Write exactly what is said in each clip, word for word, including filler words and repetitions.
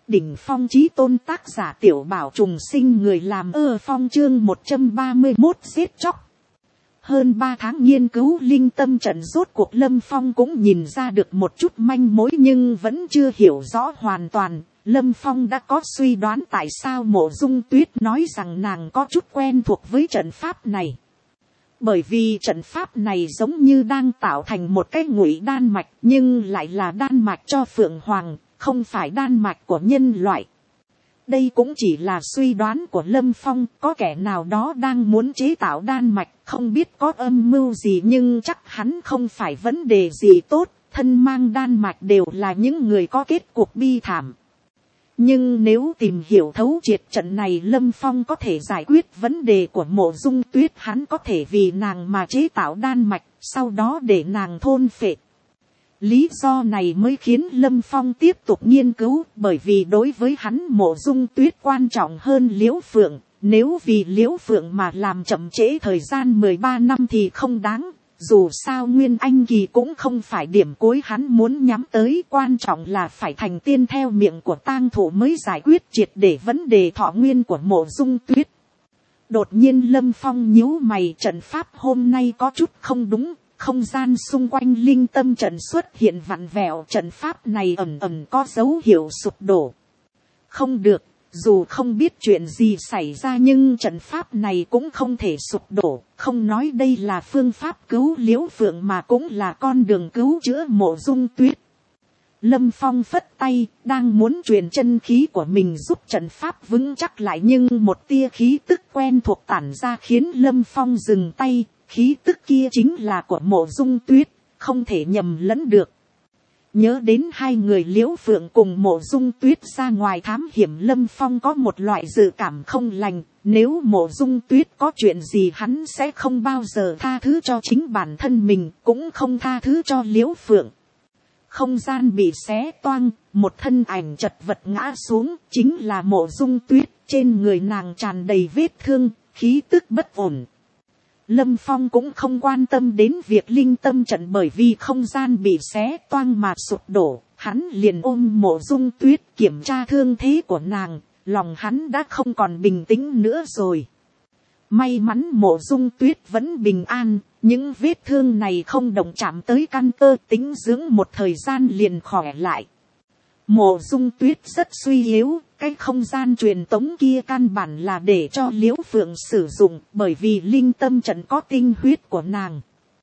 Đỉnh phong chí tôn tác giả Tiểu Bảo trùng sinh, người làm ơ phong, chương một trăm ba mươi mốt giết chóc. Hơn ba tháng nghiên cứu linh tâm trận, rốt cuộc Lâm Phong cũng nhìn ra được một chút manh mối, nhưng vẫn chưa hiểu rõ hoàn toàn. Lâm Phong đã có suy đoán tại sao Mộ Dung Tuyết nói rằng nàng có chút quen thuộc với trận pháp này. Bởi vì trận pháp này giống như đang tạo thành một cái ngụy đan mạch, nhưng lại là đan mạch cho Phượng Hoàng, không phải đan mạch của nhân loại. Đây cũng chỉ là suy đoán của Lâm Phong, có kẻ nào đó đang muốn chế tạo đan mạch, không biết có âm mưu gì, nhưng chắc hắn không phải vấn đề gì tốt, thân mang đan mạch đều là những người có kết cục bi thảm. Nhưng nếu tìm hiểu thấu triệt trận này, Lâm Phong có thể giải quyết vấn đề của Mộ Dung Tuyết, hắn có thể vì nàng mà chế tạo đan mạch, sau đó để nàng thôn phệ. Lý do này mới khiến Lâm Phong tiếp tục nghiên cứu, bởi vì đối với hắn Mộ Dung Tuyết quan trọng hơn Liễu Phượng, nếu vì Liễu Phượng mà làm chậm trễ thời gian mười ba năm thì không đáng, dù sao Nguyên Anh Kỳ cũng không phải điểm cuối hắn muốn nhắm tới, quan trọng là phải thành tiên theo miệng của tang thủ mới giải quyết triệt để vấn đề thọ nguyên của Mộ Dung Tuyết. Đột nhiên Lâm Phong nhíu mày, trận pháp hôm nay có chút không đúng. Không gian xung quanh linh tâm trận xuất hiện vặn vẹo, trận pháp này ẩn ẩn có dấu hiệu sụp đổ. Không được, dù không biết chuyện gì xảy ra nhưng trận pháp này cũng không thể sụp đổ, không nói đây là phương pháp cứu Liễu Phượng mà cũng là con đường cứu chữa Mộ Dung Tuyết. Lâm Phong phất tay, đang muốn truyền chân khí của mình giúp trận pháp vững chắc lại, nhưng một tia khí tức quen thuộc tản ra khiến Lâm Phong dừng tay. Khí tức kia chính là của Mộ Dung Tuyết, không thể nhầm lẫn được. Nhớ đến hai người Liễu Phượng cùng Mộ Dung Tuyết ra ngoài thám hiểm, Lâm Phong có một loại dự cảm không lành. Nếu Mộ Dung Tuyết có chuyện gì, hắn sẽ không bao giờ tha thứ cho chính bản thân mình, cũng không tha thứ cho Liễu Phượng. Không gian bị xé toang, một thân ảnh chật vật ngã xuống, chính là Mộ Dung Tuyết, trên người nàng tràn đầy vết thương, khí tức bất ổn. Lâm Phong cũng không quan tâm đến việc linh tâm trận bởi vì không gian bị xé toang mà sụp đổ, hắn liền ôm Mộ Dung Tuyết kiểm tra thương thế của nàng, lòng hắn đã không còn bình tĩnh nữa rồi. May mắn Mộ Dung Tuyết vẫn bình an, những vết thương này không động chạm tới căn cơ, tĩnh dưỡng một thời gian liền khỏe lại. Mộ Dung Tuyết rất suy yếu, cái không gian truyền tống kia căn bản là để cho Liễu Phượng sử dụng, bởi vì linh tâm trận có tinh huyết của nàng.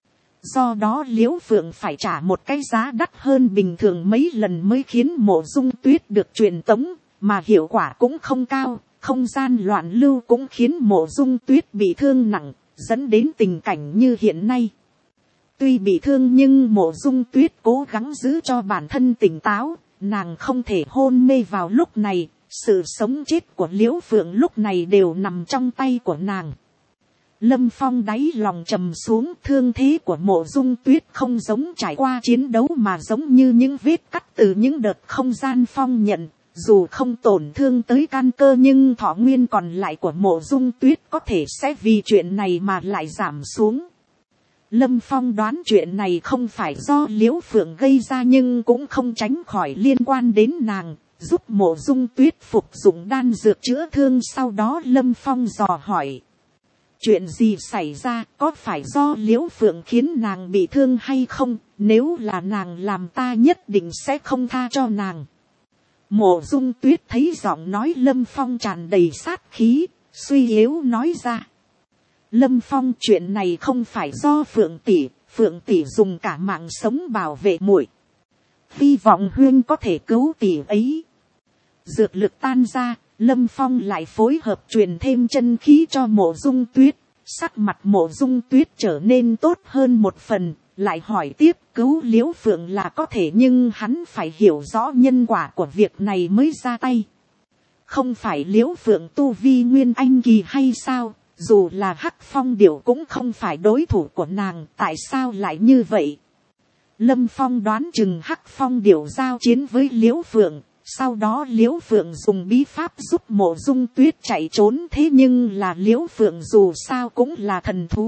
Do đó Liễu Phượng phải trả một cái giá đắt hơn bình thường mấy lần mới khiến Mộ Dung Tuyết được truyền tống, mà hiệu quả cũng không cao, không gian loạn lưu cũng khiến Mộ Dung Tuyết bị thương nặng, dẫn đến tình cảnh như hiện nay. Tuy bị thương nhưng Mộ Dung Tuyết cố gắng giữ cho bản thân tỉnh táo, nàng không thể hôn mê vào lúc này, sự sống chết của Liễu Phượng lúc này đều nằm trong tay của nàng. Lâm Phong đáy lòng trầm xuống, thương thế của Mộ Dung Tuyết không giống trải qua chiến đấu mà giống như những vết cắt từ những đợt không gian phong nhận, dù không tổn thương tới căn cơ nhưng thọ nguyên còn lại của Mộ Dung Tuyết có thể sẽ vì chuyện này mà lại giảm xuống. Lâm Phong đoán chuyện này không phải do Liễu Phượng gây ra nhưng cũng không tránh khỏi liên quan đến nàng, giúp Mộ Dung Tuyết phục dụng đan dược chữa thương. Sau đó Lâm Phong dò hỏi, chuyện gì xảy ra, có phải do Liễu Phượng khiến nàng bị thương hay không, nếu là nàng làm ta nhất định sẽ không tha cho nàng. Mộ Dung Tuyết thấy giọng nói Lâm Phong tràn đầy sát khí, suy yếu nói ra, Lâm Phong, chuyện này không phải do Phượng tỷ, Phượng tỷ dùng cả mạng sống bảo vệ muội, hy vọng huyên có thể cứu tỷ ấy. Dược lực tan ra, Lâm Phong lại phối hợp truyền thêm chân khí cho Mộ Dung Tuyết, sắc mặt Mộ Dung Tuyết trở nên tốt hơn một phần, lại hỏi tiếp, cứu Liễu Phượng là có thể nhưng hắn phải hiểu rõ nhân quả của việc này mới ra tay. Không phải Liễu Phượng tu vi Nguyên Anh Kỳ hay sao? Dù là Hắc Phong Điểu cũng không phải đối thủ của nàng, tại sao lại như vậy? Lâm Phong đoán chừng Hắc Phong Điểu giao chiến với Liễu Phượng, sau đó Liễu Phượng dùng bí pháp giúp Mộ Dung Tuyết chạy trốn, thế nhưng là Liễu Phượng dù sao cũng là thần thú,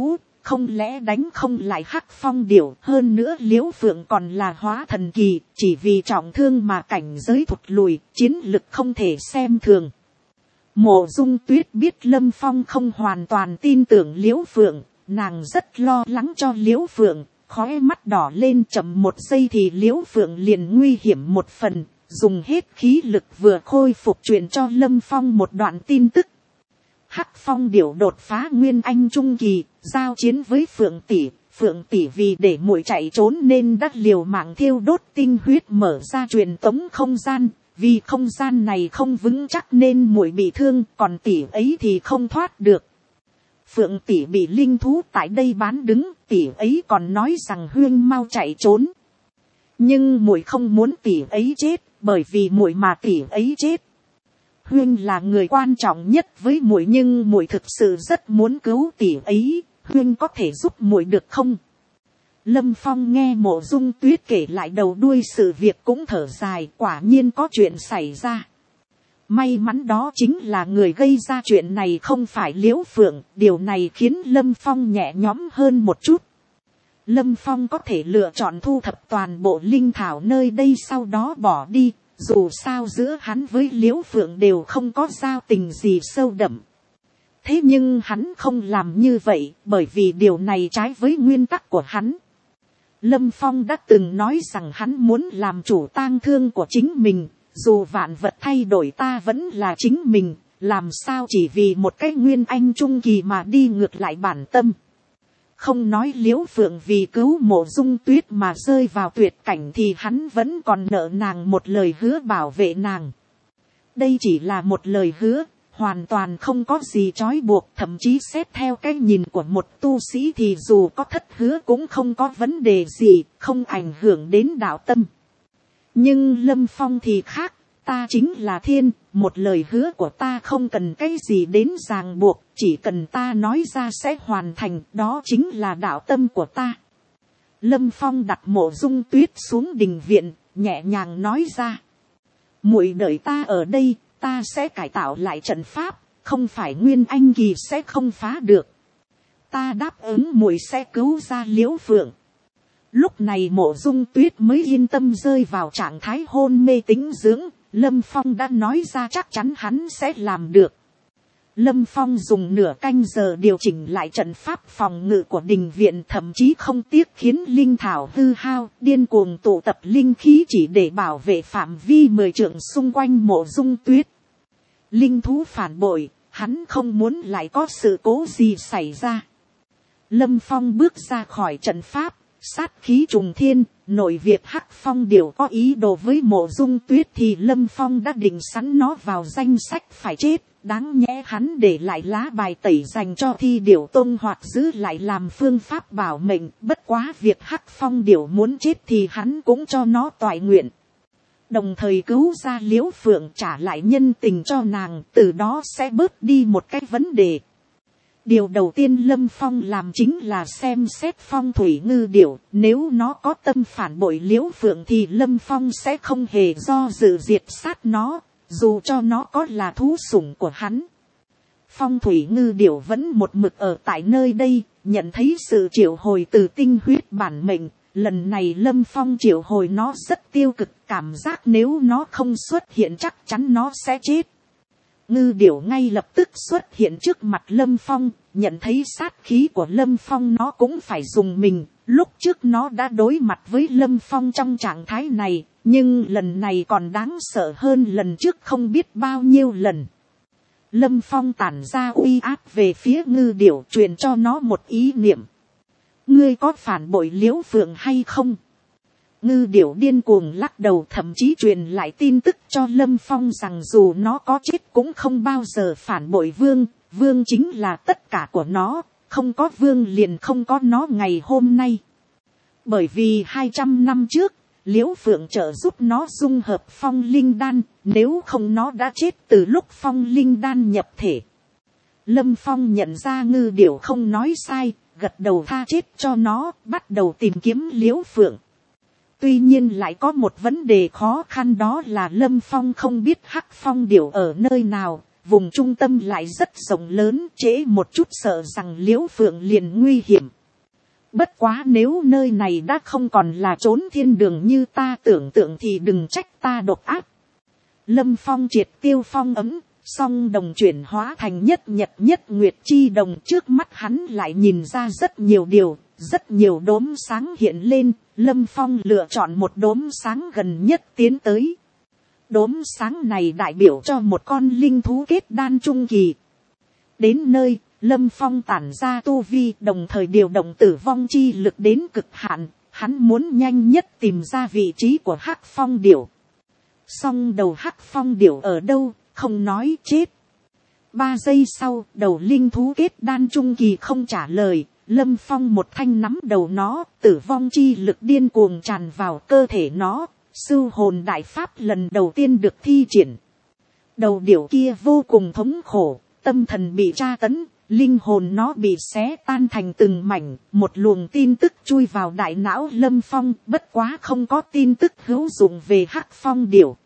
không lẽ đánh không lại hắc phong điểu, hơn nữa liễu phượng còn là hóa thần kỳ, chỉ vì trọng thương mà cảnh giới thụt lùi, chiến lực không thể xem thường. Mộ Dung Tuyết biết Lâm Phong không hoàn toàn tin tưởng liễu phượng, nàng rất lo lắng cho liễu phượng, khóe mắt đỏ lên, chậm một giây thì liễu phượng liền nguy hiểm một phần, dùng hết khí lực vừa khôi phục truyền cho Lâm Phong một đoạn tin tức. Hắc phong điểu đột phá nguyên anh trung kỳ, giao chiến với phượng tỷ, phượng tỷ vì để muội chạy trốn nên đã liều mạng thiêu đốt tinh huyết mở ra truyền tống không gian, vì không gian này không vững chắc nên muội bị thương, còn tỷ ấy thì không thoát được. Phượng tỷ bị linh thú tại đây bán đứng, tỷ ấy còn nói rằng huyên mau chạy trốn, nhưng muội không muốn tỷ ấy chết, bởi vì muội mà tỷ ấy chết, huyên là người quan trọng nhất với muội, nhưng muội thực sự rất muốn cứu tỷ ấy, huyên có thể giúp muội được không? Lâm Phong nghe Mộ Dung Tuyết kể lại đầu đuôi sự việc cũng thở dài, quả nhiên có chuyện xảy ra. May mắn đó chính là người gây ra chuyện này không phải Liễu Phượng, điều này khiến Lâm Phong nhẹ nhõm hơn một chút. Lâm Phong có thể lựa chọn thu thập toàn bộ linh thảo nơi đây sau đó bỏ đi, dù sao giữa hắn với Liễu Phượng đều không có giao tình gì sâu đậm. Thế nhưng hắn không làm như vậy, bởi vì điều này trái với nguyên tắc của hắn. Lâm Phong đã từng nói rằng hắn muốn làm chủ tang thương của chính mình, dù vạn vật thay đổi ta vẫn là chính mình, làm sao chỉ vì một cái nguyên anh trung kỳ mà đi ngược lại bản tâm. Không nói Liễu Phượng vì cứu Mộ Dung Tuyết mà rơi vào tuyệt cảnh thì hắn vẫn còn nợ nàng một lời hứa bảo vệ nàng. Đây chỉ là một lời hứa, hoàn toàn không có gì trói buộc, thậm chí xét theo cái nhìn của một tu sĩ thì dù có thất hứa cũng không có vấn đề gì, không ảnh hưởng đến đạo tâm. Nhưng Lâm Phong thì khác, ta chính là thiên, một lời hứa của ta không cần cái gì đến ràng buộc, chỉ cần ta nói ra sẽ hoàn thành, đó chính là đạo tâm của ta. Lâm Phong đặt Mộ Dung Tuyết xuống đình viện, nhẹ nhàng nói ra. Muội đợi ta ở đây, ta sẽ cải tạo lại trận pháp, không phải nguyên anh kỳ sẽ không phá được. Ta đáp ứng muội sẽ cứu ra Liễu Phượng. Lúc này Mộ Dung Tuyết mới yên tâm rơi vào trạng thái hôn mê tĩnh dưỡng, Lâm Phong đã nói ra chắc chắn hắn sẽ làm được. Lâm Phong dùng nửa canh giờ điều chỉnh lại trận pháp phòng ngự của đình viện, thậm chí không tiếc khiến linh thảo hư hao, điên cuồng tụ tập linh khí chỉ để bảo vệ phạm vi mười trượng xung quanh Mộ Dung Tuyết. Linh thú phản bội, hắn không muốn lại có sự cố gì xảy ra. Lâm Phong bước ra khỏi trận pháp, sát khí trùng thiên, nội việc hắc phong điểu có ý đồ với Mộ Dung Tuyết thì Lâm Phong đã định sẵn nó vào danh sách phải chết. Đáng nhẽ hắn để lại lá bài tẩy dành cho thi điểu tông hoặc giữ lại làm phương pháp bảo mệnh. Bất quá việc hắc phong điểu muốn chết thì hắn cũng cho nó toại nguyện. Đồng thời cứu ra Liễu Phượng, trả lại nhân tình cho nàng, từ đó sẽ bớt đi một cái vấn đề. Điều đầu tiên Lâm Phong làm chính là xem xét phong thủy ngư điểu, nếu nó có tâm phản bội Liễu Phượng thì Lâm Phong sẽ không hề do dự diệt sát nó, dù cho nó có là thú sủng của hắn. Phong thủy ngư điểu vẫn một mực ở tại nơi đây, nhận thấy sự triệu hồi từ tinh huyết bản mệnh. Lần này Lâm Phong triệu hồi nó rất tiêu cực, cảm giác nếu nó không xuất hiện chắc chắn nó sẽ chết. Ngư điểu ngay lập tức xuất hiện trước mặt Lâm Phong, nhận thấy sát khí của Lâm Phong nó cũng phải dùng mình. Lúc trước nó đã đối mặt với Lâm Phong trong trạng thái này, nhưng lần này còn đáng sợ hơn lần trước không biết bao nhiêu lần. Lâm Phong tản ra uy áp về phía ngư điểu, truyền cho nó một ý niệm. Ngươi có phản bội Liễu Phượng hay không? Ngư điểu điên cuồng lắc đầu, thậm chí truyền lại tin tức cho Lâm Phong rằng dù nó có chết cũng không bao giờ phản bội vương. Vương chính là tất cả của nó, không có vương liền không có nó ngày hôm nay. Bởi vì hai trăm năm trước, Liễu Phượng trợ giúp nó dung hợp phong linh đan, nếu không nó đã chết từ lúc phong linh đan nhập thể. Lâm Phong nhận ra ngư điểu không nói sai, gật đầu tha chết cho nó, bắt đầu tìm kiếm Liễu Phượng. Tuy nhiên lại có một vấn đề khó khăn, đó là Lâm Phong không biết hắc phong điểu ở nơi nào, vùng trung tâm lại rất rộng lớn, trễ một chút sợ rằng Liễu Phượng liền nguy hiểm. Bất quá nếu nơi này đã không còn là trốn thiên đường như ta tưởng tượng thì đừng trách ta độc ác. Lâm Phong triệt tiêu phong ấm, song đồng chuyển hóa thành nhất nhật nhất nguyệt chi đồng, trước mắt hắn lại nhìn ra rất nhiều điều, rất nhiều đốm sáng hiện lên. Lâm Phong lựa chọn một đốm sáng gần nhất tiến tới. Đốm sáng này đại biểu cho một con linh thú kết đan trung kỳ. Đến nơi, Lâm Phong tản ra tu vi, đồng thời điều động tử vong chi lực đến cực hạn. Hắn muốn nhanh nhất tìm ra vị trí của Hắc Phong điểu. Song đầu Hắc Phong điểu ở đâu, không nói chết. Ba giây sau, đầu linh thú kết đan trung kỳ không trả lời. Lâm Phong một thanh nắm đầu nó, tử vong chi lực điên cuồng tràn vào cơ thể nó. Sưu hồn đại pháp lần đầu tiên được thi triển. Đầu điểu kia vô cùng thống khổ, tâm thần bị tra tấn, linh hồn nó bị xé tan thành từng mảnh. Một luồng tin tức chui vào đại não Lâm Phong, bất quá không có tin tức hữu dụng về Hắc Phong điểu.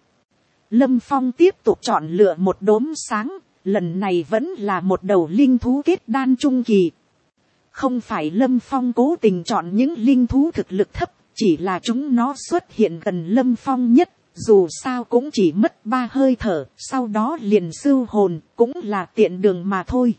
Lâm Phong tiếp tục chọn lựa một đốm sáng, lần này vẫn là một đầu linh thú kết đan trung kỳ. Không phải Lâm Phong cố tình chọn những linh thú thực lực thấp, chỉ là chúng nó xuất hiện gần Lâm Phong nhất, dù sao cũng chỉ mất ba hơi thở, sau đó liền sưu hồn, cũng là tiện đường mà thôi.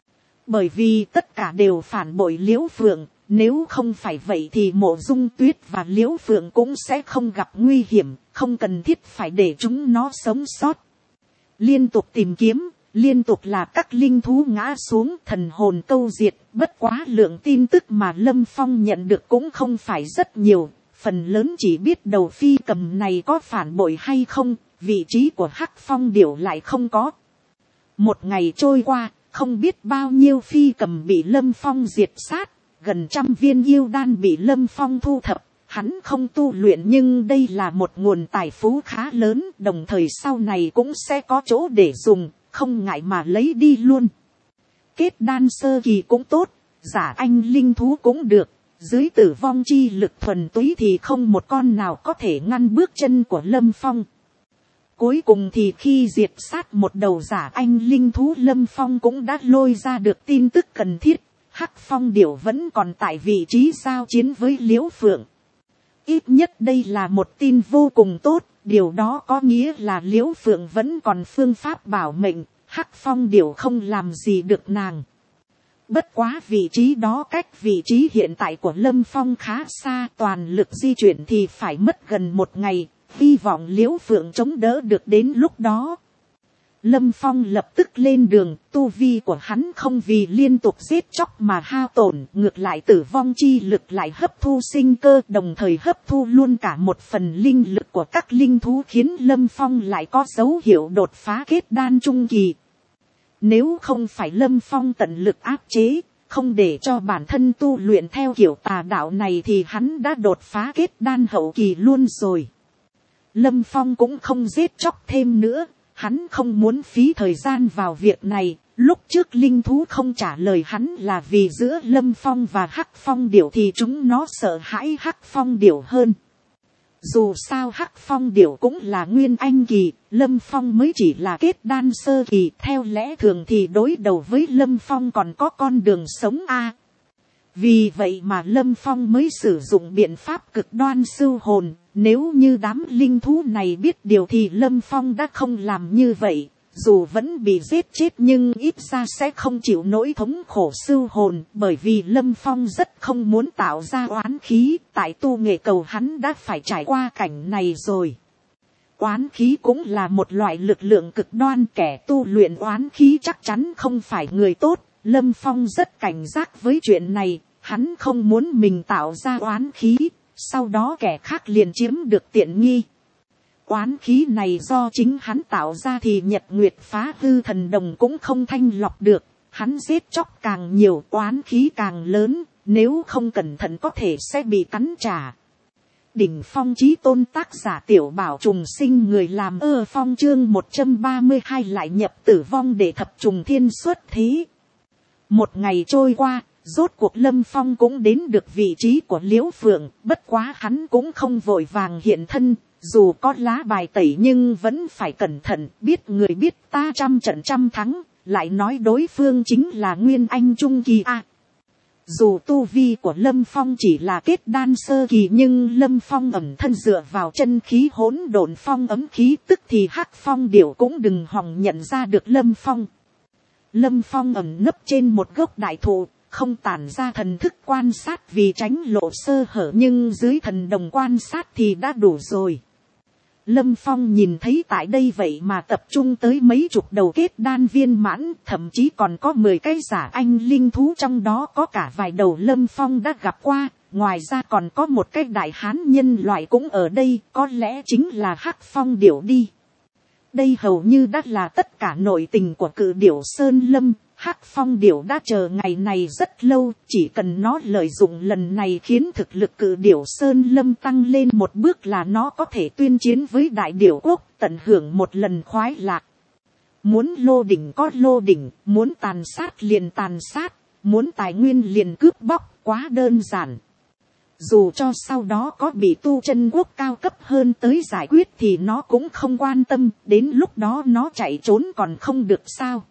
Bởi vì tất cả đều phản bội Liễu Phượng, nếu không phải vậy thì Mộ Dung Tuyết và Liễu Phượng cũng sẽ không gặp nguy hiểm, không cần thiết phải để chúng nó sống sót. Liên tục tìm kiếm, liên tục là các linh thú ngã xuống, thần hồn câu diệt, bất quá lượng tin tức mà Lâm Phong nhận được cũng không phải rất nhiều, phần lớn chỉ biết đầu phi cầm này có phản bội hay không, vị trí của Hắc Phong điểu lại không có. Một ngày trôi qua, không biết bao nhiêu phi cầm bị Lâm Phong diệt sát, gần trăm viên yêu đan bị Lâm Phong thu thập. Hắn không tu luyện nhưng đây là một nguồn tài phú khá lớn, đồng thời sau này cũng sẽ có chỗ để dùng, không ngại mà lấy đi luôn. Kết đan sơ kỳ cũng tốt, giả anh linh thú cũng được, dưới tử vong chi lực thuần túy thì không một con nào có thể ngăn bước chân của Lâm Phong. Cuối cùng thì khi diệt sát một đầu giả anh linh thú, Lâm Phong cũng đã lôi ra được tin tức cần thiết. Hắc Phong điểu vẫn còn tại vị trí giao chiến với Liễu Phượng. Ít nhất đây là một tin vô cùng tốt, điều đó có nghĩa là Liễu Phượng vẫn còn phương pháp bảo mệnh, Hắc Phong điểu không làm gì được nàng. Bất quá vị trí đó cách vị trí hiện tại của Lâm Phong khá xa, toàn lực di chuyển thì phải mất gần một ngày, hy vọng Liễu Phượng chống đỡ được đến lúc đó. Lâm Phong lập tức lên đường, tu vi của hắn không vì liên tục giết chóc mà hao tổn, ngược lại tử vong chi lực lại hấp thu sinh cơ, đồng thời hấp thu luôn cả một phần linh lực của các linh thú, khiến Lâm Phong lại có dấu hiệu đột phá kết đan trung kỳ. Nếu không phải Lâm Phong tận lực áp chế, không để cho bản thân tu luyện theo kiểu tà đạo này thì hắn đã đột phá kết đan hậu kỳ luôn rồi. Lâm Phong cũng không giết chóc thêm nữa. Hắn không muốn phí thời gian vào việc này, lúc trước linh thú không trả lời hắn là vì giữa Lâm Phong và Hắc Phong điểu thì chúng nó sợ hãi Hắc Phong điểu hơn. Dù sao Hắc Phong điểu cũng là nguyên anh kỳ, Lâm Phong mới chỉ là kết đan sơ kỳ, theo lẽ thường thì đối đầu với Lâm Phong còn có con đường sống a. Vì vậy mà Lâm Phong mới sử dụng biện pháp cực đoan sưu hồn. Nếu như đám linh thú này biết điều thì Lâm Phong đã không làm như vậy. Dù vẫn bị giết chết nhưng ít ra sẽ không chịu nỗi thống khổ sưu hồn. Bởi vì Lâm Phong rất không muốn tạo ra oán khí. Tại tu nghệ cầu hắn đã phải trải qua cảnh này rồi. Oán khí cũng là một loại lực lượng cực đoan, kẻ tu luyện oán khí chắc chắn không phải người tốt. Lâm Phong rất cảnh giác với chuyện này, hắn không muốn mình tạo ra oán khí, sau đó kẻ khác liền chiếm được tiện nghi. Oán khí này do chính hắn tạo ra thì Nhật Nguyệt Phá Hư Thần Đồng cũng không thanh lọc được, hắn giết chóc càng nhiều oán khí càng lớn, nếu không cẩn thận có thể sẽ bị cắn trả. Đỉnh Phong Chí Tôn, tác giả Tiểu Bảo Trùng Sinh, người làm ơ phong, chương một trăm ba mươi hai lại nhập tử vong để thập trùng thiên xuất thế. Một ngày trôi qua, rốt cuộc Lâm Phong cũng đến được vị trí của Liễu Phượng, bất quá hắn cũng không vội vàng hiện thân, Dù có lá bài tẩy nhưng vẫn phải cẩn thận, biết người biết ta trăm trận trăm thắng, lại nói đối phương chính là Nguyên Anh Trung Kỳ a. Dù tu vi của Lâm Phong chỉ là kết đan sơ kỳ nhưng Lâm Phong ẩn thân dựa vào chân khí hỗn độn phong ấm khí tức thì Hắc Phong Điểu cũng đừng hòng nhận ra được Lâm Phong. Lâm Phong ẩn nấp trên một gốc đại thụ, không tản ra thần thức quan sát vì tránh lộ sơ hở, nhưng dưới thần đồng quan sát thì đã đủ rồi. Lâm Phong nhìn thấy tại đây vậy mà tập trung tới mấy chục đầu kết đan viên mãn, thậm chí còn có mười cái giả anh linh thú, trong đó có cả vài đầu Lâm Phong đã gặp qua, ngoài ra còn có một cái đại hán nhân loại cũng ở đây, có lẽ chính là Hắc Phong Điểu đi. Đây hầu như đã là tất cả nội tình của cự điểu Sơn Lâm. Hắc Phong Điểu đã chờ ngày này rất lâu, chỉ cần nó lợi dụng lần này khiến thực lực cự điểu Sơn Lâm tăng lên một bước là nó có thể tuyên chiến với đại điểu quốc, tận hưởng một lần khoái lạc. Muốn lô đỉnh có lô đỉnh, muốn tàn sát liền tàn sát, muốn tài nguyên liền cướp bóc, quá đơn giản. Dù cho sau đó có bị tu chân quốc cao cấp hơn tới giải quyết thì nó cũng không quan tâm, đến lúc đó nó chạy trốn còn không được sao.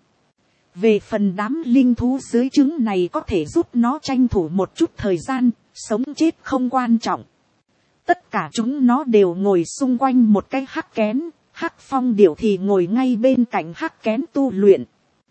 Về phần đám linh thú dưới trứng này có thể giúp nó tranh thủ một chút thời gian, sống chết không quan trọng. Tất cả chúng nó đều ngồi xung quanh một cái hắc kén, Hắc Phong Điểu thì ngồi ngay bên cạnh hắc kén tu luyện.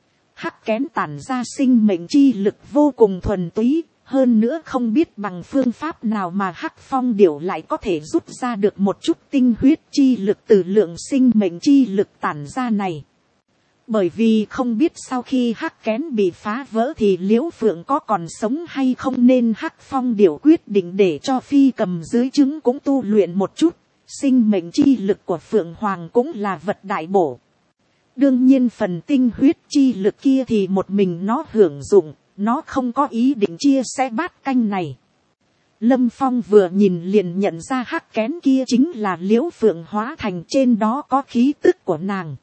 Hắc kén tản ra sinh mệnh chi lực vô cùng thuần túy, hơn nữa không biết bằng phương pháp nào mà Hắc Phong Điểu lại có thể rút ra được một chút tinh huyết chi lực từ lượng sinh mệnh chi lực tản ra này. Bởi vì không biết sau khi hắc kén bị phá vỡ thì Liễu Phượng có còn sống hay không, nên Hắc Phong Điểu quyết định để cho phi cầm dưới trứng cũng tu luyện một chút. Sinh mệnh chi lực của Phượng Hoàng cũng là vật đại bổ. Đương nhiên phần tinh huyết chi lực kia thì một mình nó hưởng dụng, nó không có ý định chia sẻ bát canh này. Lâm Phong vừa nhìn liền nhận ra hắc kén kia chính là Liễu Phượng hóa thành, trên đó có khí tức của nàng.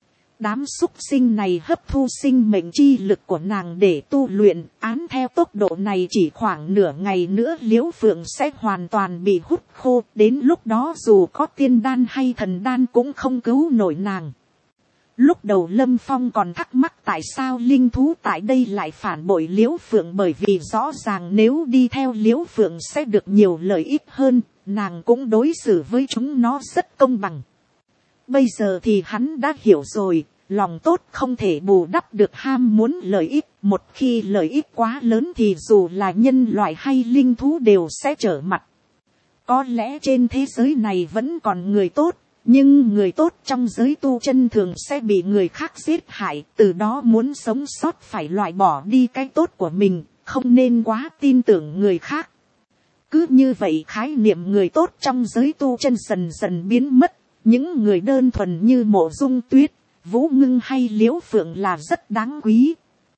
Đám súc sinh này hấp thu sinh mệnh chi lực của nàng để tu luyện, án theo tốc độ này chỉ khoảng nửa ngày nữa Liễu Phượng sẽ hoàn toàn bị hút khô, đến lúc đó dù có tiên đan hay thần đan cũng không cứu nổi nàng. Lúc đầu Lâm Phong còn thắc mắc tại sao linh thú tại đây lại phản bội Liễu Phượng, bởi vì rõ ràng nếu đi theo Liễu Phượng sẽ được nhiều lợi ích hơn, nàng cũng đối xử với chúng nó rất công bằng. Bây giờ thì hắn đã hiểu rồi, lòng tốt không thể bù đắp được ham muốn lợi ích, một khi lợi ích quá lớn thì dù là nhân loại hay linh thú đều sẽ trở mặt. Có lẽ trên thế giới này vẫn còn người tốt, nhưng người tốt trong giới tu chân thường sẽ bị người khác giết hại, từ đó muốn sống sót phải loại bỏ đi cái tốt của mình, không nên quá tin tưởng người khác. Cứ như vậy khái niệm người tốt trong giới tu chân dần dần biến mất. Những người đơn thuần như Mộ Dung Tuyết, Vũ Ngưng hay Liễu Phượng là rất đáng quý.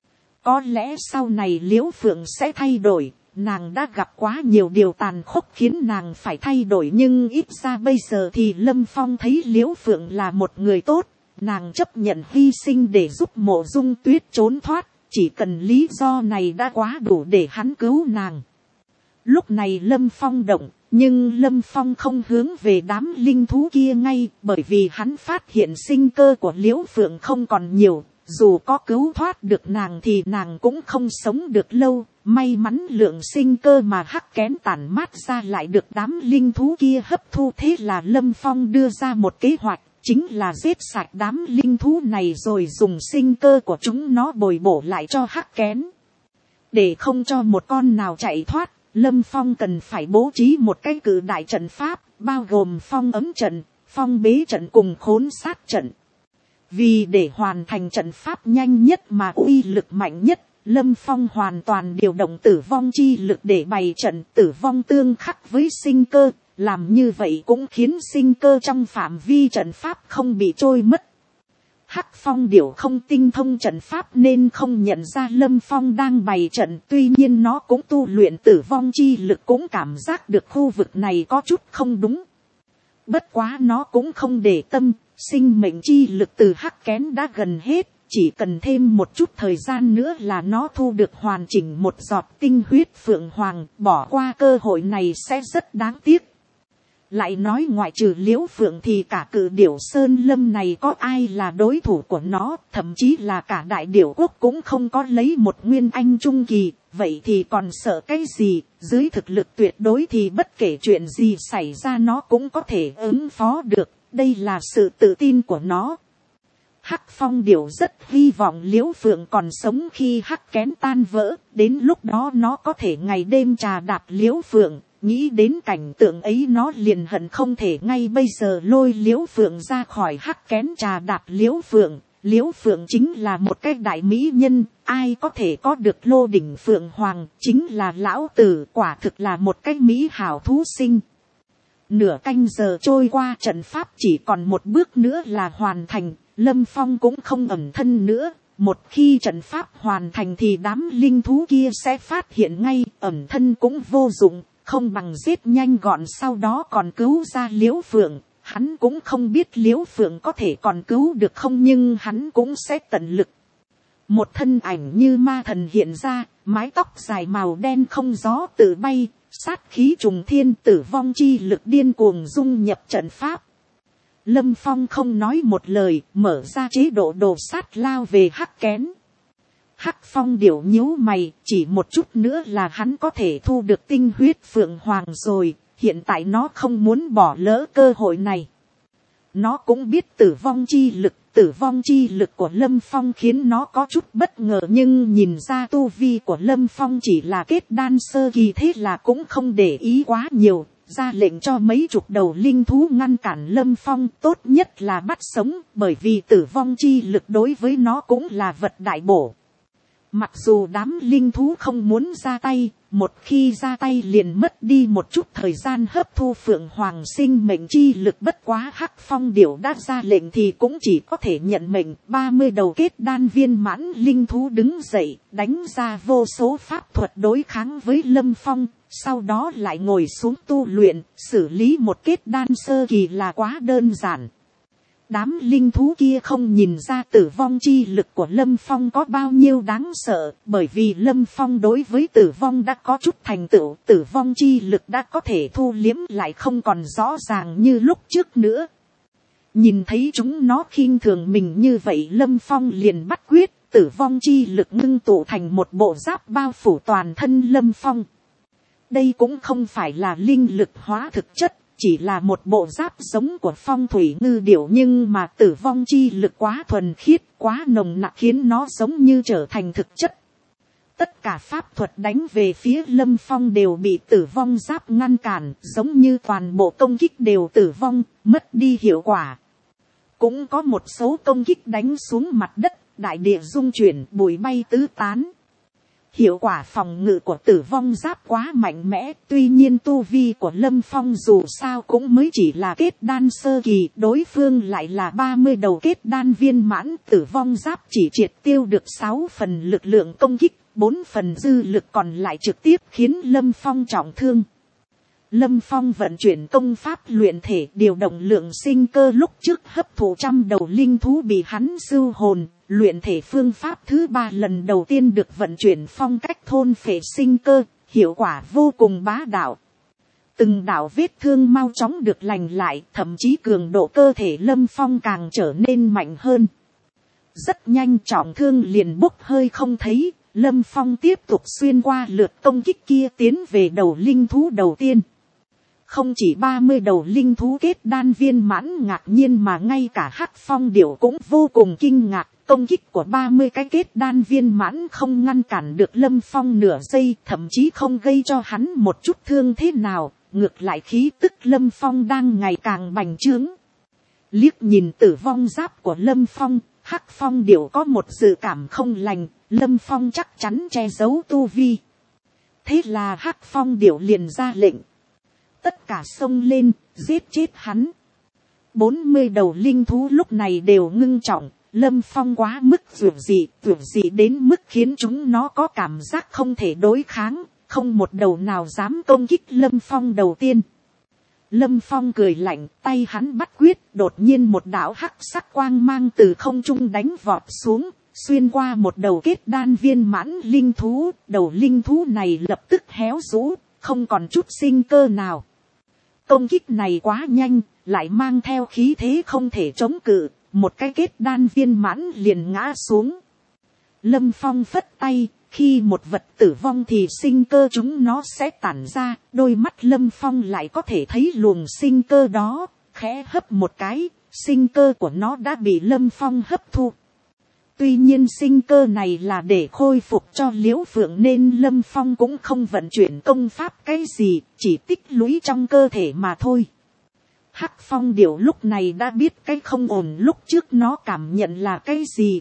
Có lẽ sau này Liễu Phượng sẽ thay đổi, nàng đã gặp quá nhiều điều tàn khốc khiến nàng phải thay đổi, nhưng ít ra bây giờ thì Lâm Phong thấy Liễu Phượng là một người tốt, nàng chấp nhận hy sinh để giúp Mộ Dung Tuyết trốn thoát, chỉ cần lý do này đã quá đủ để hắn cứu nàng. Lúc này Lâm Phong động, nhưng Lâm Phong không hướng về đám linh thú kia ngay, bởi vì hắn phát hiện sinh cơ của Liễu Phượng không còn nhiều, dù có cứu thoát được nàng thì nàng cũng không sống được lâu. May mắn lượng sinh cơ mà hắc kén tản mát ra lại được đám linh thú kia hấp thu, thế là Lâm Phong đưa ra một kế hoạch, chính là giết sạch đám linh thú này rồi dùng sinh cơ của chúng nó bồi bổ lại cho hắc kén. Để không cho một con nào chạy thoát, Lâm Phong cần phải bố trí một cái cự đại trận pháp, bao gồm phong ấm trận, phong bế trận cùng khốn sát trận. Vì để hoàn thành trận pháp nhanh nhất mà uy lực mạnh nhất, Lâm Phong hoàn toàn điều động tử vong chi lực để bày trận, tử vong tương khắc với sinh cơ, làm như vậy cũng khiến sinh cơ trong phạm vi trận pháp không bị trôi mất. Hắc Phong Điểu không tinh thông trận pháp nên không nhận ra Lâm Phong đang bày trận, tuy nhiên nó cũng tu luyện tử vong chi lực, cũng cảm giác được khu vực này có chút không đúng. Bất quá nó cũng không để tâm, sinh mệnh chi lực từ hắc kén đã gần hết, chỉ cần thêm một chút thời gian nữa là nó thu được hoàn chỉnh một giọt tinh huyết Phượng Hoàng, bỏ qua cơ hội này sẽ rất đáng tiếc. Lại nói ngoại trừ Liễu Phượng thì cả cự điểu sơn lâm này có ai là đối thủ của nó, thậm chí là cả đại điểu quốc cũng không có lấy một nguyên anh trung kỳ, vậy thì còn sợ cái gì, dưới thực lực tuyệt đối thì bất kể chuyện gì xảy ra nó cũng có thể ứng phó được, đây là sự tự tin của nó. Hắc Phong điểu rất hy vọng Liễu Phượng còn sống khi hắc kén tan vỡ, đến lúc đó nó có thể ngày đêm trà đạp Liễu Phượng. Nghĩ đến cảnh tượng ấy nó liền hận không thể ngay bây giờ lôi Liễu Phượng ra khỏi hắc kén trà đạp Liễu Phượng. Liễu Phượng chính là một cái đại mỹ nhân, ai có thể có được lô đỉnh Phượng Hoàng, chính là lão tử, quả thực là một cái mỹ hảo thú sinh. Nửa canh giờ trôi qua, trận pháp chỉ còn một bước nữa là hoàn thành, Lâm Phong cũng không ẩn thân nữa. Một khi trận pháp hoàn thành thì đám linh thú kia sẽ phát hiện ngay, ẩn thân cũng vô dụng. Không bằng giết nhanh gọn sau đó còn cứu ra Liễu Phượng. Hắn cũng không biết Liễu Phượng có thể còn cứu được không, nhưng hắn cũng sẽ tận lực. Một thân ảnh như ma thần hiện ra, mái tóc dài màu đen không gió tự bay, sát khí trùng thiên, tử vong chi lực điên cuồng dung nhập trận pháp. Lâm Phong không nói một lời, mở ra chế độ đồ sát lao về hắc kén. Hắc Phong điểu nhíu mày, chỉ một chút nữa là hắn có thể thu được tinh huyết Phượng Hoàng rồi, hiện tại nó không muốn bỏ lỡ cơ hội này. Nó cũng biết tử vong chi lực, tử vong chi lực của Lâm Phong khiến nó có chút bất ngờ, nhưng nhìn ra tu vi của Lâm Phong chỉ là kết đan sơ kỳ, thế là cũng không để ý quá nhiều, ra lệnh cho mấy chục đầu linh thú ngăn cản Lâm Phong, tốt nhất là bắt sống, bởi vì tử vong chi lực đối với nó cũng là vật đại bổ. Mặc dù đám linh thú không muốn ra tay, một khi ra tay liền mất đi một chút thời gian hấp thu Phượng Hoàng sinh mệnh chi lực, bất quá Hắc Phong điểu đã ra lệnh thì cũng chỉ có thể nhận mệnh. Ba mươi đầu kết đan viên mãn linh thú đứng dậy, đánh ra vô số pháp thuật đối kháng với Lâm Phong, sau đó lại ngồi xuống tu luyện, xử lý một kết đan sơ kỳ là quá đơn giản. Đám linh thú kia không nhìn ra tử vong chi lực của Lâm Phong có bao nhiêu đáng sợ, bởi vì Lâm Phong đối với tử vong đã có chút thành tựu, tử vong chi lực đã có thể thu liếm lại không còn rõ ràng như lúc trước nữa. Nhìn thấy chúng nó khinh thường mình như vậy, Lâm Phong liền bắt quyết, tử vong chi lực ngưng tụ thành một bộ giáp bao phủ toàn thân Lâm Phong. Đây cũng không phải là linh lực hóa thực chất, chỉ là một bộ giáp giống của phong thủy ngư điểu, nhưng mà tử vong chi lực quá thuần khiết, quá nồng nặc khiến nó giống như trở thành thực chất. Tất cả pháp thuật đánh về phía Lâm Phong đều bị tử vong giáp ngăn cản, giống như toàn bộ công kích đều tử vong, mất đi hiệu quả. Cũng có một số công kích đánh xuống mặt đất, đại địa rung chuyển, bụi bay tứ tán. Hiệu quả phòng ngự của tử vong giáp quá mạnh mẽ, tuy nhiên tu vi của Lâm Phong dù sao cũng mới chỉ là kết đan sơ kỳ, đối phương lại là ba mươi đầu kết đan viên mãn, tử vong giáp chỉ triệt tiêu được sáu phần lực lượng công kích, bốn phần dư lực còn lại trực tiếp khiến Lâm Phong trọng thương. Lâm Phong vận chuyển công pháp luyện thể, điều động lượng sinh cơ, lúc trước hấp thụ trăm đầu linh thú bị hắn sưu hồn. Luyện thể phương pháp thứ ba lần đầu tiên được vận chuyển phong cách thôn phệ sinh cơ, hiệu quả vô cùng bá đạo. Từng đạo vết thương mau chóng được lành lại, thậm chí cường độ cơ thể Lâm Phong càng trở nên mạnh hơn. Rất nhanh trọng thương liền bốc hơi không thấy, Lâm Phong tiếp tục xuyên qua lượt công kích kia tiến về đầu linh thú đầu tiên. Không chỉ ba mươi đầu linh thú kết đan viên mãn ngạc nhiên mà ngay cả Hắc Phong điểu cũng vô cùng kinh ngạc. Công kích của ba mươi cái kết đan viên mãn không ngăn cản được Lâm Phong nửa giây, thậm chí không gây cho hắn một chút thương thế nào, ngược lại khí tức Lâm Phong đang ngày càng bành trướng. Liếc nhìn tử vong giáp của Lâm Phong, Hắc Phong điểu có một dự cảm không lành, Lâm Phong chắc chắn che giấu tu vi. Thế là Hắc Phong điểu liền ra lệnh. Tất cả xông lên, giết chết hắn. bốn mươi đầu linh thú lúc này đều ngưng trọng. Lâm Phong quá mức vượt dị, vượt dị đến mức khiến chúng nó có cảm giác không thể đối kháng, không một đầu nào dám công kích Lâm Phong đầu tiên. Lâm Phong cười lạnh, tay hắn bắt quyết, đột nhiên một đạo hắc sắc quang mang từ không trung đánh vọt xuống, xuyên qua một đầu kết đan viên mãn linh thú, đầu linh thú này lập tức héo rũ, không còn chút sinh cơ nào. công kích này quá nhanh, lại mang theo khí thế không thể chống cự, một cái kết đan viên mãn liền ngã xuống. Lâm Phong phất tay, khi một vật tử vong thì sinh cơ chúng nó sẽ tản ra, đôi mắt Lâm Phong lại có thể thấy luồng sinh cơ đó, khẽ hấp một cái, sinh cơ của nó đã bị Lâm Phong hấp thu. Tuy nhiên sinh cơ này là để khôi phục cho Liễu Phượng nên Lâm Phong cũng không vận chuyển công pháp cái gì, chỉ tích lũy trong cơ thể mà thôi. Hắc Phong Điểu lúc này đã biết cái không ổn lúc trước nó cảm nhận là cái gì.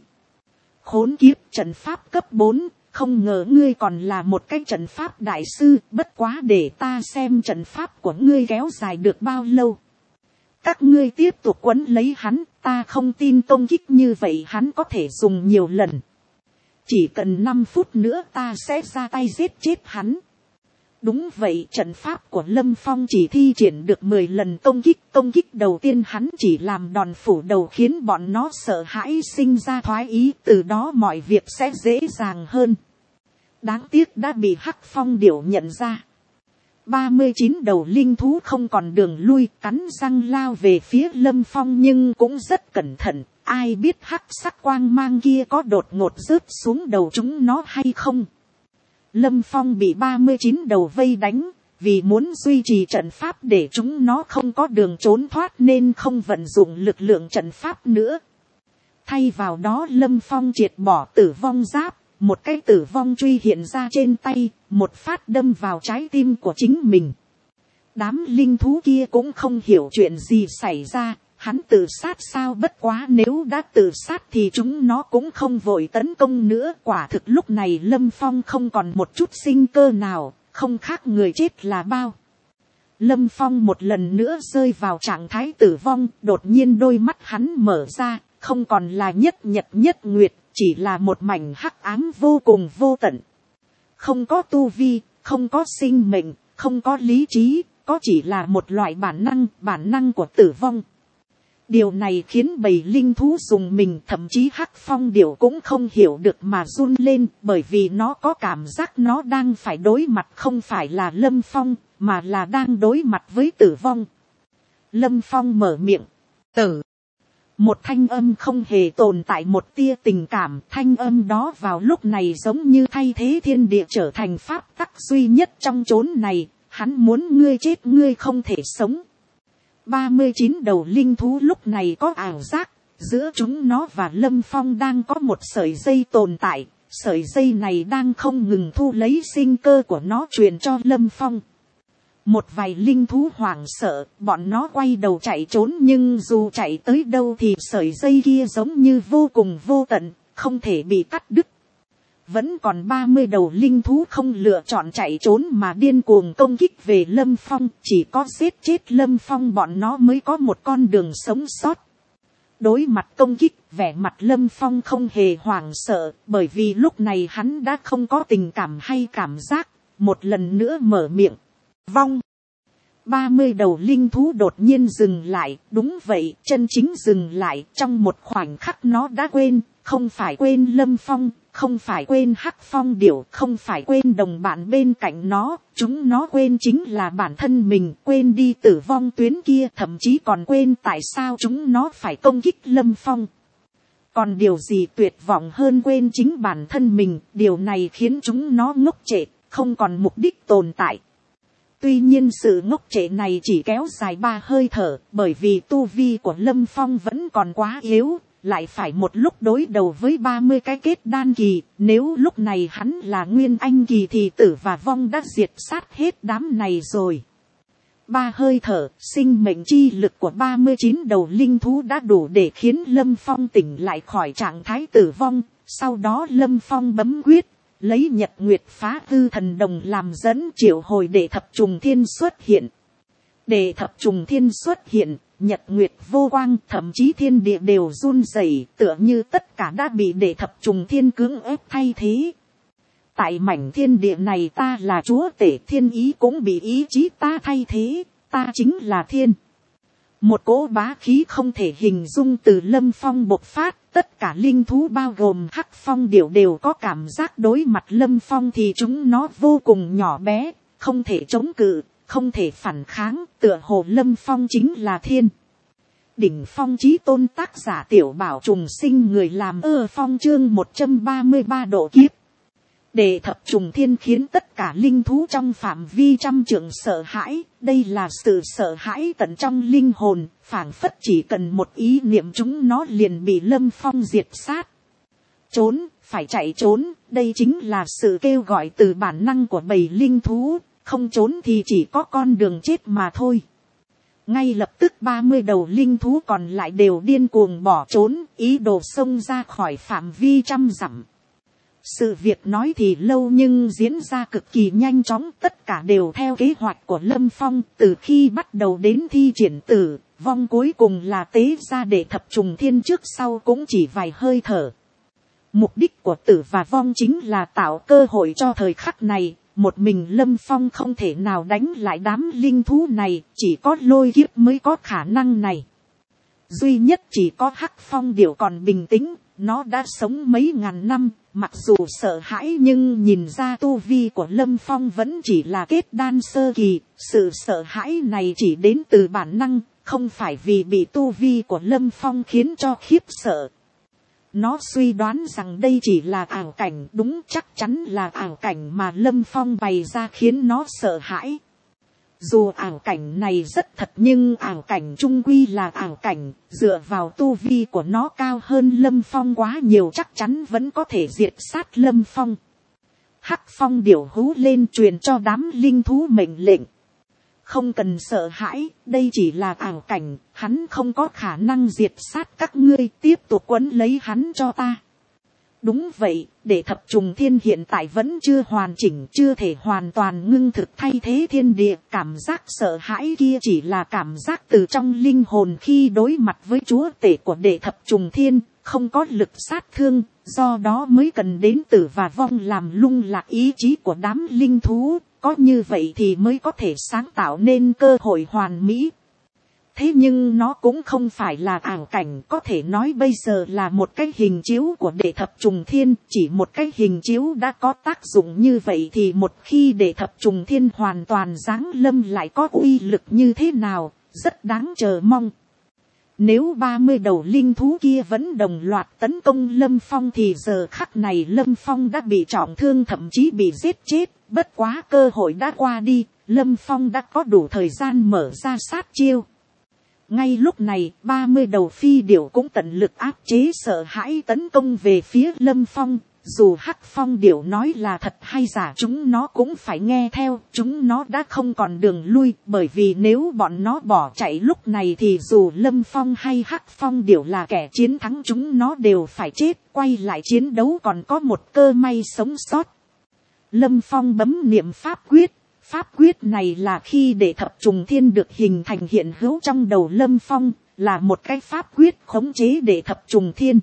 Khốn kiếp, trận pháp cấp bốn, không ngờ ngươi còn là một cái trận pháp đại sư, bất quá để ta xem trận pháp của ngươi kéo dài được bao lâu. Các ngươi tiếp tục quấn lấy hắn, ta không tin công kích như vậy hắn có thể dùng nhiều lần. Chỉ cần năm phút nữa ta sẽ ra tay giết chết hắn. Đúng vậy, trận pháp của Lâm Phong chỉ thi triển được mười lần công kích. Công kích đầu tiên hắn chỉ làm đòn phủ đầu khiến bọn nó sợ hãi sinh ra thoái ý. Từ đó mọi việc sẽ dễ dàng hơn. Đáng tiếc đã bị Hắc Phong Điểu nhận ra. ba mươi chín đầu linh thú không còn đường lui, cắn răng lao về phía Lâm Phong nhưng cũng rất cẩn thận. Ai biết hắc sắc quang mang kia có đột ngột rớt xuống đầu chúng nó hay không. Lâm Phong bị ba mươi chín đầu vây đánh, vì muốn duy trì trận pháp để chúng nó không có đường trốn thoát nên không vận dụng lực lượng trận pháp nữa. Thay vào đó Lâm Phong triệt bỏ tử vong giáp, một cái tử vong truy hiện ra trên tay, một phát đâm vào trái tim của chính mình. Đám linh thú kia cũng không hiểu chuyện gì xảy ra, hắn tự sát sao, bất quá nếu đã tự sát thì chúng nó cũng không vội tấn công nữa. Quả thực lúc này Lâm Phong không còn một chút sinh cơ nào, không khác người chết là bao. Lâm Phong một lần nữa rơi vào trạng thái tử vong, đột nhiên đôi mắt hắn mở ra, không còn là nhất nhật nhất nguyệt, chỉ là một mảnh hắc ám vô cùng vô tận. Không có tu vi, không có sinh mệnh, không có lý trí, có chỉ là một loại bản năng, bản năng của tử vong. Điều này khiến bầy linh thú dùng mình, thậm chí Hắc Phong Điểu cũng không hiểu được mà run lên, bởi vì nó có cảm giác nó đang phải đối mặt không phải là Lâm Phong, mà là đang đối mặt với tử vong. Lâm Phong mở miệng, tử. Một thanh âm không hề tồn tại một tia tình cảm, thanh âm đó vào lúc này giống như thay thế thiên địa trở thành pháp tắc duy nhất trong chốn này, hắn muốn ngươi chết ngươi không thể sống. ba mươi chín đầu linh thú lúc này có ảo giác, giữa chúng nó và Lâm Phong đang có một sợi dây tồn tại, sợi dây này đang không ngừng thu lấy sinh cơ của nó truyền cho Lâm Phong. Một vài linh thú hoảng sợ, bọn nó quay đầu chạy trốn nhưng dù chạy tới đâu thì sợi dây kia giống như vô cùng vô tận, không thể bị cắt đứt. Vẫn còn ba mươi đầu linh thú không lựa chọn chạy trốn mà điên cuồng công kích về Lâm Phong, chỉ có giết chết Lâm Phong bọn nó mới có một con đường sống sót. Đối mặt công kích, vẻ mặt Lâm Phong không hề hoảng sợ, bởi vì lúc này hắn đã không có tình cảm hay cảm giác, một lần nữa mở miệng. Vong. ba mươi đầu linh thú đột nhiên dừng lại, đúng vậy, chân chính dừng lại, trong một khoảnh khắc nó đã quên, không phải quên Lâm Phong, không phải quên Hắc Phong Điểu, không phải quên đồng bạn bên cạnh nó, chúng nó quên chính là bản thân mình, quên đi tử vong tuyến kia, thậm chí còn quên tại sao chúng nó phải công kích Lâm Phong. Còn điều gì tuyệt vọng hơn quên chính bản thân mình, điều này khiến chúng nó ngốc trệ, không còn mục đích tồn tại. Tuy nhiên sự ngốc trệ này chỉ kéo dài ba hơi thở, bởi vì tu vi của Lâm Phong vẫn còn quá yếu, lại phải một lúc đối đầu với ba mươi cái kết đan kỳ, nếu lúc này hắn là nguyên anh kỳ thì tử và vong đã diệt sát hết đám này rồi. Ba hơi thở, sinh mệnh chi lực của ba mươi chín đầu linh thú đã đủ để khiến Lâm Phong tỉnh lại khỏi trạng thái tử vong, sau đó Lâm Phong bấm quyết, lấy nhật nguyệt phá hư thần đồng làm dẫn triệu hồi để thập trùng thiên xuất hiện. Để thập trùng thiên xuất hiện, nhật nguyệt vô quang, thậm chí thiên địa đều run rẩy, tựa như tất cả đã bị để thập trùng thiên cưỡng ép thay thế. Tại mảnh thiên địa này ta là chúa tể, thiên ý cũng bị ý chí ta thay thế, ta chính là thiên. Một cỗ bá khí không thể hình dung từ Lâm Phong bộc phát, tất cả linh thú bao gồm Hắc Phong Điểu đều có cảm giác đối mặt Lâm Phong thì chúng nó vô cùng nhỏ bé, không thể chống cự, không thể phản kháng, tựa hồ Lâm Phong chính là thiên đỉnh phong chí tôn. Tác giả Tiểu Bảo Trùng Sinh, người làm ơ phong. Chương một trăm ba mươi ba độ kiếp. Để thập trùng thiên khiến tất cả linh thú trong phạm vi trăm trượng sợ hãi. Đây là sự sợ hãi tận trong linh hồn, phảng phất chỉ cần một ý niệm chúng nó liền bị Lâm Phong diệt sát. Trốn, phải chạy trốn, đây chính là sự kêu gọi từ bản năng của bầy linh thú, không trốn thì chỉ có con đường chết mà thôi. Ngay lập tức ba mươi đầu linh thú còn lại đều điên cuồng bỏ trốn, ý đồ xông ra khỏi phạm vi trăm dặm. Sự việc nói thì lâu nhưng diễn ra cực kỳ nhanh chóng, tất cả đều theo kế hoạch của Lâm Phong, từ khi bắt đầu đến thi triển tử vong cuối cùng là tế ra để thập trùng thiên, trước sau cũng chỉ vài hơi thở. Mục đích của tử và vong chính là tạo cơ hội cho thời khắc này, một mình Lâm Phong không thể nào đánh lại đám linh thú này, chỉ có lôi kiếp mới có khả năng này. Duy nhất chỉ có Hắc Phong điểu còn bình tĩnh, nó đã sống mấy ngàn năm, mặc dù sợ hãi nhưng nhìn ra tu vi của Lâm Phong vẫn chỉ là kết đan sơ kỳ, sự sợ hãi này chỉ đến từ bản năng, không phải vì bị tu vi của Lâm Phong khiến cho khiếp sợ. Nó suy đoán rằng đây chỉ là ảo cảnh, đúng chắc chắn là ảo cảnh mà Lâm Phong bày ra khiến nó sợ hãi. Dù ảo cảnh này rất thật nhưng ảo cảnh chung quy là ảo cảnh, dựa vào tu vi của nó cao hơn Lâm Phong quá nhiều chắc chắn vẫn có thể diệt sát Lâm Phong. Hắc Phong điểu hú lên truyền cho đám linh thú mệnh lệnh. Không cần sợ hãi, đây chỉ là ảo cảnh, hắn không có khả năng diệt sát các ngươi, tiếp tục quấn lấy hắn cho ta. Đúng vậy, để thập trùng thiên hiện tại vẫn chưa hoàn chỉnh, chưa thể hoàn toàn ngưng thực thay thế thiên địa. Cảm giác sợ hãi kia chỉ là cảm giác từ trong linh hồn khi đối mặt với chúa tể của đệ thập trùng thiên, không có lực sát thương, do đó mới cần đến tử và vong làm lung lạc ý chí của đám linh thú. Có như vậy thì mới có thể sáng tạo nên cơ hội hoàn mỹ. Thế nhưng nó cũng không phải là ảo cảnh, có thể nói bây giờ là một cái hình chiếu của đệ thập trùng thiên. Chỉ một cái hình chiếu đã có tác dụng như vậy thì một khi đệ thập trùng thiên hoàn toàn giáng lâm lại có uy lực như thế nào, rất đáng chờ mong. Nếu ba mươi đầu linh thú kia vẫn đồng loạt tấn công Lâm Phong thì giờ khắc này Lâm Phong đã bị trọng thương, thậm chí bị giết chết. Bất quá cơ hội đã qua đi, Lâm Phong đã có đủ thời gian mở ra sát chiêu. Ngay lúc này, ba mươi đầu phi điểu cũng tận lực áp chế sợ hãi tấn công về phía Lâm Phong. Dù Hắc Phong điểu nói là thật hay giả chúng nó cũng phải nghe theo, chúng nó đã không còn đường lui, bởi vì nếu bọn nó bỏ chạy lúc này thì dù Lâm Phong hay Hắc Phong điểu là kẻ chiến thắng chúng nó đều phải chết, quay lại chiến đấu còn có một cơ may sống sót. Lâm Phong bấm niệm pháp quyết, pháp quyết này là khi để thập trùng thiên được hình thành hiện hữu trong đầu Lâm Phong, là một cái pháp quyết khống chế để thập trùng thiên.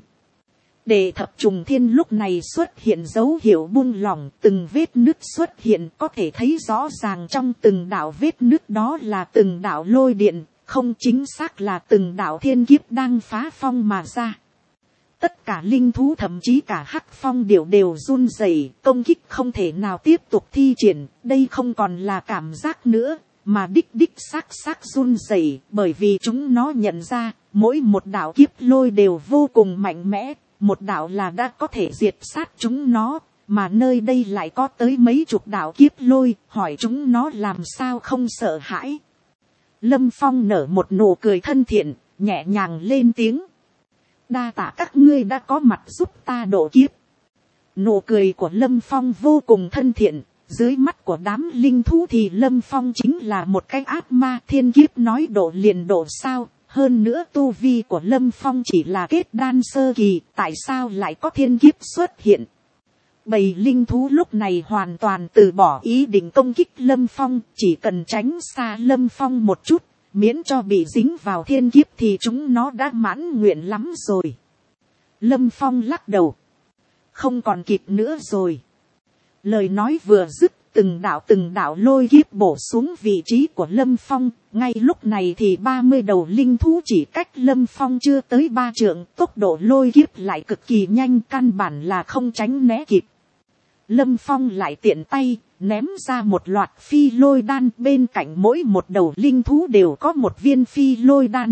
Để thập trùng thiên lúc này xuất hiện dấu hiệu buông lỏng, từng vết nứt xuất hiện, có thể thấy rõ ràng trong từng đạo vết nứt đó là từng đạo lôi điện, không chính xác là từng đạo thiên kiếp đang phá phong mà ra. Tất cả linh thú thậm chí cả Hắc Phong điểu đều run rẩy, công kích không thể nào tiếp tục thi triển, đây không còn là cảm giác nữa, mà đích đích xác xác run rẩy, bởi vì chúng nó nhận ra, mỗi một đạo kiếp lôi đều vô cùng mạnh mẽ, một đạo là đã có thể diệt sát chúng nó, mà nơi đây lại có tới mấy chục đạo kiếp lôi, hỏi chúng nó làm sao không sợ hãi. Lâm Phong nở một nụ cười thân thiện, nhẹ nhàng lên tiếng. Đa tạ các ngươi đã có mặt giúp ta độ kiếp. Nụ cười của Lâm Phong vô cùng thân thiện, dưới mắt của đám linh thú thì Lâm Phong chính là một cái ác ma, thiên kiếp nói độ liền độ sao. Hơn nữa tu vi của Lâm Phong chỉ là kết đan sơ kỳ, tại sao lại có thiên kiếp xuất hiện. Bầy linh thú lúc này hoàn toàn từ bỏ ý định công kích Lâm Phong, chỉ cần tránh xa Lâm Phong một chút, miễn cho bị dính vào thiên kiếp thì chúng nó đã mãn nguyện lắm rồi. Lâm Phong lắc đầu. Không còn kịp nữa rồi. Lời nói vừa dứt, từng đạo từng đạo lôi kiếp bổ xuống vị trí của Lâm Phong. Ngay lúc này thì ba mươi đầu linh thú chỉ cách Lâm Phong chưa tới ba trượng, tốc độ lôi kiếp lại cực kỳ nhanh, căn bản là không tránh né kịp. Lâm Phong lại tiện tay, ném ra một loạt phi lôi đan, bên cạnh mỗi một đầu linh thú đều có một viên phi lôi đan.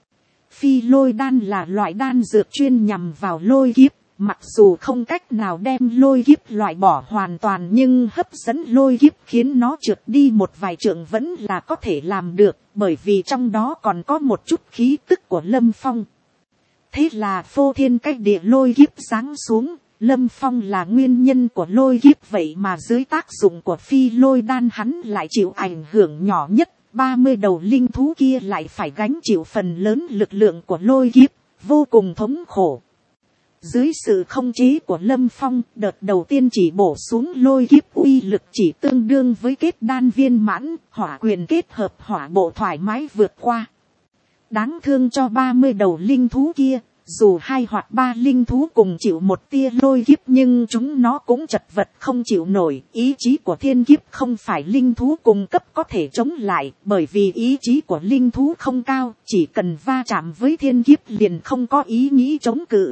Phi lôi đan là loại đan dược chuyên nhằm vào lôi kiếp, mặc dù không cách nào đem lôi kiếp loại bỏ hoàn toàn, nhưng hấp dẫn lôi kiếp khiến nó trượt đi một vài trượng vẫn là có thể làm được, bởi vì trong đó còn có một chút khí tức của Lâm Phong. Thế là phô thiên cách địa lôi kiếp giáng xuống, Lâm Phong là nguyên nhân của lôi kiếp, vậy mà dưới tác dụng của phi lôi đan hắn lại chịu ảnh hưởng nhỏ nhất, ba mươi đầu linh thú kia lại phải gánh chịu phần lớn lực lượng của lôi kiếp, vô cùng thống khổ. Dưới sự không chế của Lâm Phong, đợt đầu tiên chỉ bổ xuống lôi kiếp uy lực chỉ tương đương với kết đan viên mãn, hỏa quyền kết hợp hỏa bộ thoải mái vượt qua. Đáng thương cho ba mươi đầu linh thú kia, dù hai hoặc ba linh thú cùng chịu một tia lôi kiếp nhưng chúng nó cũng chật vật không chịu nổi. Ý chí của thiên kiếp không phải linh thú cùng cấp có thể chống lại, bởi vì ý chí của linh thú không cao, chỉ cần va chạm với thiên kiếp liền không có ý nghĩ chống cự.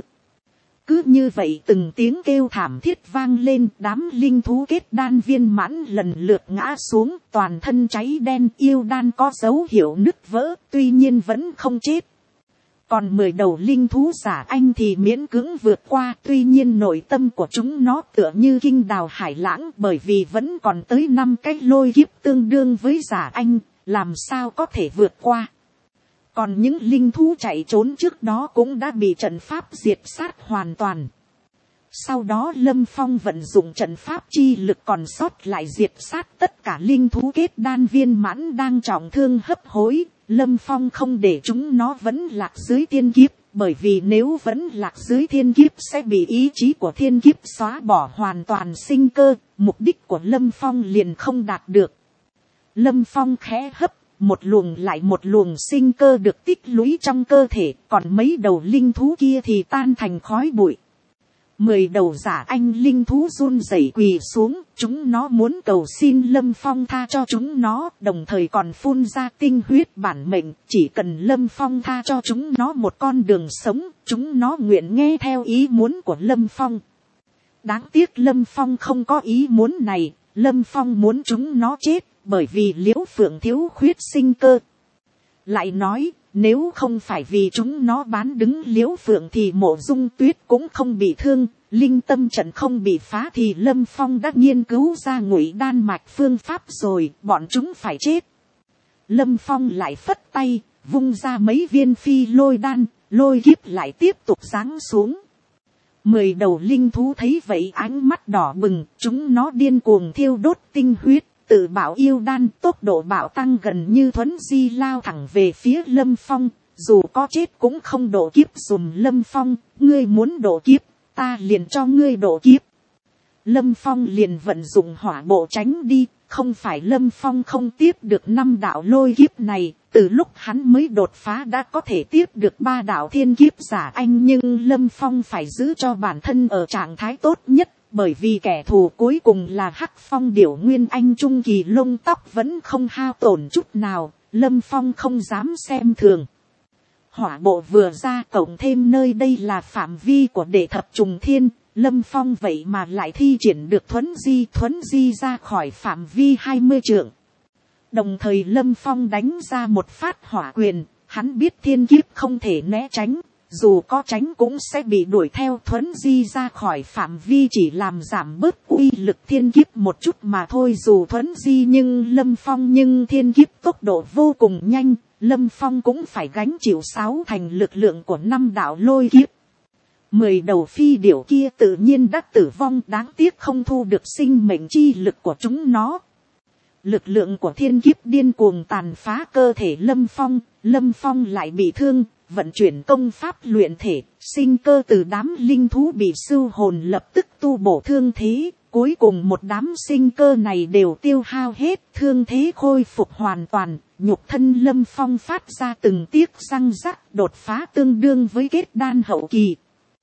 Cứ như vậy từng tiếng kêu thảm thiết vang lên, đám linh thú kết đan viên mãn lần lượt ngã xuống, toàn thân cháy đen, yêu đan có dấu hiệu nứt vỡ, tuy nhiên vẫn không chết. Còn mười đầu linh thú giả anh thì miễn cưỡng vượt qua, tuy nhiên nội tâm của chúng nó tựa như kinh đào hải lãng, bởi vì vẫn còn tới năm cái lôi kiếp tương đương với giả anh, làm sao có thể vượt qua. Còn những linh thú chạy trốn trước đó cũng đã bị trận pháp diệt sát hoàn toàn. Sau đó Lâm Phong vận dụng trận pháp chi lực còn sót lại diệt sát tất cả linh thú kết đan viên mãn đang trọng thương hấp hối. Lâm Phong không để chúng nó vẫn lạc dưới thiên kiếp, bởi vì nếu vẫn lạc dưới thiên kiếp sẽ bị ý chí của thiên kiếp xóa bỏ hoàn toàn sinh cơ, mục đích của Lâm Phong liền không đạt được. Lâm Phong khẽ hấp, một luồng lại một luồng sinh cơ được tích lũy trong cơ thể, còn mấy đầu linh thú kia thì tan thành khói bụi. Mười đầu giả anh linh thú run rẩy quỳ xuống, chúng nó muốn cầu xin Lâm Phong tha cho chúng nó, đồng thời còn phun ra tinh huyết bản mệnh, chỉ cần Lâm Phong tha cho chúng nó một con đường sống, chúng nó nguyện nghe theo ý muốn của Lâm Phong. Đáng tiếc Lâm Phong không có ý muốn này, Lâm Phong muốn chúng nó chết, bởi vì Liễu Phượng thiếu khuyết sinh cơ. Lại nói, nếu không phải vì chúng nó bán đứng Liễu Phượng thì Mộ Dung Tuyết cũng không bị thương, linh tâm trận không bị phá thì Lâm Phong đã nghiên cứu ra ngụy đan mạch phương pháp rồi, bọn chúng phải chết. Lâm Phong lại phất tay, vung ra mấy viên phi lôi đan, lôi kiếp lại tiếp tục giáng xuống. Mười đầu linh thú thấy vậy ánh mắt đỏ bừng, chúng nó điên cuồng thiêu đốt tinh huyết. Tự bảo yêu đan tốc độ bạo tăng gần như thuấn di lao thẳng về phía Lâm Phong, dù có chết cũng không độ kiếp dùm Lâm Phong, ngươi muốn độ kiếp, ta liền cho ngươi độ kiếp. Lâm Phong liền vận dụng hỏa bộ tránh đi, không phải Lâm Phong không tiếp được năm đạo lôi kiếp này, từ lúc hắn mới đột phá đã có thể tiếp được ba đạo thiên kiếp giả anh, nhưng Lâm Phong phải giữ cho bản thân ở trạng thái tốt nhất. Bởi vì kẻ thù cuối cùng là Hắc Phong Điểu Nguyên Anh trung kỳ lông tóc vẫn không hao tổn chút nào, Lâm Phong không dám xem thường. Hỏa bộ vừa ra cộng thêm nơi đây là phạm vi của đệ thập trùng thiên, Lâm Phong vậy mà lại thi triển được thuấn di thuấn di ra khỏi phạm vi hai mươi trượng. Đồng thời Lâm Phong đánh ra một phát hỏa quyền, hắn biết thiên kiếp không thể né tránh. Dù có tránh cũng sẽ bị đuổi theo, thuấn di ra khỏi phạm vi chỉ làm giảm bớt uy lực thiên kiếp một chút mà thôi. Dù thuấn di nhưng Lâm Phong nhưng thiên kiếp tốc độ vô cùng nhanh, Lâm Phong cũng phải gánh chịu sáu thành lực lượng của năm đạo lôi kiếp. Mười đầu phi điểu kia tự nhiên đã tử vong, đáng tiếc không thu được sinh mệnh chi lực của chúng nó. Lực lượng của thiên kiếp điên cuồng tàn phá cơ thể Lâm Phong, Lâm Phong lại bị thương. Vận chuyển công pháp luyện thể, sinh cơ từ đám linh thú bị sưu hồn lập tức tu bổ thương thế, cuối cùng một đám sinh cơ này đều tiêu hao hết, thương thế khôi phục hoàn toàn, nhục thân Lâm Phong phát ra từng tiếc răng rắc, đột phá tương đương với kết đan hậu kỳ.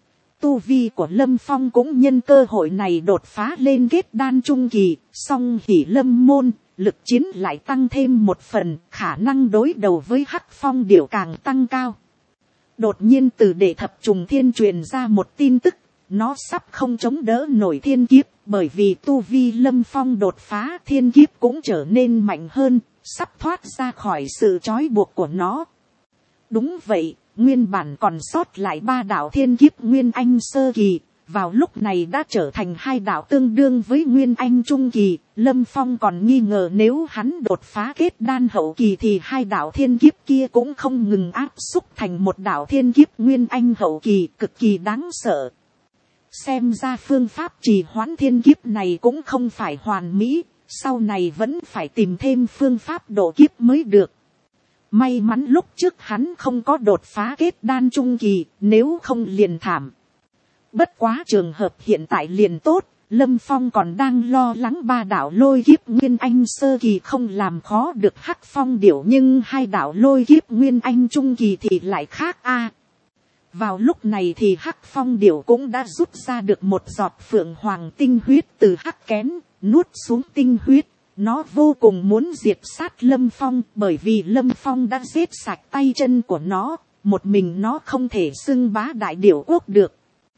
Tu vi của Lâm Phong cũng nhân cơ hội này đột phá lên kết đan trung kỳ, song hỉ lâm môn, lực chiến lại tăng thêm một phần, khả năng đối đầu với Hắc Phong Điểu càng tăng cao. Đột nhiên từ đệ thập trùng thiên truyền ra một tin tức, nó sắp không chống đỡ nổi thiên kiếp, bởi vì tu vi Lâm Phong đột phá, thiên kiếp cũng trở nên mạnh hơn, sắp thoát ra khỏi sự trói buộc của nó. Đúng vậy, nguyên bản còn sót lại ba đạo thiên kiếp Nguyên Anh sơ kỳ, vào lúc này đã trở thành hai đạo tương đương với Nguyên Anh trung kỳ. Lâm Phong còn nghi ngờ nếu hắn đột phá kết đan hậu kỳ thì hai đạo thiên kiếp kia cũng không ngừng áp xúc thành một đạo thiên kiếp Nguyên Anh hậu kỳ, cực kỳ đáng sợ. Xem ra phương pháp trì hoãn thiên kiếp này cũng không phải hoàn mỹ, sau này vẫn phải tìm thêm phương pháp độ kiếp mới được. May mắn lúc trước hắn không có đột phá kết đan trung kỳ, nếu không liền thảm. Bất quá trường hợp hiện tại liền tốt, Lâm Phong còn đang lo lắng ba đạo lôi kiếp Nguyên Anh sơ kỳ không làm khó được Hắc Phong Điểu, nhưng hai đạo lôi kiếp Nguyên Anh trung kỳ thì lại khác a. Vào lúc này thì Hắc Phong Điểu cũng đã rút ra được một giọt phượng hoàng tinh huyết từ hắc kén, nuốt xuống tinh huyết. Nó vô cùng muốn diệt sát Lâm Phong, bởi vì Lâm Phong đã giết sạch tay chân của nó, một mình nó không thể xưng bá đại điểu quốc được.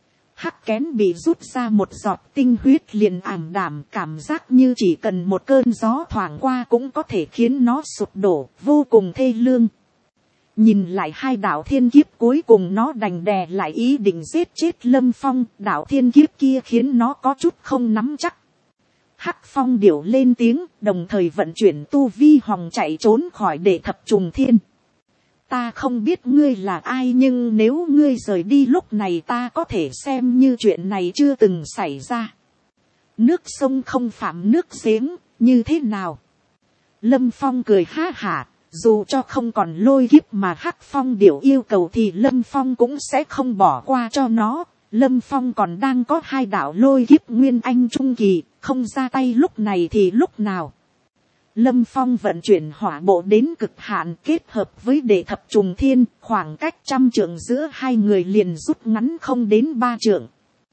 Hắc kén bị rút ra một giọt tinh huyết liền ảm đạm, cảm giác như chỉ cần một cơn gió thoảng qua cũng có thể khiến nó sụp đổ, vô cùng thê lương. Nhìn lại hai đạo thiên kiếp cuối cùng nó đành đè lại ý định giết chết Lâm Phong, đạo thiên kiếp kia khiến nó có chút không nắm chắc. Hắc Phong Điểu lên tiếng, đồng thời vận chuyển tu vi hòng chạy trốn khỏi Đệ Thập Trùng Thiên. Ta không biết ngươi là ai, nhưng nếu ngươi rời đi lúc này ta có thể xem như chuyện này chưa từng xảy ra. Nước sông không phạm nước giếng, như thế nào? Lâm Phong cười ha hả, dù cho không còn lôi kiếp mà Hắc Phong Điểu yêu cầu thì Lâm Phong cũng sẽ không bỏ qua cho nó. Lâm Phong còn đang có hai đạo lôi kiếp Nguyên Anh trung kỳ, không ra tay lúc này thì lúc nào. Lâm Phong vận chuyển hỏa bộ đến cực hạn, kết hợp với Đệ Thập Trùng Thiên, khoảng cách trăm trượng giữa hai người liền rút ngắn không đến ba trượng.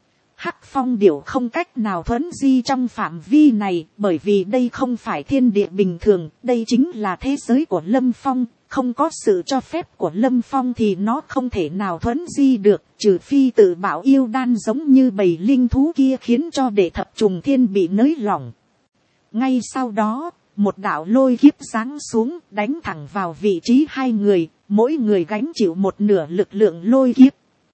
Hắc Phong Điểu không cách nào thuấn di trong phạm vi này, bởi vì đây không phải thiên địa bình thường, đây chính là thế giới của Lâm Phong. Không có sự cho phép của Lâm Phong thì nó không thể nào thuấn di được, trừ phi tự bảo yêu đan giống như bầy linh thú kia khiến cho Đệ Thập Trùng Thiên bị nới lỏng. Ngay sau đó, một đạo lôi kiếp giáng xuống, đánh thẳng vào vị trí hai người, mỗi người gánh chịu một nửa lực lượng lôi kiếp.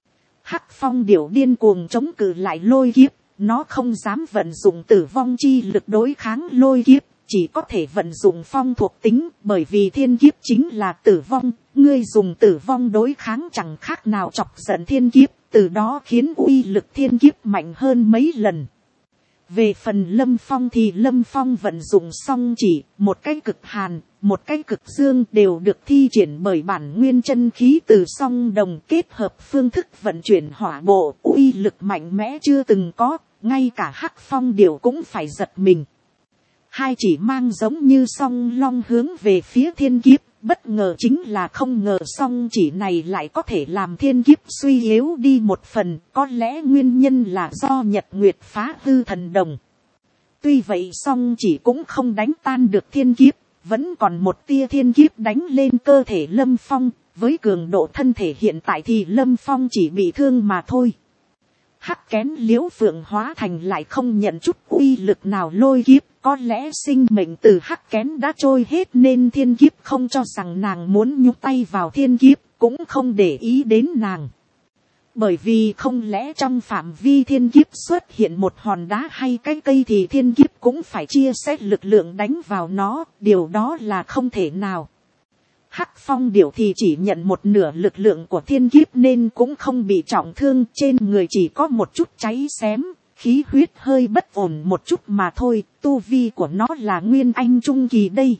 Hắc Phong Điểu điên cuồng chống cự lại lôi kiếp, nó không dám vận dụng tử vong chi lực đối kháng lôi kiếp, chỉ có thể vận dụng phong thuộc tính, bởi vì thiên kiếp chính là tử vong, ngươi dùng tử vong đối kháng chẳng khác nào chọc giận thiên kiếp, từ đó khiến uy lực thiên kiếp mạnh hơn mấy lần. Về phần Lâm Phong thì Lâm Phong vận dụng song chỉ, một cái cực hàn, một cái cực dương đều được thi triển bởi bản nguyên chân khí từ song đồng, kết hợp phương thức vận chuyển hỏa bộ, uy lực mạnh mẽ chưa từng có, ngay cả Hắc Phong Điểu cũng phải giật mình. Hai chỉ mang giống như song long hướng về phía thiên kiếp, bất ngờ chính là không ngờ song chỉ này lại có thể làm thiên kiếp suy yếu đi một phần, có lẽ nguyên nhân là do Nhật Nguyệt phá hư thần đồng. Tuy vậy song chỉ cũng không đánh tan được thiên kiếp, vẫn còn một tia thiên kiếp đánh lên cơ thể Lâm Phong, với cường độ thân thể hiện tại thì Lâm Phong chỉ bị thương mà thôi. Hắc kén liễu phượng hóa thành lại không nhận chút uy lực nào lôi kiếp, có lẽ sinh mệnh từ hắc kén đã trôi hết nên thiên kiếp không cho rằng nàng muốn nhúc tay vào thiên kiếp, cũng không để ý đến nàng. Bởi vì không lẽ trong phạm vi thiên kiếp xuất hiện một hòn đá hay cái cây thì thiên kiếp cũng phải chia sẻ lực lượng đánh vào nó, điều đó là không thể nào. Hắc Phong Điểu thì chỉ nhận một nửa lực lượng của thiên kiếp nên cũng không bị trọng thương, trên người chỉ có một chút cháy xém, khí huyết hơi bất ổn một chút mà thôi, tu vi của nó là Nguyên Anh trung kỳ đây.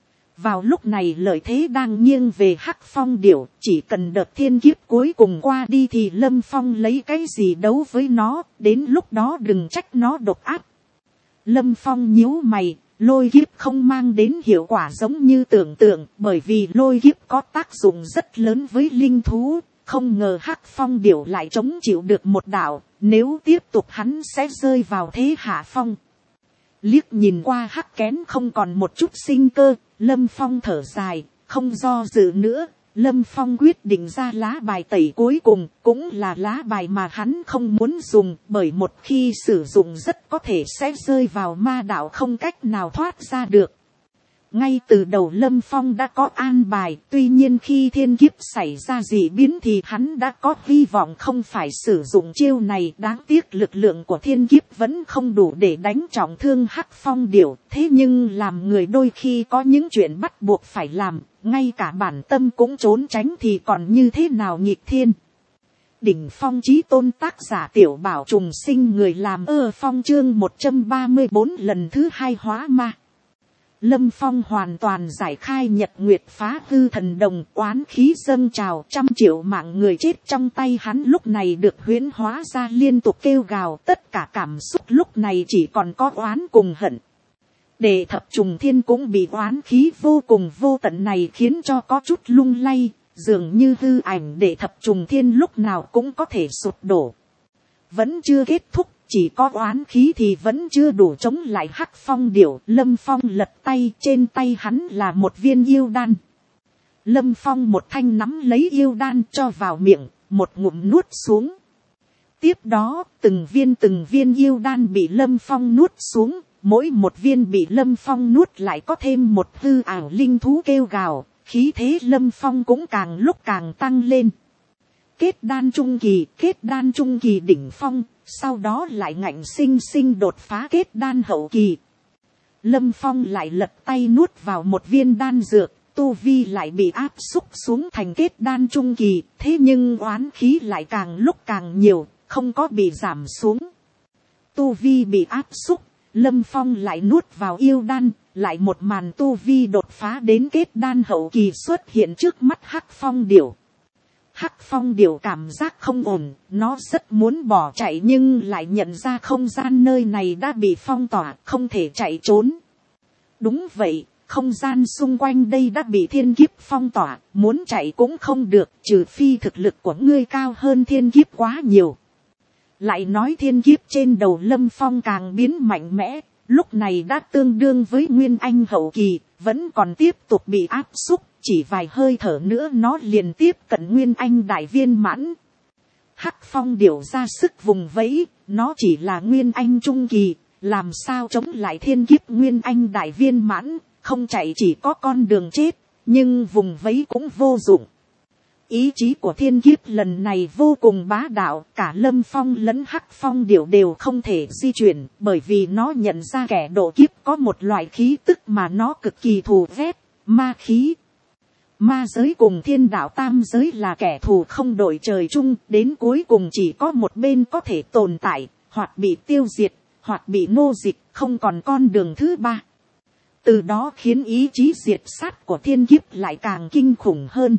Vào lúc này lợi thế đang nghiêng về Hắc Phong Điểu, chỉ cần đợt thiên kiếp cuối cùng qua đi thì Lâm Phong lấy cái gì đấu với nó, đến lúc đó đừng trách nó độc ác. Lâm Phong nhíu mày. Lôi kiếp không mang đến hiệu quả giống như tưởng tượng, bởi vì lôi kiếp có tác dụng rất lớn với linh thú, không ngờ Hắc Phong Điểu lại chống chịu được một đạo, nếu tiếp tục hắn sẽ rơi vào thế hạ phong. Liếc nhìn qua hắc kén không còn một chút sinh cơ, Lâm Phong thở dài, không do dự nữa, Lâm Phong quyết định ra lá bài tẩy cuối cùng, cũng là lá bài mà hắn không muốn dùng, bởi một khi sử dụng rất có thể sẽ rơi vào ma đạo không cách nào thoát ra được. Ngay từ đầu Lâm Phong đã có an bài, tuy nhiên khi thiên kiếp xảy ra dị biến thì hắn đã có hy vọng không phải sử dụng chiêu này. Đáng tiếc lực lượng của thiên kiếp vẫn không đủ để đánh trọng thương Hắc Phong Điểu. Thế nhưng làm người đôi khi có những chuyện bắt buộc phải làm, ngay cả bản tâm cũng trốn tránh thì còn như thế nào nghịch thiên. Đỉnh phong chí tôn, tác giả Tiểu Bảo Trùng Sinh, người làm Ơ Phong, chương một trăm ba mươi bốn lần thứ hai hóa ma. Lâm Phong hoàn toàn giải khai nhật nguyệt phá hư thần đồng, oán khí dâng trào, trăm triệu mạng người chết trong tay hắn lúc này được huyễn hóa ra liên tục kêu gào, tất cả cảm xúc lúc này chỉ còn có oán cùng hận. Đệ thập trùng thiên cũng bị oán khí vô cùng vô tận này khiến cho có chút lung lay, dường như hư ảnh đệ thập trùng thiên lúc nào cũng có thể sụp đổ. Vẫn chưa kết thúc, chỉ có oán khí thì vẫn chưa đủ chống lại Hắc Phong Điểu. Lâm Phong lật tay, trên tay hắn là một viên yêu đan. Lâm Phong một thanh nắm lấy yêu đan cho vào miệng, một ngụm nuốt xuống. Tiếp đó, từng viên từng viên yêu đan bị Lâm Phong nuốt xuống, mỗi một viên bị Lâm Phong nuốt lại có thêm một hư ảo linh thú kêu gào, khí thế Lâm Phong cũng càng lúc càng tăng lên. Kết đan trung kỳ, kết đan trung kỳ đỉnh phong, sau đó lại ngạnh sinh sinh đột phá kết đan hậu kỳ. Lâm Phong lại lật tay nuốt vào một viên đan dược, tu vi lại bị áp xúc xuống thành kết đan trung kỳ, thế nhưng oán khí lại càng lúc càng nhiều, không có bị giảm xuống. Tu vi bị áp xúc, Lâm Phong lại nuốt vào yêu đan, lại một màn tu vi đột phá đến kết đan hậu kỳ xuất hiện trước mắt Hắc Phong Điểu. Hắc Phong Điểu cảm giác không ổn, nó rất muốn bỏ chạy nhưng lại nhận ra không gian nơi này đã bị phong tỏa, không thể chạy trốn. Đúng vậy, không gian xung quanh đây đã bị thiên kiếp phong tỏa, muốn chạy cũng không được, trừ phi thực lực của ngươi cao hơn thiên kiếp quá nhiều. Lại nói thiên kiếp trên đầu Lâm Phong càng biến mạnh mẽ, lúc này đã tương đương với Nguyên Anh hậu kỳ, vẫn còn tiếp tục bị áp xúc, chỉ vài hơi thở nữa nó liền tiếp cận Nguyên Anh đại viên mãn. Hắc Phong Điểu ra sức vùng vẫy, nó chỉ là Nguyên Anh trung kỳ, làm sao chống lại thiên kiếp Nguyên Anh đại viên mãn, không chạy chỉ có con đường chết, nhưng vùng vẫy cũng vô dụng. Ý chí của thiên kiếp lần này vô cùng bá đạo, cả Lâm Phong lẫn Hắc Phong Điểu đều không thể di chuyển, bởi vì nó nhận ra kẻ độ kiếp có một loại khí tức mà nó cực kỳ thù ghét, ma khí. Ma giới cùng thiên đạo tam giới là kẻ thù không đội trời chung, đến cuối cùng chỉ có một bên có thể tồn tại, hoặc bị tiêu diệt, hoặc bị nô dịch, không còn con đường thứ ba. Từ đó khiến ý chí diệt sát của thiên kiếp lại càng kinh khủng hơn.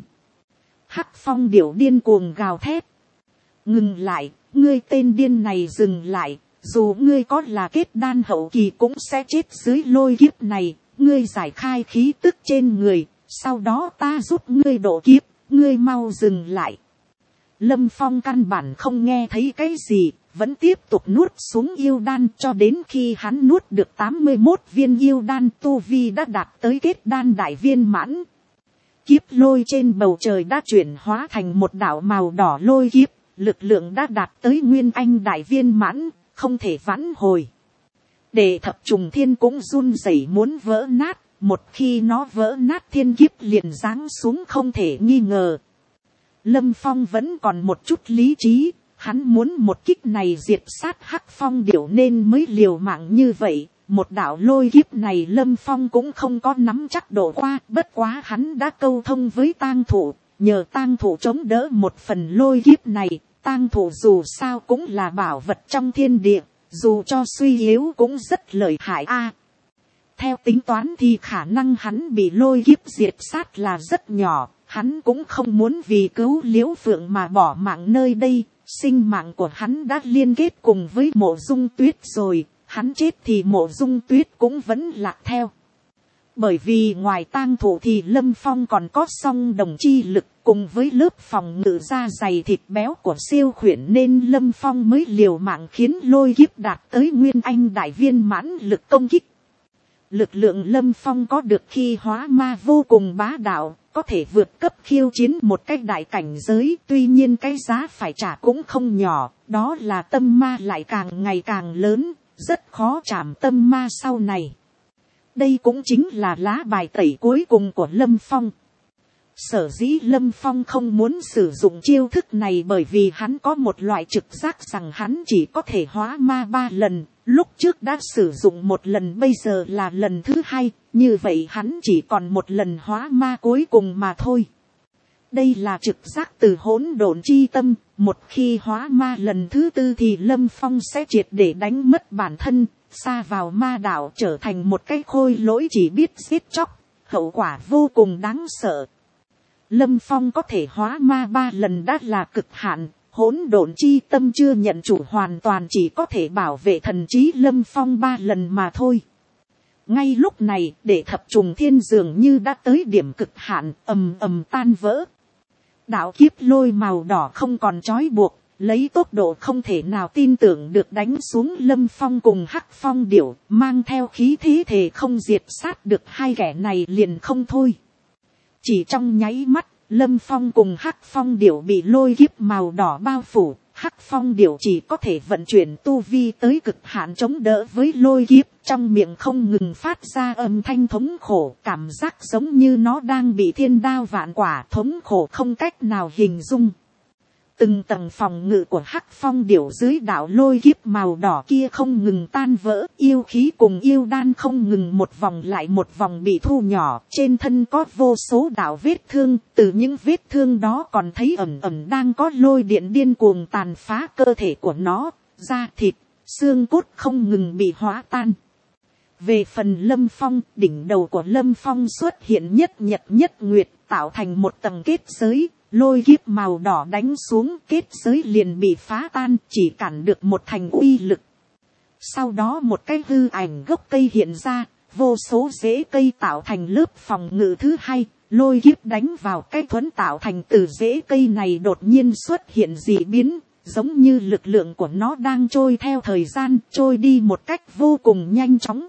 Hắc Phong Điểu điên cuồng gào thét. Ngừng lại, ngươi tên điên này dừng lại, dù ngươi có là kết đan hậu kỳ cũng sẽ chết dưới lôi kiếp này, ngươi giải khai khí tức trên người, sau đó ta giúp ngươi độ kiếp, ngươi mau dừng lại. Lâm Phong căn bản không nghe thấy cái gì, vẫn tiếp tục nuốt xuống yêu đan cho đến khi hắn nuốt được tám mươi mốt viên yêu đan, tu vi đã đạt tới kết đan đại viên mãn. Kiếp lôi trên bầu trời đã chuyển hóa thành một đạo màu đỏ lôi kiếp, lực lượng đã đạt tới Nguyên Anh đại viên mãn, không thể vãn hồi. Đệ thập trùng thiên cũng run rẩy muốn vỡ nát, một khi nó vỡ nát thiên kiếp liền giáng xuống không thể nghi ngờ. Lâm Phong vẫn còn một chút lý trí, hắn muốn một kích này diệt sát Hắc Phong Điểu nên mới liều mạng như vậy. Một đạo lôi kiếp này Lâm Phong cũng không có nắm chắc độ qua, bất quá hắn đã câu thông với tang thủ, nhờ tang thủ chống đỡ một phần lôi kiếp này. Tang thủ dù sao cũng là bảo vật trong thiên địa, dù cho suy yếu cũng rất lợi hại a. Theo tính toán thì khả năng hắn bị lôi kiếp diệt sát là rất nhỏ, hắn cũng không muốn vì cứu Liễu Phượng mà bỏ mạng nơi đây, sinh mạng của hắn đã liên kết cùng với Mộ Dung Tuyết rồi. Hắn chết thì Mộ Dung Tuyết cũng vẫn lạc theo. Bởi vì ngoài tang thủ thì Lâm Phong còn có song đồng chi lực cùng với lớp phòng ngự da dày thịt béo của siêu khuyển nên Lâm Phong mới liều mạng khiến lôi kiếp đạt tới Nguyên Anh đại viên mãn lực công kích. Lực lượng Lâm Phong có được khi hóa ma vô cùng bá đạo, có thể vượt cấp khiêu chiến một cái đại cảnh giới. Tuy nhiên cái giá phải trả cũng không nhỏ, đó là tâm ma lại càng ngày càng lớn, rất khó chạm tâm ma sau này. Đây cũng chính là lá bài tẩy cuối cùng của Lâm Phong. Sở dĩ Lâm Phong không muốn sử dụng chiêu thức này bởi vì hắn có một loại trực giác rằng hắn chỉ có thể hóa ma ba lần. Lúc trước đã sử dụng một lần, bây giờ là lần thứ hai, như vậy hắn chỉ còn một lần hóa ma cuối cùng mà thôi. Đây là trực giác từ hỗn độn chi tâm, một khi hóa ma lần thứ tư thì Lâm Phong sẽ triệt để đánh mất bản thân, sa vào ma đạo trở thành một cái khôi lỗi chỉ biết giết chóc, hậu quả vô cùng đáng sợ. Lâm Phong có thể hóa ma ba lần đã là cực hạn, hỗn độn chi tâm chưa nhận chủ hoàn toàn chỉ có thể bảo vệ thần trí Lâm Phong ba lần mà thôi. Ngay lúc này, để thập trùng thiên dường như đã tới điểm cực hạn, ầm ầm tan vỡ. Đạo kiếp lôi màu đỏ không còn trói buộc, lấy tốc độ không thể nào tin tưởng được đánh xuống Lâm Phong cùng Hắc Phong Điểu, mang theo khí thế thể không diệt sát được hai kẻ này liền không thôi. Chỉ trong nháy mắt, Lâm Phong cùng Hắc Phong Điểu bị lôi kiếp màu đỏ bao phủ. Hắc Phong Điểu chỉ có thể vận chuyển tu vi tới cực hạn chống đỡ với lôi kiếp, trong miệng không ngừng phát ra âm thanh thống khổ, cảm giác giống như nó đang bị thiên đao vạn quả, thống khổ không cách nào hình dung. Từng tầng phòng ngự của Hắc Phong Điểu dưới đạo lôi kiếp màu đỏ kia không ngừng tan vỡ, yêu khí cùng yêu đan không ngừng một vòng lại một vòng bị thu nhỏ, trên thân có vô số đạo vết thương, từ những vết thương đó còn thấy ẩn ẩn đang có lôi điện điên cuồng tàn phá cơ thể của nó, da thịt, xương cốt không ngừng bị hóa tan. Về phần Lâm Phong, đỉnh đầu của Lâm Phong xuất hiện nhất nhật nhất nguyệt, tạo thành một tầng kết giới. Lôi kiếp màu đỏ đánh xuống, kết giới liền bị phá tan, chỉ cản được một thành uy lực. Sau đó một cái hư ảnh gốc cây hiện ra, vô số rễ cây tạo thành lớp phòng ngự thứ hai, lôi kiếp đánh vào cái thuẫn tạo thành từ rễ cây này đột nhiên xuất hiện dị biến, giống như lực lượng của nó đang trôi theo thời gian, trôi đi một cách vô cùng nhanh chóng.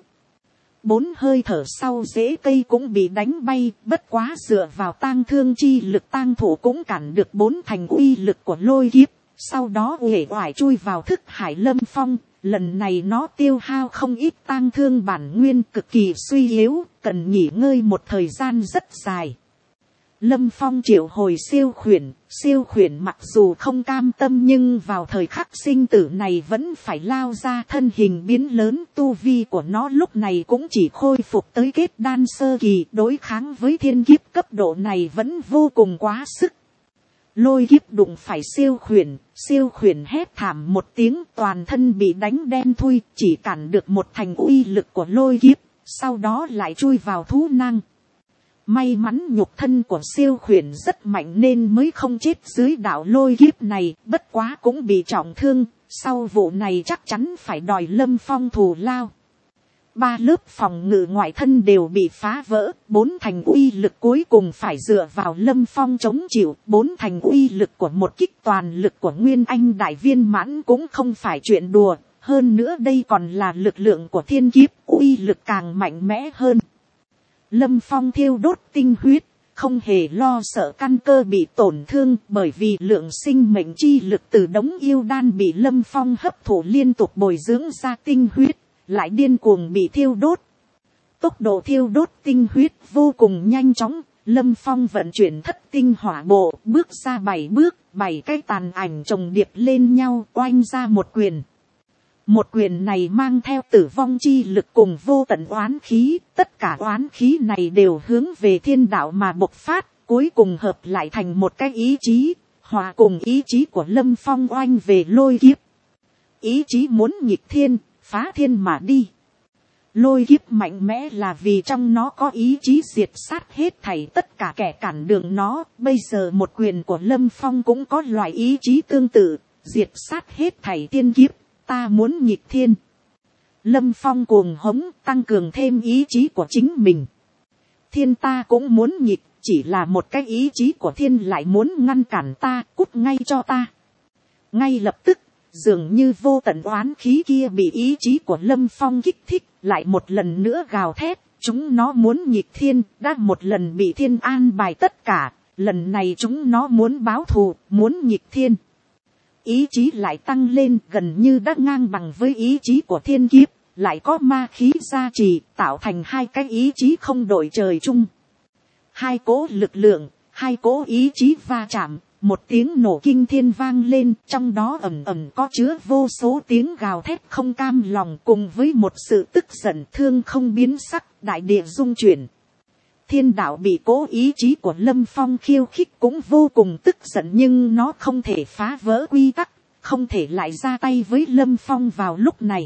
Bốn hơi thở sau rễ cây cũng bị đánh bay, bất quá dựa vào tang thương chi lực tang thủ cũng cản được bốn thành uy lực của lôi kiếp. Sau đó uể oải chui vào thức hải Lâm Phong, lần này nó tiêu hao không ít tang thương bản nguyên, cực kỳ suy yếu, cần nghỉ ngơi một thời gian rất dài. Lâm Phong triệu hồi siêu khuyển, siêu khuyển mặc dù không cam tâm nhưng vào thời khắc sinh tử này vẫn phải lao ra, thân hình biến lớn, tu vi của nó lúc này cũng chỉ khôi phục tới kết đan sơ kỳ, đối kháng với thiên kiếp cấp độ này vẫn vô cùng quá sức. Lôi kiếp đụng phải siêu khuyển, siêu khuyển hét thảm một tiếng, toàn thân bị đánh đen thui, chỉ cản được một thành uy lực của lôi kiếp, sau đó lại chui vào thú nang. May mắn nhục thân của siêu khuyển rất mạnh nên mới không chết dưới đạo lôi kiếp này, bất quá cũng bị trọng thương, sau vụ này chắc chắn phải đòi Lâm Phong thù lao. Ba lớp phòng ngự ngoại thân đều bị phá vỡ, bốn thành uy lực cuối cùng phải dựa vào Lâm Phong chống chịu, bốn thành uy lực của một kích toàn lực của Nguyên Anh đại viên mãn cũng không phải chuyện đùa, hơn nữa đây còn là lực lượng của thiên kiếp, uy lực càng mạnh mẽ hơn. Lâm Phong thiêu đốt tinh huyết, không hề lo sợ căn cơ bị tổn thương, bởi vì lượng sinh mệnh chi lực từ đống yêu đan bị Lâm Phong hấp thụ liên tục bồi dưỡng ra tinh huyết, lại điên cuồng bị thiêu đốt. Tốc độ thiêu đốt tinh huyết vô cùng nhanh chóng, Lâm Phong vận chuyển thất tinh hỏa bộ, bước ra bảy bước, bảy cái tàn ảnh chồng điệp lên nhau, oanh ra một quyền. Một quyền này mang theo tử vong chi lực cùng vô tận oán khí, tất cả oán khí này đều hướng về thiên đạo mà bộc phát, cuối cùng hợp lại thành một cái ý chí, hòa cùng ý chí của Lâm Phong oanh về lôi kiếp. Ý chí muốn nghịch thiên, phá thiên mà đi. Lôi kiếp mạnh mẽ là vì trong nó có ý chí diệt sát hết thảy tất cả kẻ cản đường nó, bây giờ một quyền của Lâm Phong cũng có loại ý chí tương tự, diệt sát hết thảy tiên kiếp. Ta muốn nghịch thiên. Lâm Phong cuồng hống, tăng cường thêm ý chí của chính mình. Thiên ta cũng muốn nghịch, chỉ là một cái ý chí của thiên lại muốn ngăn cản ta, cút ngay cho ta. Ngay lập tức, dường như vô tận oán khí kia bị ý chí của Lâm Phong kích thích, lại một lần nữa gào thét, chúng nó muốn nghịch thiên, đã một lần bị thiên an bài tất cả, lần này chúng nó muốn báo thù, muốn nghịch thiên. Ý chí lại tăng lên, gần như đã ngang bằng với ý chí của thiên kiếp, lại có ma khí gia trì, tạo thành hai cái ý chí không đội trời chung. Hai cỗ lực lượng, hai cỗ ý chí va chạm, một tiếng nổ kinh thiên vang lên, trong đó ầm ầm có chứa vô số tiếng gào thét không cam lòng, cùng với một sự tức giận thương không biến sắc, đại địa rung chuyển. Thiên đạo bị cố ý chí của Lâm Phong khiêu khích cũng vô cùng tức giận, nhưng nó không thể phá vỡ quy tắc, không thể lại ra tay với Lâm Phong vào lúc này.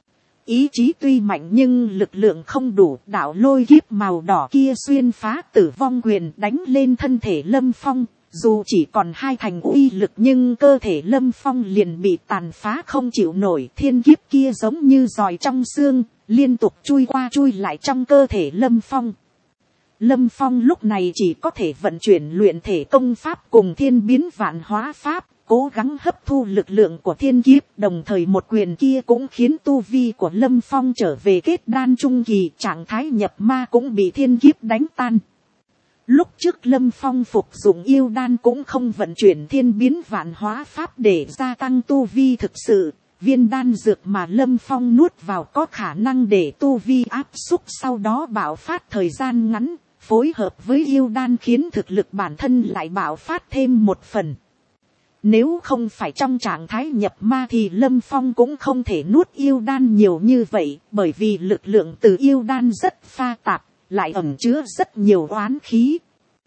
Ý chí tuy mạnh nhưng lực lượng không đủ, đạo lôi kiếp màu đỏ kia xuyên phá tử vong quyền đánh lên thân thể Lâm Phong. Dù chỉ còn hai thành uy lực nhưng cơ thể Lâm Phong liền bị tàn phá không chịu nổi. Thiên kiếp kia giống như giòi trong xương, liên tục chui qua chui lại trong cơ thể Lâm Phong. Lâm Phong lúc này chỉ có thể vận chuyển luyện thể công pháp cùng thiên biến vạn hóa pháp, cố gắng hấp thu lực lượng của thiên kiếp. Đồng thời một quyền kia cũng khiến tu vi của Lâm Phong trở về kết đan trung kỳ, trạng thái nhập ma cũng bị thiên kiếp đánh tan. Lúc trước Lâm Phong phục dụng yêu đan cũng không vận chuyển thiên biến vạn hóa pháp để gia tăng tu vi thực sự. Viên đan dược mà Lâm Phong nuốt vào có khả năng để tu vi áp xúc sau đó bạo phát thời gian ngắn, phối hợp với yêu đan khiến thực lực bản thân lại bạo phát thêm một phần. Nếu không phải trong trạng thái nhập ma thì Lâm Phong cũng không thể nuốt yêu đan nhiều như vậy, bởi vì lực lượng từ yêu đan rất pha tạp, lại ẩn chứa rất nhiều oán khí.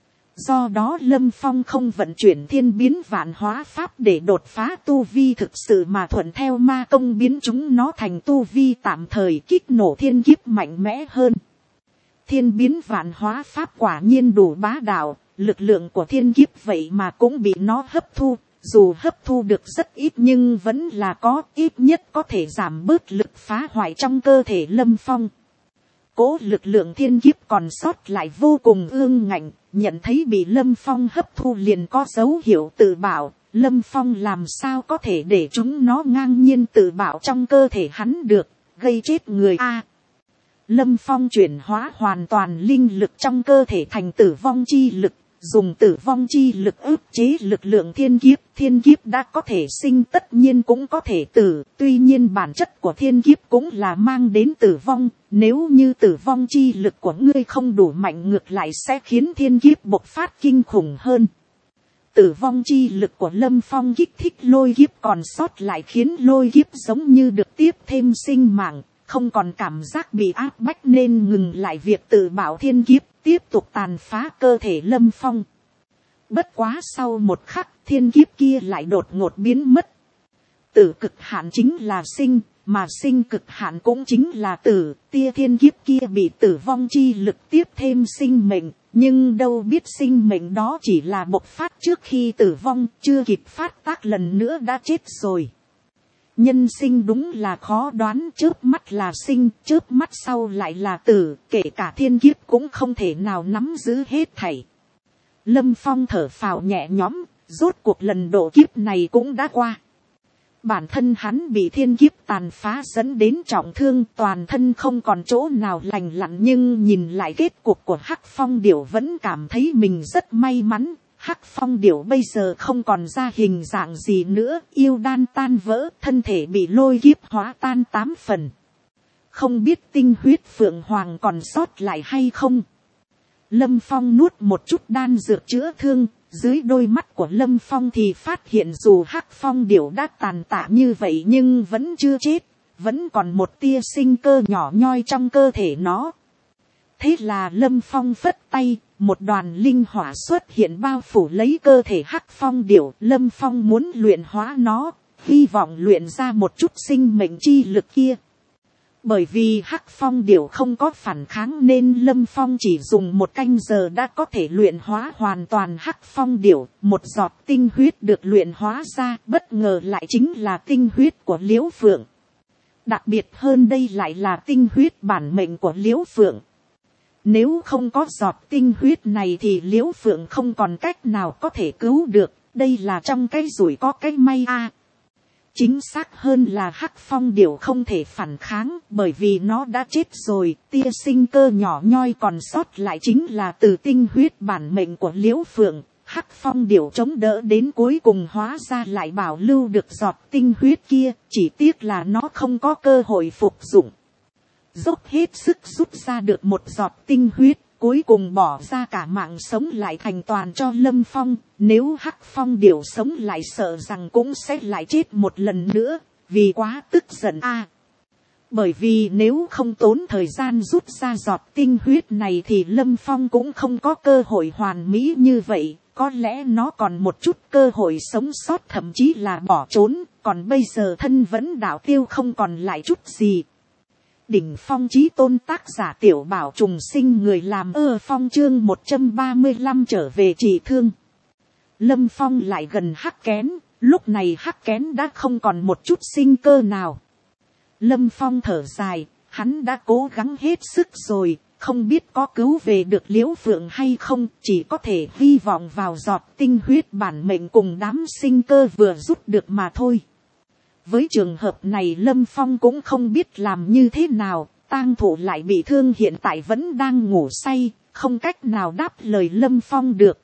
Do đó Lâm Phong không vận chuyển thiên biến vạn hóa pháp để đột phá tu vi thực sự mà thuận theo ma công biến chúng nó thành tu vi tạm thời, kích nổ thiên kiếp mạnh mẽ hơn. Thiên biến vạn hóa pháp quả nhiên đủ bá đạo, lực lượng của thiên kiếp vậy mà cũng bị nó hấp thu. Dù hấp thu được rất ít nhưng vẫn là có, ít nhất có thể giảm bớt lực phá hoại trong cơ thể Lâm Phong. Cố lực lượng thiên kiếp còn sót lại vô cùng ương ngạnh, nhận thấy bị Lâm Phong hấp thu liền có dấu hiệu tự bảo. Lâm Phong làm sao có thể để chúng nó ngang nhiên tự bảo trong cơ thể hắn được, gây chết người a. Lâm Phong chuyển hóa hoàn toàn linh lực trong cơ thể thành tử vong chi lực. Dùng tử vong chi lực ức chế lực lượng thiên kiếp, thiên kiếp đã có thể sinh tất nhiên cũng có thể tử, tuy nhiên bản chất của thiên kiếp cũng là mang đến tử vong, nếu như tử vong chi lực của ngươi không đủ mạnh ngược lại sẽ khiến thiên kiếp bộc phát kinh khủng hơn. Tử vong chi lực của Lâm Phong kích thích lôi kiếp còn sót lại khiến lôi kiếp giống như được tiếp thêm sinh mạng, không còn cảm giác bị áp bách nên ngừng lại việc tự bảo thiên kiếp, tiếp tục tàn phá cơ thể Lâm Phong. Bất quá sau một khắc thiên kiếp kia lại đột ngột biến mất. Tử cực hạn chính là sinh, mà sinh cực hạn cũng chính là tử. Tia thiên kiếp kia bị tử vong chi lực tiếp thêm sinh mệnh, nhưng đâu biết sinh mệnh đó chỉ là bộc phát trước khi tử vong, chưa kịp phát tác lần nữa đã chết rồi. Nhân sinh đúng là khó đoán, chớp mắt là sinh, chớp mắt sau lại là tử, kể cả thiên kiếp cũng không thể nào nắm giữ hết thảy. Lâm Phong thở phào nhẹ nhõm, rốt cuộc lần độ kiếp này cũng đã qua. Bản thân hắn bị thiên kiếp tàn phá dẫn đến trọng thương, toàn thân không còn chỗ nào lành lặn, nhưng nhìn lại kết cục của Hắc Phong Điểu vẫn cảm thấy mình rất may mắn. Hắc Phong Điểu bây giờ không còn ra hình dạng gì nữa, yêu đan tan vỡ, thân thể bị lôi kiếp hóa tan tám phần. Không biết tinh huyết Phượng Hoàng còn sót lại hay không? Lâm Phong nuốt một chút đan dược chữa thương, dưới đôi mắt của Lâm Phong thì phát hiện dù Hắc Phong Điểu đã tàn tạ như vậy nhưng vẫn chưa chết, vẫn còn một tia sinh cơ nhỏ nhoi trong cơ thể nó. Thế là Lâm Phong phất tay, một đoàn linh hỏa xuất hiện bao phủ lấy cơ thể Hắc Phong Điểu. Lâm Phong muốn luyện hóa nó, hy vọng luyện ra một chút sinh mệnh chi lực kia. Bởi vì Hắc Phong Điểu không có phản kháng nên Lâm Phong chỉ dùng một canh giờ đã có thể luyện hóa hoàn toàn Hắc Phong Điểu. Một giọt tinh huyết được luyện hóa ra, bất ngờ lại chính là tinh huyết của Liễu Phượng. Đặc biệt hơn đây lại là tinh huyết bản mệnh của Liễu Phượng. Nếu không có giọt tinh huyết này thì Liễu Phượng không còn cách nào có thể cứu được, đây là trong cái rủi có cái may a. chính xác hơn là hắc phong điểu không thể phản kháng, bởi vì nó đã chết rồi. Tia sinh cơ nhỏ nhoi còn sót lại chính là từ tinh huyết bản mệnh của Liễu Phượng. Hắc phong điểu chống đỡ đến cuối cùng hóa ra lại bảo lưu được giọt tinh huyết kia, chỉ tiếc là nó không có cơ hội phục dụng. Dốc hết sức rút ra được một giọt tinh huyết, cuối cùng bỏ ra cả mạng sống lại thành toàn cho Lâm Phong. Nếu hắc phong điểu sống lại sợ rằng cũng sẽ lại chết một lần nữa, vì quá tức giận a. À, bởi vì nếu không tốn thời gian rút ra giọt tinh huyết này thì Lâm Phong cũng không có cơ hội hoàn mỹ như vậy. Có lẽ nó còn một chút cơ hội sống sót, thậm chí là bỏ trốn, còn bây giờ thân vẫn đạo tiêu không còn lại chút gì. Đỉnh phong chí tôn, tác giả Tiểu Bảo Trùng Sinh, người làm ơ phong, chương một trăm ba mươi lăm trở về trị thương. Lâm Phong lại gần hắc kén, lúc này hắc kén đã không còn một chút sinh cơ nào. Lâm Phong thở dài, hắn đã cố gắng hết sức rồi, không biết có cứu về được Liễu Phượng hay không, chỉ có thể hy vọng vào giọt tinh huyết bản mệnh cùng đám sinh cơ vừa rút được mà thôi. Với trường hợp này Lâm Phong cũng không biết làm như thế nào, tang thụ lại bị thương hiện tại vẫn đang ngủ say, không cách nào đáp lời Lâm Phong được.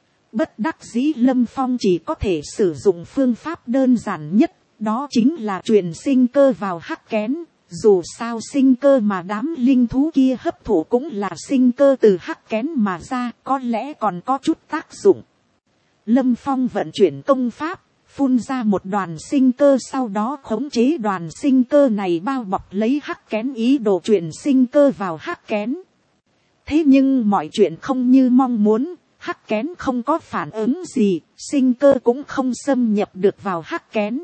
Bất đắc dĩ Lâm Phong chỉ có thể sử dụng phương pháp đơn giản nhất, đó chính là truyền sinh cơ vào hắc kén. Dù sao sinh cơ mà đám linh thú kia hấp thụ cũng là sinh cơ từ hắc kén mà ra, có lẽ còn có chút tác dụng. Lâm Phong vận chuyển công pháp, phun ra một đoàn sinh cơ, sau đó khống chế đoàn sinh cơ này bao bọc lấy hắc kén, ý đồ chuyển sinh cơ vào hắc kén. Thế nhưng mọi chuyện không như mong muốn, hắc kén không có phản ứng gì, sinh cơ cũng không xâm nhập được vào hắc kén.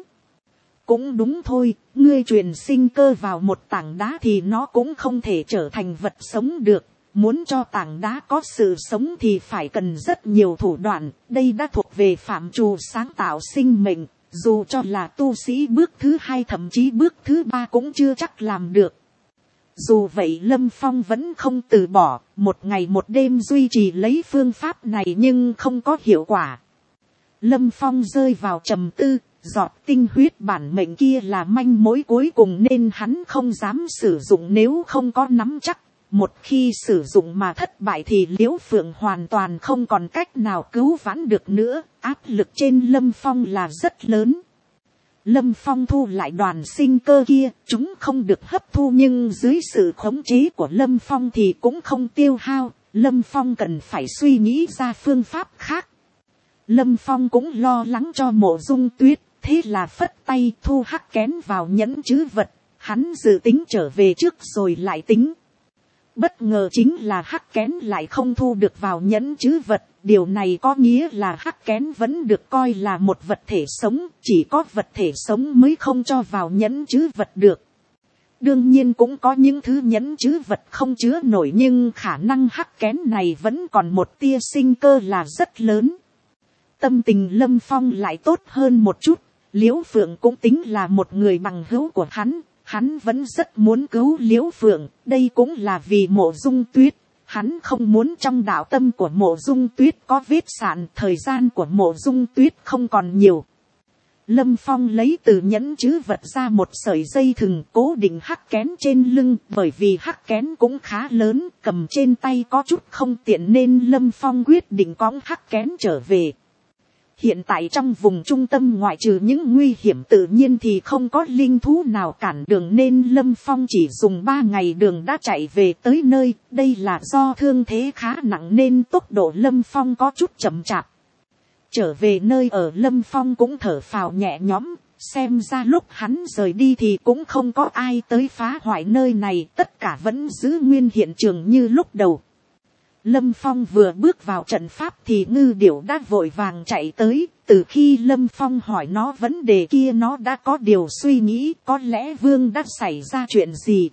Cũng đúng thôi, ngươi truyền sinh cơ vào một tảng đá thì nó cũng không thể trở thành vật sống được. Muốn cho tảng đá có sự sống thì phải cần rất nhiều thủ đoạn, đây đã thuộc về phạm trù sáng tạo sinh mệnh, dù cho là tu sĩ bước thứ hai thậm chí bước thứ ba cũng chưa chắc làm được. Dù vậy Lâm Phong vẫn không từ bỏ, một ngày một đêm duy trì lấy phương pháp này nhưng không có hiệu quả. Lâm Phong rơi vào trầm tư, giọt tinh huyết bản mệnh kia là manh mối cuối cùng nên hắn không dám sử dụng nếu không có nắm chắc. Một khi sử dụng mà thất bại thì Liễu Phượng hoàn toàn không còn cách nào cứu vãn được nữa, áp lực trên Lâm Phong là rất lớn. Lâm Phong thu lại đoàn sinh cơ kia, chúng không được hấp thu nhưng dưới sự khống chế của Lâm Phong thì cũng không tiêu hao, Lâm Phong cần phải suy nghĩ ra phương pháp khác. Lâm Phong cũng lo lắng cho Mộ Dung Tuyết, thế là phất tay thu hắc kén vào nhẫn trữ vật, hắn dự tính trở về trước rồi lại tính. Bất ngờ chính là hắc kén lại không thu được vào nhẫn trữ vật, điều này có nghĩa là hắc kén vẫn được coi là một vật thể sống, chỉ có vật thể sống mới không cho vào nhẫn trữ vật được. Đương nhiên cũng có những thứ nhẫn trữ vật không chứa nổi nhưng khả năng hắc kén này vẫn còn một tia sinh cơ là rất lớn. Tâm tình Lâm Phong lại tốt hơn một chút, Liễu Phượng cũng tính là một người bằng hữu của hắn. Hắn vẫn rất muốn cứu Liễu Phượng, đây cũng là vì Mộ Dung Tuyết. Hắn không muốn trong đạo tâm của Mộ Dung Tuyết có vết sạn, thời gian của Mộ Dung Tuyết không còn nhiều. Lâm Phong lấy từ nhẫn trữ vật ra một sợi dây thừng cố định hắc kén trên lưng, bởi vì hắc kén cũng khá lớn, cầm trên tay có chút không tiện nên Lâm Phong quyết định cõng hắc kén trở về. Hiện tại trong vùng trung tâm ngoại trừ những nguy hiểm tự nhiên thì không có linh thú nào cản đường nên Lâm Phong chỉ dùng ba ngày đường đã chạy về tới nơi. Đây là do thương thế khá nặng nên tốc độ Lâm Phong có chút chậm chạp. Trở về nơi ở Lâm Phong cũng thở phào nhẹ nhõm, xem ra lúc hắn rời đi thì cũng không có ai tới phá hoại nơi này, tất cả vẫn giữ nguyên hiện trường như lúc đầu. Lâm Phong vừa bước vào trận pháp thì Ngư Điểu đã vội vàng chạy tới, từ khi Lâm Phong hỏi nó vấn đề kia nó đã có điều suy nghĩ, có lẽ Vương đã xảy ra chuyện gì.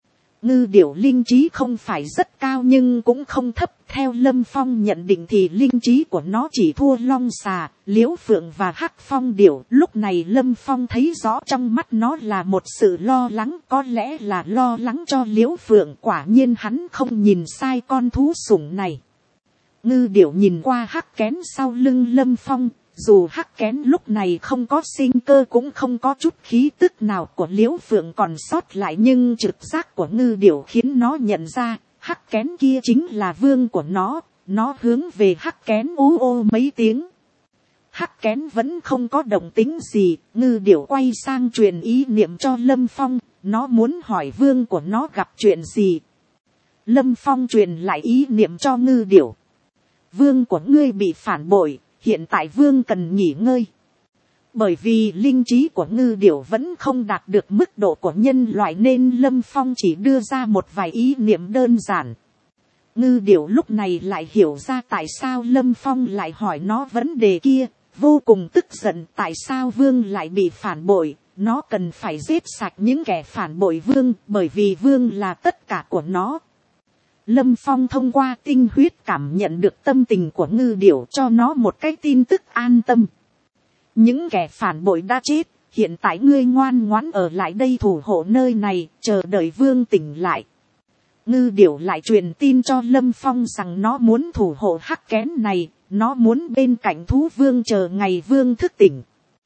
Ngư Điểu linh trí không phải rất cao nhưng cũng không thấp, theo Lâm Phong nhận định thì linh trí của nó chỉ thua Long Xà, Liễu Phượng và Hắc Phong Điểu. Lúc này Lâm Phong thấy rõ trong mắt nó là một sự lo lắng, có lẽ là lo lắng cho Liễu Phượng, quả nhiên hắn không nhìn sai con thú sủng này. Ngư Điểu nhìn qua hắc kén sau lưng Lâm Phong, Dù hắc kén lúc này không có sinh cơ cũng không có chút khí tức nào của Liễu Phượng còn sót lại, nhưng trực giác của Ngư Điểu khiến nó nhận ra hắc kén kia chính là vương của nó. Nó hướng về hắc kén ú ô mấy tiếng. Hắc kén vẫn không có động tính gì. Ngư Điểu quay sang truyền ý niệm cho Lâm Phong. Nó muốn hỏi vương của nó gặp chuyện gì. Lâm Phong truyền lại ý niệm cho Ngư Điểu. Vương của ngươi bị phản bội. Hiện tại vương cần nghỉ ngơi. Bởi vì linh trí của Ngư Điểu vẫn không đạt được mức độ của nhân loại nên Lâm Phong chỉ đưa ra một vài ý niệm đơn giản. Ngư Điểu lúc này lại hiểu ra tại sao Lâm Phong lại hỏi nó vấn đề kia. Vô cùng tức giận tại sao vương lại bị phản bội. Nó cần phải giết sạch những kẻ phản bội vương bởi vì vương là tất cả của nó. Lâm Phong thông qua tinh huyết cảm nhận được tâm tình của Ngư Điểu cho nó một cái tin tức an tâm. Những kẻ phản bội đã chết, hiện tại ngươi ngoan ngoãn ở lại đây thủ hộ nơi này, chờ đợi vương tỉnh lại. Ngư Điểu lại truyền tin cho Lâm Phong rằng nó muốn thủ hộ hắc kén này, nó muốn bên cạnh thú vương chờ ngày vương thức tỉnh.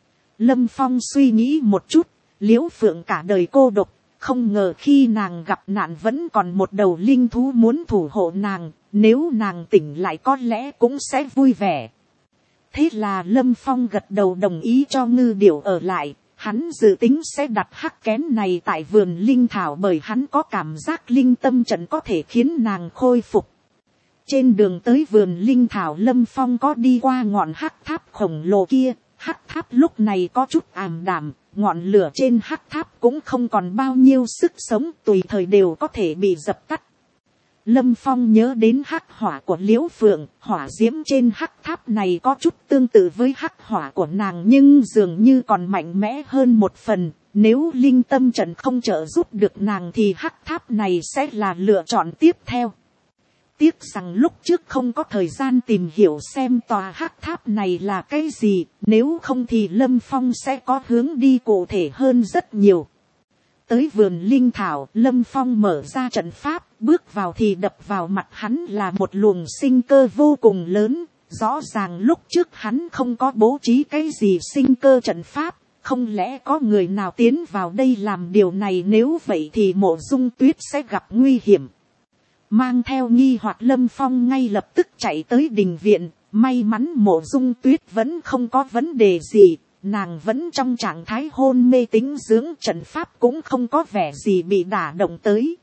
Lâm Phong suy nghĩ một chút, Liễu Phượng cả đời cô độc. Không ngờ khi nàng gặp nạn vẫn còn một đầu linh thú muốn thủ hộ nàng, nếu nàng tỉnh lại có lẽ cũng sẽ vui vẻ. Thế là Lâm Phong gật đầu đồng ý cho Ngư Điểu ở lại, hắn dự tính sẽ đặt hắc kén này tại vườn linh thảo bởi hắn có cảm giác linh tâm trận có thể khiến nàng khôi phục. Trên đường tới vườn linh thảo Lâm Phong có đi qua ngọn hắc tháp khổng lồ kia, hắc tháp lúc này có chút ảm đạm. Ngọn lửa trên hắc tháp cũng không còn bao nhiêu sức sống, tùy thời đều có thể bị dập tắt. Lâm Phong nhớ đến hắc hỏa của Liễu Phượng, hỏa diễm trên hắc tháp này có chút tương tự với hắc hỏa của nàng nhưng dường như còn mạnh mẽ hơn một phần. Nếu linh tâm trận không trợ giúp được nàng thì hắc tháp này sẽ là lựa chọn tiếp theo. Tiếc rằng lúc trước không có thời gian tìm hiểu xem tòa hắc tháp này là cái gì, nếu không thì Lâm Phong sẽ có hướng đi cụ thể hơn rất nhiều. Tới vườn linh thảo, Lâm Phong mở ra trận pháp, bước vào thì đập vào mặt hắn là một luồng sinh cơ vô cùng lớn. Rõ ràng lúc trước hắn không có bố trí cái gì sinh cơ trận pháp, không lẽ có người nào tiến vào đây làm điều này, nếu vậy thì Mộ Dung Tuyết sẽ gặp nguy hiểm. Mang theo nghi hoặc Lâm Phong ngay lập tức chạy tới đình viện, may mắn Mộ Dung Tuyết vẫn không có vấn đề gì, nàng vẫn trong trạng thái hôn mê tĩnh dưỡng, trận pháp cũng không có vẻ gì bị đả động tới.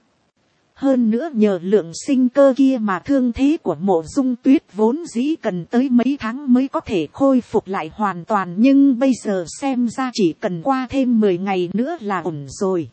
Hơn nữa nhờ lượng sinh cơ kia mà thương thế của Mộ Dung Tuyết vốn dĩ cần tới mấy tháng mới có thể khôi phục lại hoàn toàn, nhưng bây giờ xem ra chỉ cần qua thêm mười ngày nữa là ổn rồi.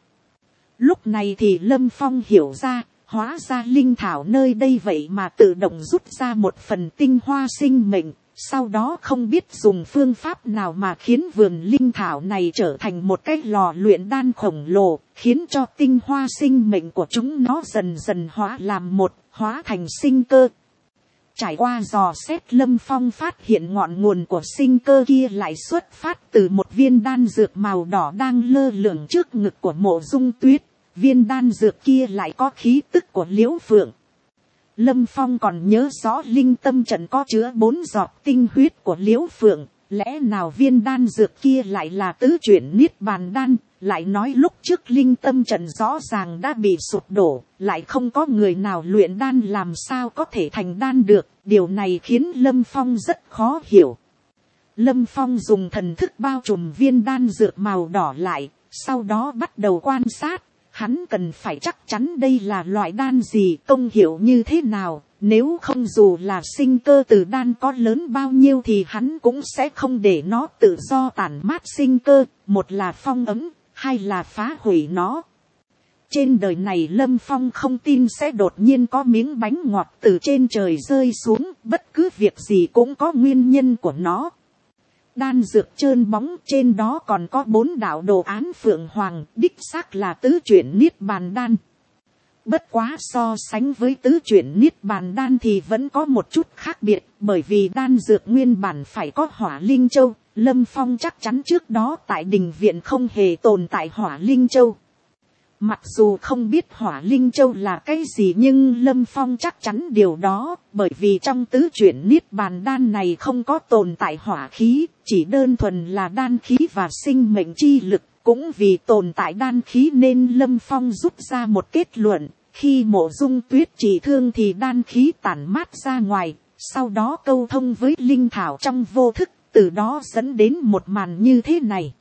Lúc này thì Lâm Phong hiểu ra, hóa ra linh thảo nơi đây vậy mà tự động rút ra một phần tinh hoa sinh mệnh, sau đó không biết dùng phương pháp nào mà khiến vườn linh thảo này trở thành một cái lò luyện đan khổng lồ, khiến cho tinh hoa sinh mệnh của chúng nó dần dần hóa làm một, hóa thành sinh cơ. Trải qua dò xét, Lâm Phong phát hiện ngọn nguồn của sinh cơ kia lại xuất phát từ một viên đan dược màu đỏ đang lơ lửng trước ngực của Mộ Dung Tuyết. Viên đan dược kia lại có khí tức của Liễu Phượng. Lâm Phong còn nhớ rõ linh tâm trận có chứa bốn giọt tinh huyết của Liễu Phượng. Lẽ nào viên đan dược kia lại là tứ chuyển niết bàn đan? Lại nói lúc trước linh tâm trận rõ ràng đã bị sụp đổ, lại không có người nào luyện đan, làm sao có thể thành đan được? Điều này khiến Lâm Phong rất khó hiểu. Lâm Phong dùng thần thức bao trùm viên đan dược màu đỏ lại, sau đó bắt đầu quan sát. Hắn cần phải chắc chắn đây là loại đan gì, công hiệu như thế nào, nếu không dù là sinh cơ từ đan có lớn bao nhiêu thì hắn cũng sẽ không để nó tự do tản mát sinh cơ, một là phong ấm, hai là phá hủy nó. Trên đời này Lâm Phong không tin sẽ đột nhiên có miếng bánh ngọt từ trên trời rơi xuống, bất cứ việc gì cũng có nguyên nhân của nó. Đan dược trơn bóng, trên đó còn có bốn đạo đồ án phượng hoàng, đích xác là tứ chuyển niết bàn đan. Bất quá so sánh với tứ chuyển niết bàn đan thì vẫn có một chút khác biệt, bởi vì đan dược nguyên bản phải có hỏa linh châu. Lâm Phong chắc chắn trước đó tại đình viện không hề tồn tại hỏa linh châu. Mặc dù không biết hỏa linh châu là cái gì nhưng Lâm Phong chắc chắn điều đó, bởi vì trong tứ chuyển niết bàn đan này không có tồn tại hỏa khí, chỉ đơn thuần là đan khí và sinh mệnh chi lực. Cũng vì tồn tại đan khí nên Lâm Phong rút ra một kết luận, khi Mộ Dung Tuyết trị thương thì đan khí tản mát ra ngoài, sau đó câu thông với linh thảo trong vô thức, từ đó dẫn đến một màn như thế này.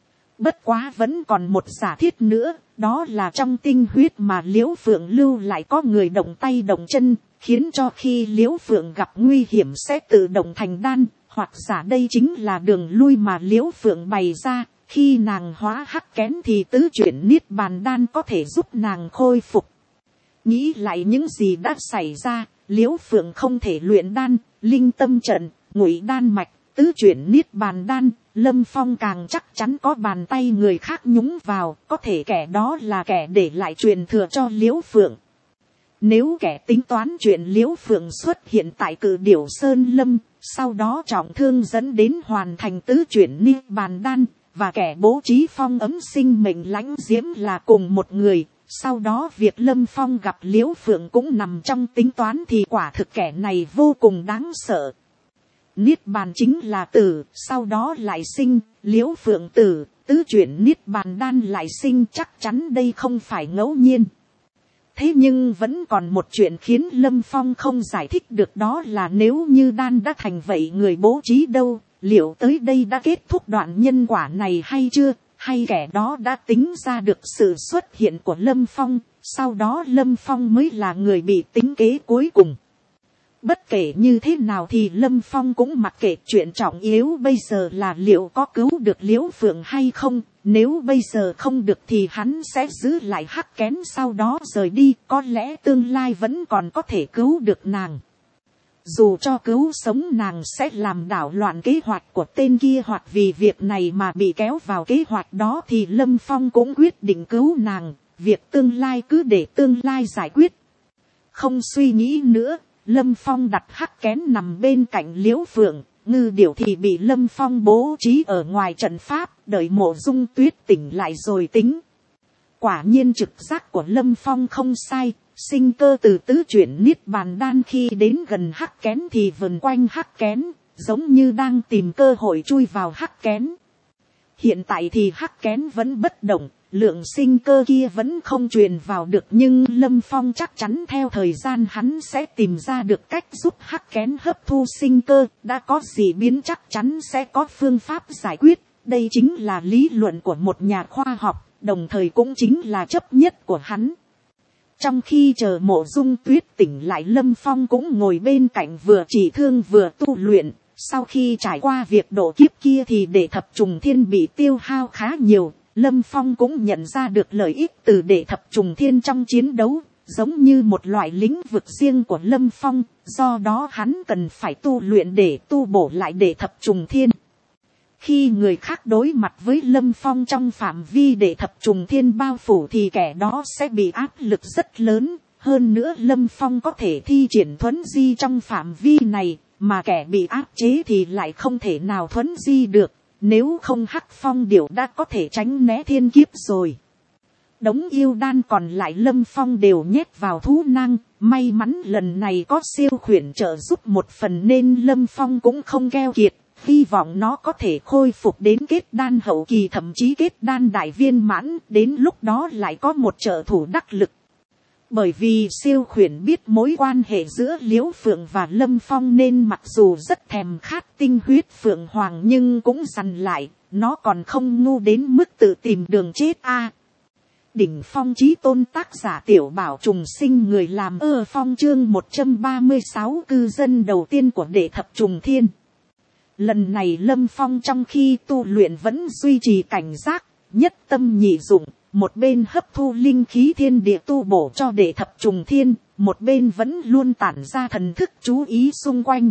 Bất quá vẫn còn một giả thiết nữa, đó là trong tinh huyết mà Liễu Phượng lưu lại có người động tay động chân, khiến cho khi Liễu Phượng gặp nguy hiểm sẽ tự động thành đan, hoặc giả đây chính là đường lui mà Liễu Phượng bày ra, khi nàng hóa hắc kén thì tứ chuyển niết bàn đan có thể giúp nàng khôi phục. Nghĩ lại những gì đã xảy ra, Liễu Phượng không thể luyện đan, linh tâm trận, ngụy đan mạch, tứ chuyển niết bàn đan, Lâm Phong càng chắc chắn có bàn tay người khác nhúng vào, có thể kẻ đó là kẻ để lại truyền thừa cho Liễu Phượng. Nếu kẻ tính toán chuyện Liễu Phượng xuất hiện tại Cự Điểu Sơn Lâm, sau đó trọng thương dẫn đến hoàn thành tứ chuyển niết bàn đan, và kẻ bố trí phong ấm sinh mệnh lãnh diễm là cùng một người, sau đó việc Lâm Phong gặp Liễu Phượng cũng nằm trong tính toán thì quả thực kẻ này vô cùng đáng sợ. Niết bàn chính là tử, sau đó lại sinh, Liễu Phượng tử, tứ chuyển niết bàn đan lại sinh, chắc chắn đây không phải ngẫu nhiên. Thế nhưng vẫn còn một chuyện khiến Lâm Phong không giải thích được, đó là nếu như đan đã thành vậy người bố trí đâu, liệu tới đây đã kết thúc đoạn nhân quả này hay chưa, hay kẻ đó đã tính ra được sự xuất hiện của Lâm Phong, sau đó Lâm Phong mới là người bị tính kế cuối cùng. Bất kể như thế nào thì Lâm Phong cũng mặc kệ, chuyện trọng yếu bây giờ là liệu có cứu được Liễu Phượng hay không. Nếu bây giờ không được thì hắn sẽ giữ lại hắc kén sau đó rời đi, có lẽ tương lai vẫn còn có thể cứu được nàng. Dù cho cứu sống nàng sẽ làm đảo loạn kế hoạch của tên kia, hoặc vì việc này mà bị kéo vào kế hoạch đó, thì Lâm Phong cũng quyết định cứu nàng. Việc tương lai cứ để tương lai giải quyết. Không suy nghĩ nữa, Lâm Phong đặt hắc kén nằm bên cạnh Liễu Phượng. Ngư điểu thì bị Lâm Phong bố trí ở ngoài trận pháp, đợi Mộ Dung Tuyết tỉnh lại rồi tính. Quả nhiên trực giác của Lâm Phong không sai, sinh cơ từ tứ chuyển niết bàn đan khi đến gần hắc kén thì vần quanh hắc kén, giống như đang tìm cơ hội chui vào hắc kén. Hiện tại thì hắc kén vẫn bất động, lượng sinh cơ kia vẫn không truyền vào được, nhưng Lâm Phong chắc chắn theo thời gian hắn sẽ tìm ra được cách giúp hắc kén hấp thu sinh cơ, đã có gì biến chắc chắn sẽ có phương pháp giải quyết. Đây chính là lý luận của một nhà khoa học, đồng thời cũng chính là chấp nhất của hắn. Trong khi chờ Mộ Dung Tuyết tỉnh lại, Lâm Phong cũng ngồi bên cạnh vừa trị thương vừa tu luyện. Sau khi trải qua việc độ kiếp kia thì để thập trùng thiên bị tiêu hao khá nhiều. Lâm Phong cũng nhận ra được lợi ích từ đệ thập trùng thiên trong chiến đấu, giống như một loại lĩnh vực riêng của Lâm Phong, do đó hắn cần phải tu luyện để tu bổ lại đệ thập trùng thiên. Khi người khác đối mặt với Lâm Phong trong phạm vi đệ thập trùng thiên bao phủ thì kẻ đó sẽ bị áp lực rất lớn, hơn nữa Lâm Phong có thể thi triển thuấn di trong phạm vi này, mà kẻ bị áp chế thì lại không thể nào thuấn di được. Nếu không Hắc Phong Điểu đã có thể tránh né thiên kiếp rồi. Đống yêu đan còn lại Lâm Phong đều nhét vào thú năng. May mắn lần này có siêu khuyển trợ giúp một phần nên Lâm Phong cũng không keo kiệt. Hy vọng nó có thể khôi phục đến kết đan hậu kỳ, thậm chí kết đan đại viên mãn. Đến lúc đó lại có một trợ thủ đắc lực. Bởi vì siêu khuyển biết mối quan hệ giữa Liễu Phượng và Lâm Phong nên mặc dù rất thèm khát tinh huyết Phượng Hoàng nhưng cũng dằn lại, nó còn không ngu đến mức tự tìm đường chết a. À, Đỉnh Phong Chí Tôn, tác giả Tiểu Bảo Trùng Sinh, người làm ơ phong, chương một trăm ba mươi sáu, cư dân đầu tiên của đệ thập trùng thiên. Lần này Lâm Phong trong khi tu luyện vẫn duy trì cảnh giác, nhất tâm nhị dụng. Một bên hấp thu linh khí thiên địa tu bổ cho đệ thập trùng thiên, một bên vẫn luôn tản ra thần thức chú ý xung quanh.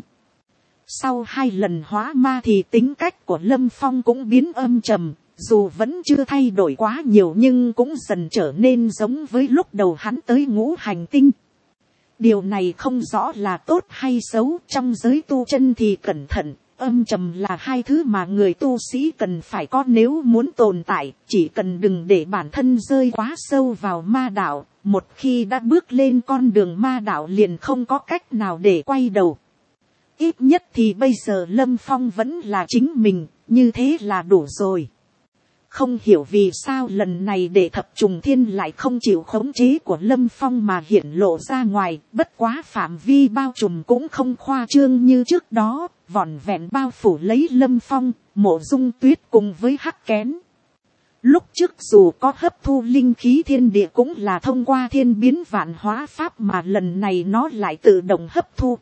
Sau hai lần hóa ma thì tính cách của Lâm Phong cũng biến âm trầm, dù vẫn chưa thay đổi quá nhiều nhưng cũng dần trở nên giống với lúc đầu hắn tới ngũ hành tinh. Điều này không rõ là tốt hay xấu, trong giới tu chân thì cẩn thận, âm trầm là hai thứ mà người tu sĩ cần phải có nếu muốn tồn tại, chỉ cần đừng để bản thân rơi quá sâu vào ma đạo, một khi đã bước lên con đường ma đạo liền không có cách nào để quay đầu. Ít nhất thì bây giờ Lâm Phong vẫn là chính mình, như thế là đủ rồi. Không hiểu vì sao lần này để thập trùng thiên lại không chịu khống chế của Lâm Phong mà hiển lộ ra ngoài, bất quá phạm vi bao trùm cũng không khoa trương như trước đó, vỏn vẹn bao phủ lấy Lâm Phong, Mộ Dung Tuyết cùng với Hắc Kén. Lúc trước dù có hấp thu linh khí thiên địa cũng là thông qua thiên biến vạn hóa pháp mà lần này nó lại tự động hấp thu.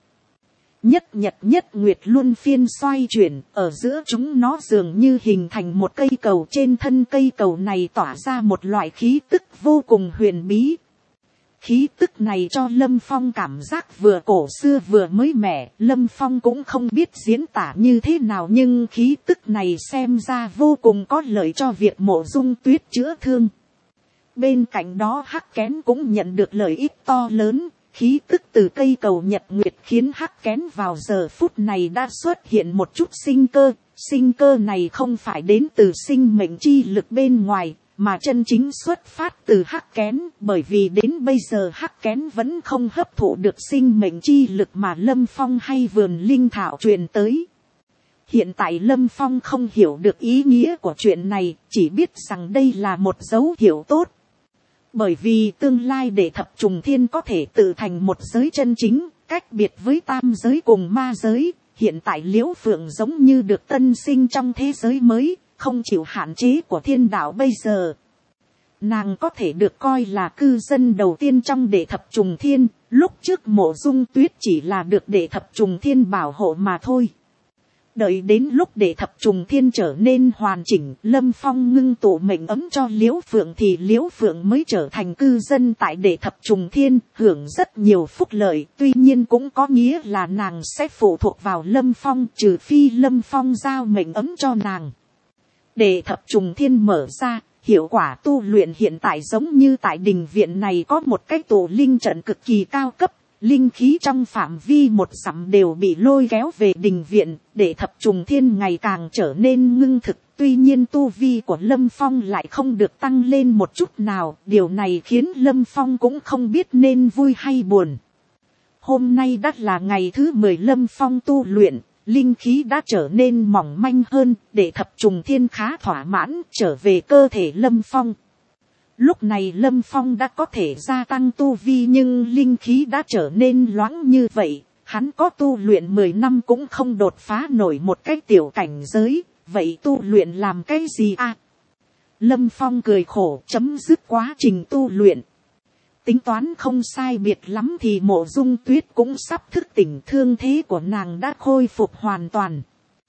Nhất nhật nhất nguyệt luân phiên xoay chuyển, ở giữa chúng nó dường như hình thành một cây cầu, trên thân cây cầu này tỏa ra một loại khí tức vô cùng huyền bí. Khí tức này cho Lâm Phong cảm giác vừa cổ xưa vừa mới mẻ, Lâm Phong cũng không biết diễn tả như thế nào nhưng khí tức này xem ra vô cùng có lợi cho việc Mộ Dung Tuyết chữa thương. Bên cạnh đó Hắc Kén cũng nhận được lợi ích to lớn. Khí tức từ cây cầu nhật nguyệt khiến Hắc Kén vào giờ phút này đã xuất hiện một chút sinh cơ. Sinh cơ này không phải đến từ sinh mệnh chi lực bên ngoài, mà chân chính xuất phát từ Hắc Kén. Bởi vì đến bây giờ Hắc Kén vẫn không hấp thụ được sinh mệnh chi lực mà Lâm Phong hay vườn linh thảo truyền tới. Hiện tại Lâm Phong không hiểu được ý nghĩa của chuyện này, chỉ biết rằng đây là một dấu hiệu tốt. Bởi vì tương lai để thập trùng thiên có thể tự thành một giới chân chính, cách biệt với tam giới cùng ma giới, hiện tại Liễu Phượng giống như được tân sinh trong thế giới mới, không chịu hạn chế của thiên đạo bây giờ. Nàng có thể được coi là cư dân đầu tiên trong đệ thập trùng thiên, lúc trước Mộ Dung Tuyết chỉ là được đệ thập trùng thiên bảo hộ mà thôi. Đợi đến lúc để thập trùng thiên trở nên hoàn chỉnh, Lâm Phong ngưng tụ mệnh ấm cho Liễu Phượng thì Liễu Phượng mới trở thành cư dân tại đệ thập trùng thiên, hưởng rất nhiều phúc lợi. Tuy nhiên cũng có nghĩa là nàng sẽ phụ thuộc vào Lâm Phong, trừ phi Lâm Phong giao mệnh ấm cho nàng. Đệ thập trùng thiên mở ra, hiệu quả tu luyện hiện tại giống như tại đình viện này có một cái tổ linh trận cực kỳ cao cấp. Linh khí trong phạm vi một dặm đều bị lôi kéo về đình viện, để thập trùng thiên ngày càng trở nên ngưng thực. Tuy nhiên tu vi của Lâm Phong lại không được tăng lên một chút nào, điều này khiến Lâm Phong cũng không biết nên vui hay buồn. Hôm nay đã là ngày thứ mười Lâm Phong tu luyện, linh khí đã trở nên mỏng manh hơn, để thập trùng thiên khá thỏa mãn trở về cơ thể Lâm Phong. Lúc này Lâm Phong đã có thể gia tăng tu vi nhưng linh khí đã trở nên loãng như vậy. Hắn có tu luyện mười năm cũng không đột phá nổi một cái tiểu cảnh giới. Vậy tu luyện làm cái gì à? Lâm Phong cười khổ chấm dứt quá trình tu luyện. Tính toán không sai biệt lắm thì Mộ Dung Tuyết cũng sắp thức tỉnh, thương thế của nàng đã khôi phục hoàn toàn.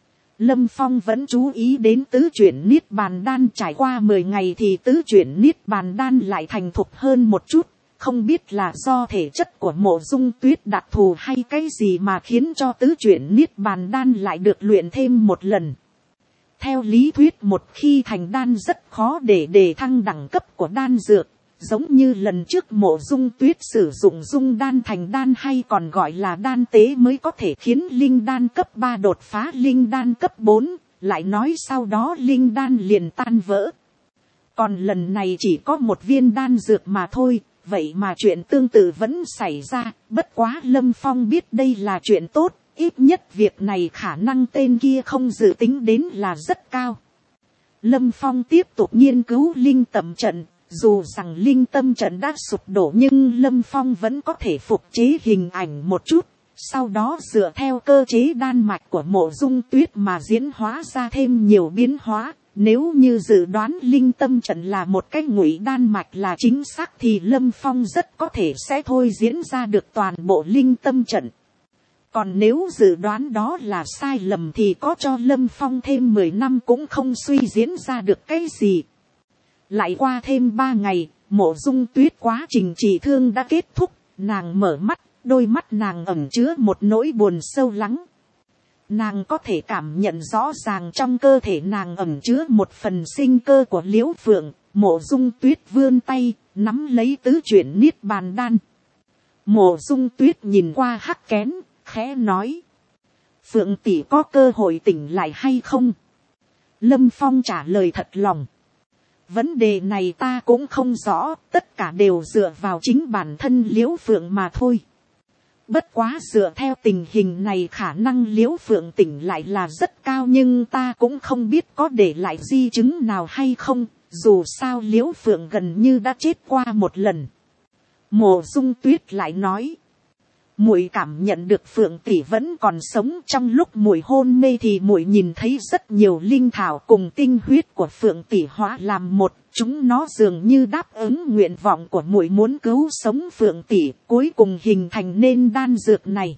Lâm Phong vẫn chú ý đến tứ chuyển niết bàn đan, trải qua mười ngày thì tứ chuyển niết bàn đan lại thành thục hơn một chút. Không biết là do thể chất của Mộ Dung Tuyết đặc thù hay cái gì mà khiến cho tứ chuyển niết bàn đan lại được luyện thêm một lần. Theo lý thuyết một khi thành đan rất khó để đề thăng đẳng cấp của đan dược. Giống như lần trước Mộ Dung Tuyết sử dụng dung đan thành đan hay còn gọi là đan tế mới có thể khiến linh đan cấp ba đột phá linh đan cấp bốn, lại nói sau đó linh đan liền tan vỡ. Còn lần này chỉ có một viên đan dược mà thôi, vậy mà chuyện tương tự vẫn xảy ra, bất quá Lâm Phong biết đây là chuyện tốt, ít nhất việc này khả năng tên kia không dự tính đến là rất cao. Lâm Phong tiếp tục nghiên cứu linh tầm trận. Dù rằng linh tâm trận đã sụp đổ nhưng Lâm Phong vẫn có thể phục chế hình ảnh một chút. Sau đó dựa theo cơ chế đan mạch của Mộ Dung Tuyết mà diễn hóa ra thêm nhiều biến hóa. Nếu như dự đoán linh tâm trận là một cái ngụy đan mạch là chính xác thì Lâm Phong rất có thể sẽ thôi diễn ra được toàn bộ linh tâm trận. Còn nếu dự đoán đó là sai lầm thì có cho Lâm Phong thêm mười năm cũng không suy diễn ra được cái gì. Lại qua thêm ba ngày, Mộ Dung Tuyết quá trình trị thương đã kết thúc, nàng mở mắt, đôi mắt nàng ẩn chứa một nỗi buồn sâu lắng. Nàng có thể cảm nhận rõ ràng trong cơ thể nàng ẩn chứa một phần sinh cơ của Liễu Phượng. Mộ Dung Tuyết vươn tay, nắm lấy tứ chuyển niết bàn đan. Mộ Dung Tuyết nhìn qua Hắc Kén, khẽ nói. Phượng tỷ có cơ hội tỉnh lại hay không? Lâm Phong trả lời thật lòng. Vấn đề này ta cũng không rõ, tất cả đều dựa vào chính bản thân Liễu Phượng mà thôi. Bất quá dựa theo tình hình này khả năng Liễu Phượng tỉnh lại là rất cao, nhưng ta cũng không biết có để lại di chứng nào hay không, dù sao Liễu Phượng gần như đã chết qua một lần. Mộ Dung Tuyết lại nói, muội cảm nhận được Phượng tỷ vẫn còn sống, trong lúc muội hôn mê thì muội nhìn thấy rất nhiều linh thảo cùng tinh huyết của Phượng tỷ hóa làm một, chúng nó dường như đáp ứng nguyện vọng của muội muốn cứu sống Phượng tỷ, cuối cùng hình thành nên đan dược này.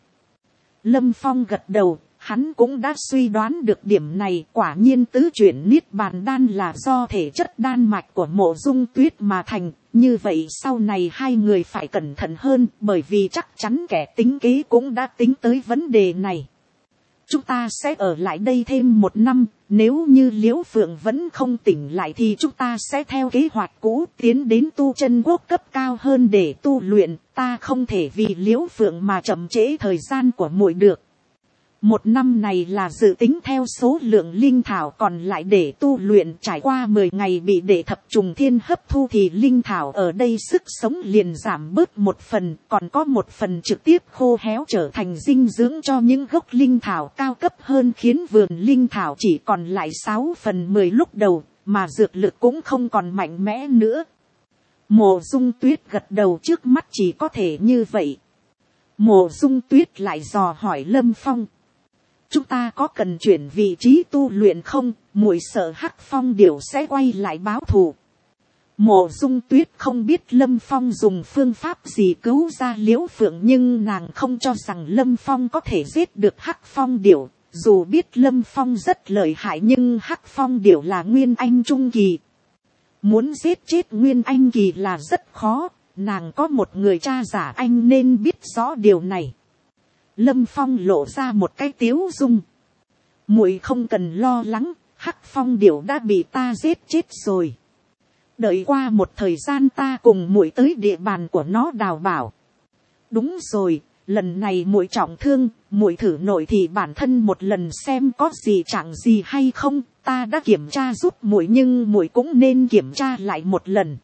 Lâm Phong gật đầu, hắn cũng đã suy đoán được điểm này, quả nhiên tứ chuyển niết bàn đan là do thể chất đan mạch của Mộ Dung Tuyết mà thành. Như vậy sau này hai người phải cẩn thận hơn, bởi vì chắc chắn kẻ tính kế cũng đã tính tới vấn đề này. Chúng ta sẽ ở lại đây thêm một năm, nếu như Liễu Phượng vẫn không tỉnh lại thì chúng ta sẽ theo kế hoạch cũ tiến đến tu chân quốc cấp cao hơn để tu luyện, ta không thể vì Liễu Phượng mà chậm trễ thời gian của muội được. Một năm này là dự tính theo số lượng linh thảo còn lại để tu luyện, trải qua mười ngày bị đệ thập trùng thiên hấp thu thì linh thảo ở đây sức sống liền giảm bớt một phần, còn có một phần trực tiếp khô héo trở thành dinh dưỡng cho những gốc linh thảo cao cấp hơn, khiến vườn linh thảo chỉ còn lại sáu phần mười lúc đầu, mà dược lực cũng không còn mạnh mẽ nữa. Mộ Dung Tuyết gật đầu, trước mắt chỉ có thể như vậy. Mộ Dung Tuyết lại dò hỏi Lâm Phong, chúng ta có cần chuyển vị trí tu luyện không? Muội sợ Hắc Phong Điểu sẽ quay lại báo thù. Mộ Dung Tuyết không biết Lâm Phong dùng phương pháp gì cứu ra Liễu Phượng, nhưng nàng không cho rằng Lâm Phong có thể giết được Hắc Phong Điểu. Dù biết Lâm Phong rất lợi hại nhưng Hắc Phong Điểu là Nguyên Anh Trung Kỳ. Muốn giết chết Nguyên Anh Kỳ là rất khó, nàng có một người cha giả anh nên biết rõ điều này. Lâm Phong lộ ra một cái tiếu dung. Muội không cần lo lắng, Hắc Phong Điểu đã bị ta giết chết rồi. Đợi qua một thời gian ta cùng muội tới địa bàn của nó đào bảo. Đúng rồi, lần này muội trọng thương, muội thử nội thì bản thân một lần xem có gì chẳng gì hay không. Ta đã kiểm tra giúp muội nhưng muội cũng nên kiểm tra lại một lần.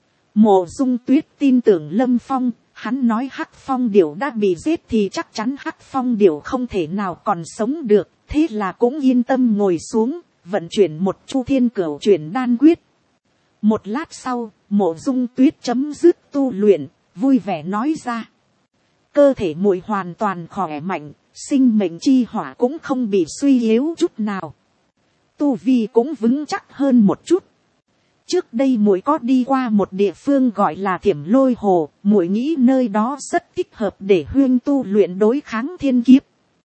Mộ Dung Tuyết tin tưởng Lâm Phong. Hắn nói Hắc Phong Điểu đã bị giết thì chắc chắn Hắc Phong Điểu không thể nào còn sống được, thế là cũng yên tâm ngồi xuống, vận chuyển một chu thiên cửu chuyển đan quyết. Một lát sau, Mộ Dung Tuyết chấm dứt tu luyện, vui vẻ nói ra. Cơ thể muội hoàn toàn khỏe mạnh, sinh mệnh chi hỏa cũng không bị suy yếu chút nào. Tu vi cũng vững chắc hơn một chút. Trước đây muội có đi qua một địa phương gọi là Thiểm Lôi Hồ, muội nghĩ nơi đó rất thích hợp để huyên tu luyện đối kháng thiên kiếp.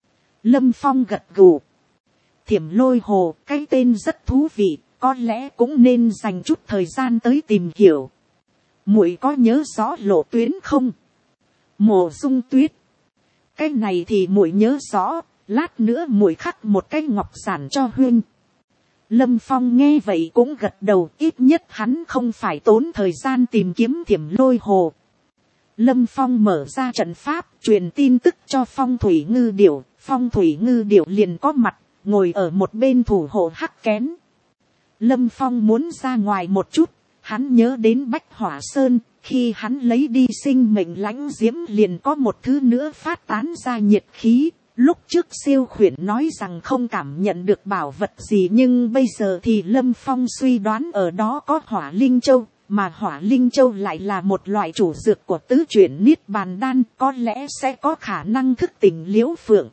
Lâm Phong gật gù. Thiểm Lôi Hồ, cái tên rất thú vị, có lẽ cũng nên dành chút thời gian tới tìm hiểu. Muội có nhớ rõ lộ tuyến không? Mộ Dung Tuyết. Cái này thì muội nhớ rõ, lát nữa muội khắc một cái ngọc giản cho huyên. Lâm Phong nghe vậy cũng gật đầu, ít nhất hắn không phải tốn thời gian tìm kiếm Thiểm Lôi Hồ. Lâm Phong mở ra trận pháp, truyền tin tức cho Phong Thủy Ngư Điểu, Phong Thủy Ngư Điểu liền có mặt, ngồi ở một bên thủ hộ hắc kén. Lâm Phong muốn ra ngoài một chút, hắn nhớ đến Bách Hỏa Sơn, khi hắn lấy đi sinh mệnh lãnh diễm liền có một thứ nữa phát tán ra nhiệt khí. Lúc trước siêu khuyển nói rằng không cảm nhận được bảo vật gì, nhưng bây giờ thì Lâm Phong suy đoán ở đó có Hỏa Linh Châu, mà Hỏa Linh Châu lại là một loại chủ dược của tứ chuyển niết bàn đan, có lẽ sẽ có khả năng thức tỉnh Liễu Phượng.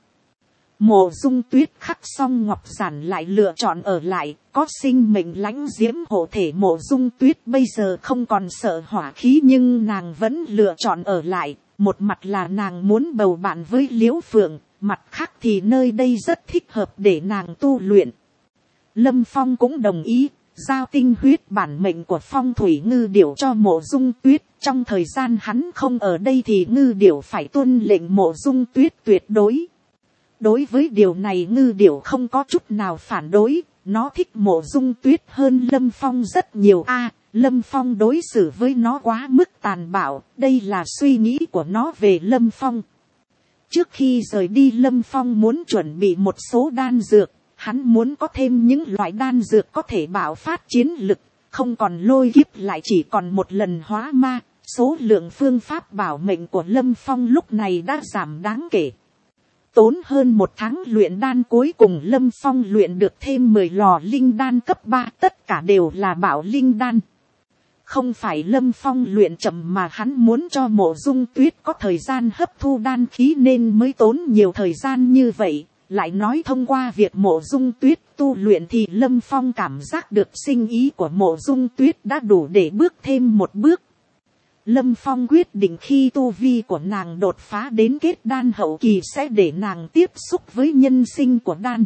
Mộ Dung Tuyết khắc xong ngọc giản lại lựa chọn ở lại, có sinh mệnh lãnh diễm hộ thể. Mộ Dung Tuyết bây giờ không còn sợ hỏa khí nhưng nàng vẫn lựa chọn ở lại, một mặt là nàng muốn bầu bạn với Liễu Phượng, mặt khác thì nơi đây rất thích hợp để nàng tu luyện. Lâm Phong cũng đồng ý, giao tinh huyết bản mệnh của Phong Thủy Ngư Điểu cho Mộ Dung Tuyết. Trong thời gian hắn không ở đây thì Ngư Điểu phải tuân lệnh Mộ Dung Tuyết tuyệt đối. Đối với điều này Ngư Điểu không có chút nào phản đối, nó thích Mộ Dung Tuyết hơn Lâm Phong rất nhiều. A, à, Lâm Phong đối xử với nó quá mức tàn bạo, đây là suy nghĩ của nó về Lâm Phong. Trước khi rời đi Lâm Phong muốn chuẩn bị một số đan dược, hắn muốn có thêm những loại đan dược có thể bạo phát chiến lực, không còn lôi kiếp lại chỉ còn một lần hóa ma. Số lượng phương pháp bảo mệnh của Lâm Phong lúc này đã giảm đáng kể. Tốn hơn một tháng luyện đan, cuối cùng Lâm Phong luyện được thêm mười lò linh đan cấp ba, tất cả đều là bảo linh đan. Không phải Lâm Phong luyện chậm mà hắn muốn cho Mộ Dung Tuyết có thời gian hấp thu đan khí nên mới tốn nhiều thời gian như vậy. Lại nói thông qua việc Mộ Dung Tuyết tu luyện thì Lâm Phong cảm giác được sinh ý của Mộ Dung Tuyết đã đủ để bước thêm một bước. Lâm Phong quyết định khi tu vi của nàng đột phá đến kết đan hậu kỳ sẽ để nàng tiếp xúc với nhân sinh của đan.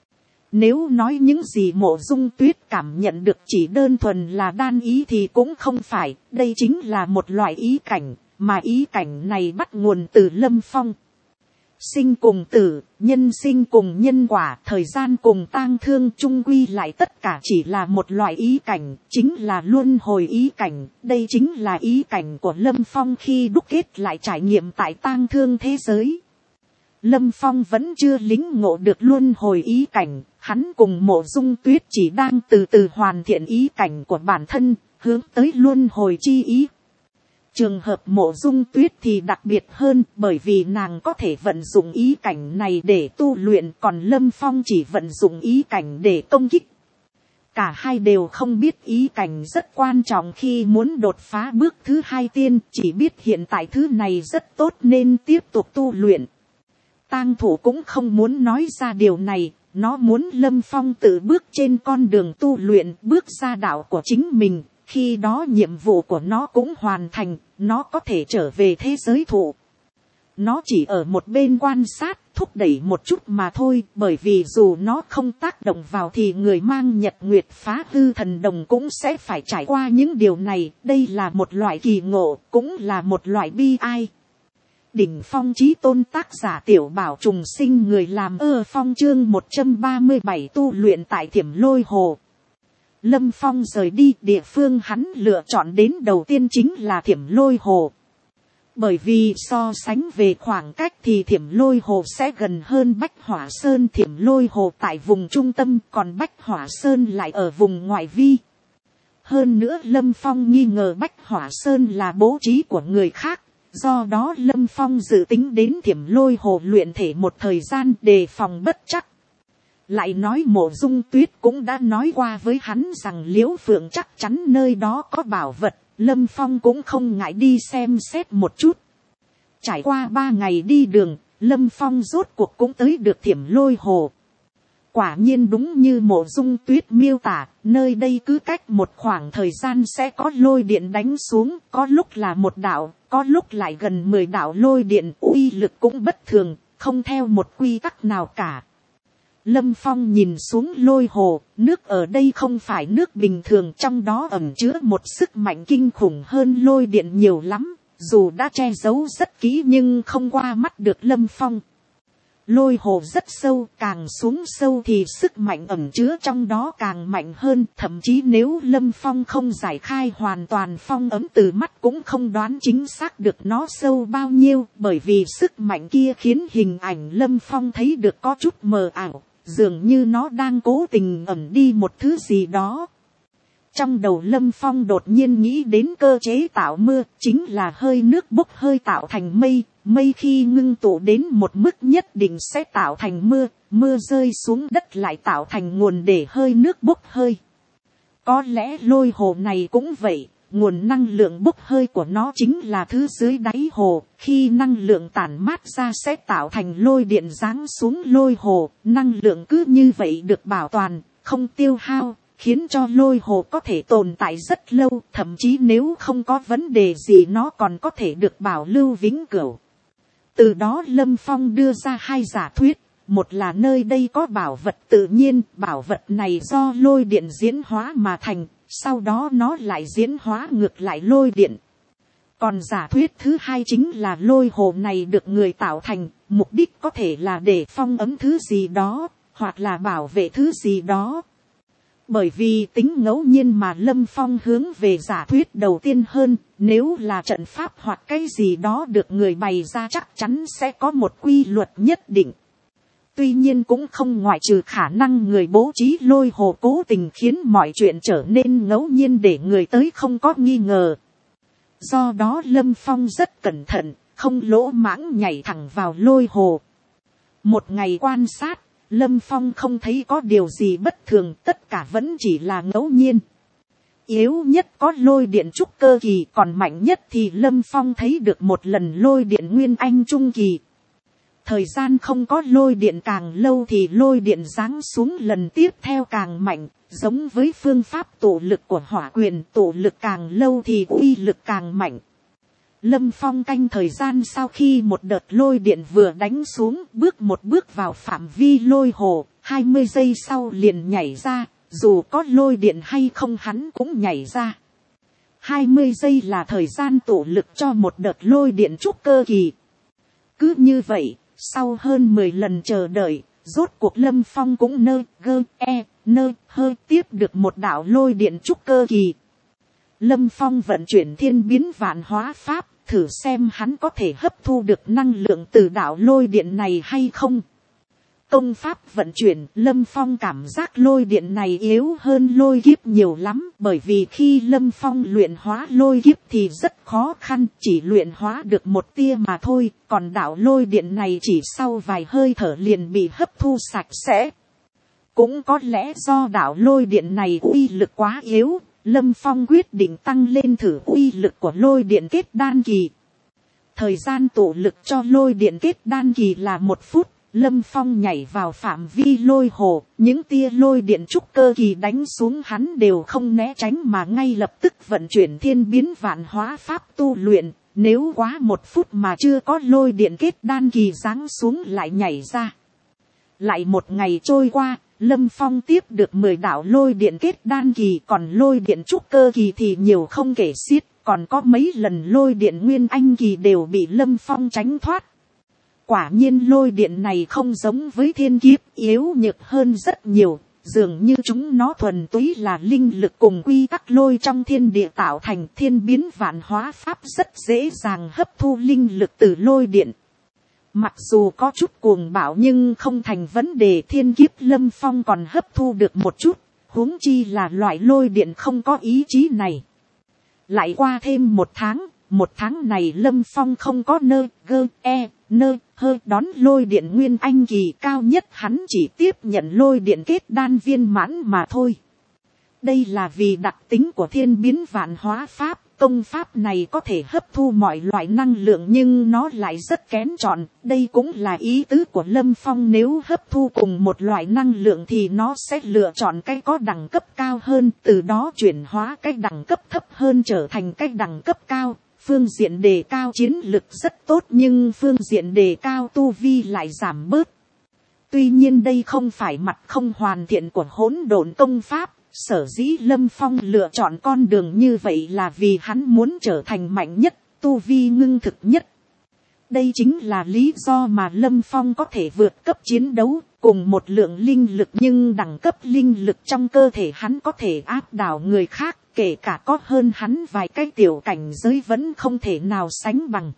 Nếu nói những gì Mộ Dung Tuyết cảm nhận được chỉ đơn thuần là đan ý thì cũng không phải, đây chính là một loại ý cảnh, mà ý cảnh này bắt nguồn từ Lâm Phong. Sinh cùng tử, nhân sinh cùng nhân quả, thời gian cùng tang thương, chung quy lại tất cả chỉ là một loại ý cảnh, chính là luân hồi ý cảnh. Đây chính là ý cảnh của Lâm Phong khi đúc kết lại trải nghiệm tại tang thương thế giới. Lâm Phong vẫn chưa lĩnh ngộ được luân hồi ý cảnh, hắn cùng Mộ Dung Tuyết chỉ đang từ từ hoàn thiện ý cảnh của bản thân, hướng tới luân hồi chi ý. Trường hợp Mộ Dung Tuyết thì đặc biệt hơn, bởi vì nàng có thể vận dụng ý cảnh này để tu luyện, còn Lâm Phong chỉ vận dụng ý cảnh để công kích. Cả hai đều không biết ý cảnh rất quan trọng khi muốn đột phá bước thứ hai tiên, chỉ biết hiện tại thứ này rất tốt nên tiếp tục tu luyện. Tang Thủ cũng không muốn nói ra điều này, nó muốn Lâm Phong tự bước trên con đường tu luyện, bước ra đạo của chính mình. Khi đó nhiệm vụ của nó cũng hoàn thành, nó có thể trở về thế giới thụ. Nó chỉ ở một bên quan sát, thúc đẩy một chút mà thôi, bởi vì dù nó không tác động vào thì người mang nhật nguyệt phá hư thần đồng cũng sẽ phải trải qua những điều này. Đây là một loại kỳ ngộ, cũng là một loại bi ai. Đỉnh phong chí tôn tác giả Tiểu Bảo Trùng Sinh, người làm ơ phong chương một trăm ba mươi bảy tu luyện tại Thiểm Lôi Hồ. Lâm Phong rời đi, địa phương hắn lựa chọn đến đầu tiên chính là Thiểm Lôi Hồ. Bởi vì so sánh về khoảng cách thì Thiểm Lôi Hồ sẽ gần hơn Bách Hỏa Sơn. Thiểm Lôi Hồ tại vùng trung tâm, còn Bách Hỏa Sơn lại ở vùng ngoại vi. Hơn nữa Lâm Phong nghi ngờ Bách Hỏa Sơn là bố trí của người khác. Do đó Lâm Phong dự tính đến Thiểm Lôi Hồ luyện thể một thời gian đề phòng bất chắc. Lại nói Mộ Dung Tuyết cũng đã nói qua với hắn rằng Liễu Phượng chắc chắn nơi đó có bảo vật, Lâm Phong cũng không ngại đi xem xét một chút. Trải qua ba ngày đi đường, Lâm Phong rốt cuộc cũng tới được Thiểm Lôi Hồ. Quả nhiên đúng như Mộ Dung Tuyết miêu tả, nơi đây cứ cách một khoảng thời gian sẽ có lôi điện đánh xuống, có lúc là một đạo, có lúc lại gần mười đạo lôi điện, uy lực cũng bất thường, không theo một quy tắc nào cả. Lâm Phong nhìn xuống lôi hồ, nước ở đây không phải nước bình thường, trong đó ẩn chứa một sức mạnh kinh khủng hơn lôi điện nhiều lắm, dù đã che giấu rất kỹ nhưng không qua mắt được Lâm Phong. Lôi hồ rất sâu, càng xuống sâu thì sức mạnh ẩn chứa trong đó càng mạnh hơn, thậm chí nếu Lâm Phong không giải khai hoàn toàn phong ấm từ mắt cũng không đoán chính xác được nó sâu bao nhiêu, bởi vì sức mạnh kia khiến hình ảnh Lâm Phong thấy được có chút mờ ảo, dường như nó đang cố tình ẩn đi một thứ gì đó. Trong đầu Lâm Phong đột nhiên nghĩ đến cơ chế tạo mưa, chính là hơi nước bốc hơi tạo thành mây. Mây khi ngưng tụ đến một mức nhất định sẽ tạo thành mưa, mưa rơi xuống đất lại tạo thành nguồn để hơi nước bốc hơi. Có lẽ lôi hồ này cũng vậy, nguồn năng lượng bốc hơi của nó chính là thứ dưới đáy hồ, khi năng lượng tản mát ra sẽ tạo thành lôi điện giáng xuống lôi hồ, năng lượng cứ như vậy được bảo toàn, không tiêu hao, khiến cho lôi hồ có thể tồn tại rất lâu, thậm chí nếu không có vấn đề gì nó còn có thể được bảo lưu vĩnh cửu. Từ đó Lâm Phong đưa ra hai giả thuyết, một là nơi đây có bảo vật tự nhiên, bảo vật này do lôi điện diễn hóa mà thành, sau đó nó lại diễn hóa ngược lại lôi điện. Còn giả thuyết thứ hai chính là lôi hồ này được người tạo thành, mục đích có thể là để phong ấm thứ gì đó, hoặc là bảo vệ thứ gì đó. Bởi vì tính ngẫu nhiên mà Lâm Phong hướng về giả thuyết đầu tiên hơn, nếu là trận pháp hoặc cái gì đó được người bày ra chắc chắn sẽ có một quy luật nhất định. Tuy nhiên cũng không ngoại trừ khả năng người bố trí lôi hồ cố tình khiến mọi chuyện trở nên ngẫu nhiên để người tới không có nghi ngờ. Do đó Lâm Phong rất cẩn thận, không lỗ mãng nhảy thẳng vào lôi hồ. Một ngày quan sát, Lâm Phong không thấy có điều gì bất thường, tất cả vẫn chỉ là ngẫu nhiên. Yếu nhất có lôi điện trúc cơ kỳ, còn mạnh nhất thì Lâm Phong thấy được một lần lôi điện nguyên anh trung kỳ. Thời gian không có lôi điện càng lâu thì lôi điện giáng xuống lần tiếp theo càng mạnh, giống với phương pháp tổ lực của hỏa quyền, tổ lực càng lâu thì uy lực càng mạnh. Lâm Phong canh thời gian sau khi một đợt lôi điện vừa đánh xuống, bước một bước vào phạm vi lôi hồ, hai mươi giây sau liền nhảy ra, dù có lôi điện hay không hắn cũng nhảy ra. hai mươi giây là thời gian tổ lực cho một đợt lôi điện trúc cơ kỳ. Cứ như vậy, sau hơn mười lần chờ đợi, rốt cuộc Lâm Phong cũng nơ gơ e nơ hơi tiếp được một đạo lôi điện trúc cơ kỳ. Lâm Phong vận chuyển thiên biến vạn hóa pháp, thử xem hắn có thể hấp thu được năng lượng từ đạo lôi điện này hay không. Công pháp vận chuyển, Lâm Phong cảm giác lôi điện này yếu hơn lôi kiếp nhiều lắm, bởi vì khi Lâm Phong luyện hóa lôi kiếp thì rất khó khăn, chỉ luyện hóa được một tia mà thôi, còn đạo lôi điện này chỉ sau vài hơi thở liền bị hấp thu sạch sẽ. Cũng có lẽ do đạo lôi điện này uy lực quá yếu, Lâm Phong quyết định tăng lên thử uy lực của lôi điện kết đan kỳ. Thời gian tổ lực cho lôi điện kết đan kỳ là một phút. Lâm Phong nhảy vào phạm vi lôi hồ, những tia lôi điện trúc cơ kỳ đánh xuống hắn đều không né tránh mà ngay lập tức vận chuyển thiên biến vạn hóa pháp tu luyện. Nếu quá một phút mà chưa có lôi điện kết đan kỳ giáng xuống lại nhảy ra. Lại một ngày trôi qua, Lâm Phong tiếp được mười đạo lôi điện kết đan kỳ, còn lôi điện trúc cơ kỳ thì nhiều không kể xiết, còn có mấy lần lôi điện nguyên anh kỳ đều bị Lâm Phong tránh thoát. Quả nhiên lôi điện này không giống với thiên kiếp, yếu nhược hơn rất nhiều, dường như chúng nó thuần túy là linh lực cùng quy tắc lôi trong thiên địa tạo thành. Thiên biến vạn hóa pháp rất dễ dàng hấp thu linh lực từ lôi điện. Mặc dù có chút cuồng bạo nhưng không thành vấn đề, thiên kiếp Lâm Phong còn hấp thu được một chút, huống chi là loại lôi điện không có ý chí này. Lại qua thêm một tháng, một tháng này Lâm Phong không có nơ gơ e nơ hơi đón lôi điện nguyên anh kỳ, cao nhất hắn chỉ tiếp nhận lôi điện kết đan viên mãn mà thôi. Đây là vì đặc tính của thiên biến vạn hóa pháp, công pháp này có thể hấp thu mọi loại năng lượng nhưng nó lại rất kén chọn. Đây cũng là ý tứ của Lâm Phong, nếu hấp thu cùng một loại năng lượng thì nó sẽ lựa chọn cái có đẳng cấp cao hơn, từ đó chuyển hóa cái đẳng cấp thấp hơn trở thành cái đẳng cấp cao. Phương diện đề cao chiến lực rất tốt nhưng phương diện đề cao tu vi lại giảm bớt. Tuy nhiên đây không phải mặt không hoàn thiện của hỗn độn công pháp. Sở dĩ Lâm Phong lựa chọn con đường như vậy là vì hắn muốn trở thành mạnh nhất, tu vi ngưng thực nhất. Đây chính là lý do mà Lâm Phong có thể vượt cấp chiến đấu, cùng một lượng linh lực nhưng đẳng cấp linh lực trong cơ thể hắn có thể áp đảo người khác, kể cả có hơn hắn vài cái tiểu cảnh giới vẫn không thể nào sánh bằng.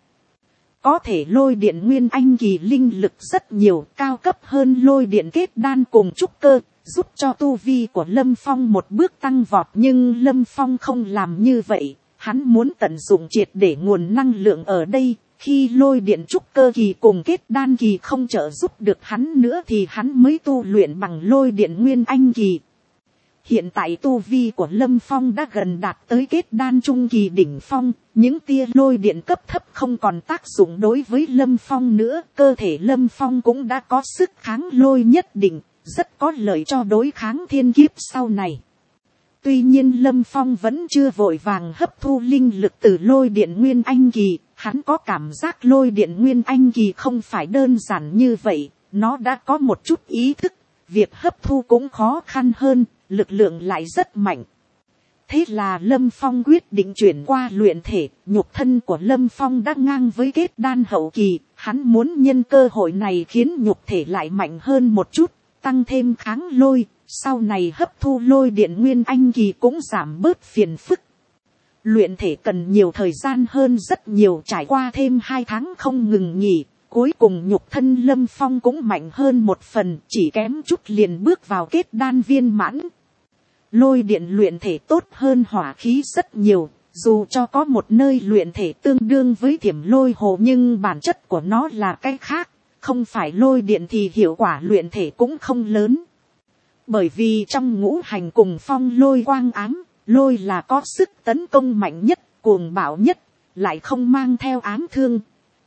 Có thể lôi điện nguyên anh kỳ linh lực rất nhiều, cao cấp hơn lôi điện kết đan cùng trúc cơ, giúp cho tu vi của Lâm Phong một bước tăng vọt, nhưng Lâm Phong không làm như vậy, hắn muốn tận dụng triệt để nguồn năng lượng ở đây. Khi lôi điện trúc cơ kỳ cùng kết đan kỳ không trợ giúp được hắn nữa thì hắn mới tu luyện bằng lôi điện nguyên anh kỳ. Hiện tại tu vi của Lâm Phong đã gần đạt tới kết đan trung kỳ đỉnh phong, những tia lôi điện cấp thấp không còn tác dụng đối với Lâm Phong nữa, cơ thể Lâm Phong cũng đã có sức kháng lôi nhất định, rất có lợi cho đối kháng thiên kiếp sau này. Tuy nhiên Lâm Phong vẫn chưa vội vàng hấp thu linh lực từ lôi điện nguyên anh kỳ, hắn có cảm giác lôi điện nguyên anh kỳ không phải đơn giản như vậy, nó đã có một chút ý thức, việc hấp thu cũng khó khăn hơn, lực lượng lại rất mạnh. Thế là Lâm Phong quyết định chuyển qua luyện thể, nhục thân của Lâm Phong đã ngang với kết đan hậu kỳ, hắn muốn nhân cơ hội này khiến nhục thể lại mạnh hơn một chút, tăng thêm kháng lôi, sau này hấp thu lôi điện nguyên anh kỳ cũng giảm bớt phiền phức. Luyện thể cần nhiều thời gian hơn rất nhiều, trải qua thêm hai tháng không ngừng nghỉ, cuối cùng nhục thân Lâm Phong cũng mạnh hơn một phần, chỉ kém chút liền bước vào kết đan viên mãn. Lôi điện luyện thể tốt hơn hỏa khí rất nhiều, dù cho có một nơi luyện thể tương đương với thiểm lôi hồ nhưng bản chất của nó là cái khác, không phải lôi điện thì hiệu quả luyện thể cũng không lớn. Bởi vì trong ngũ hành cùng phong lôi quang ám, lôi là có sức tấn công mạnh nhất, cuồng bạo nhất, lại không mang theo ám thương.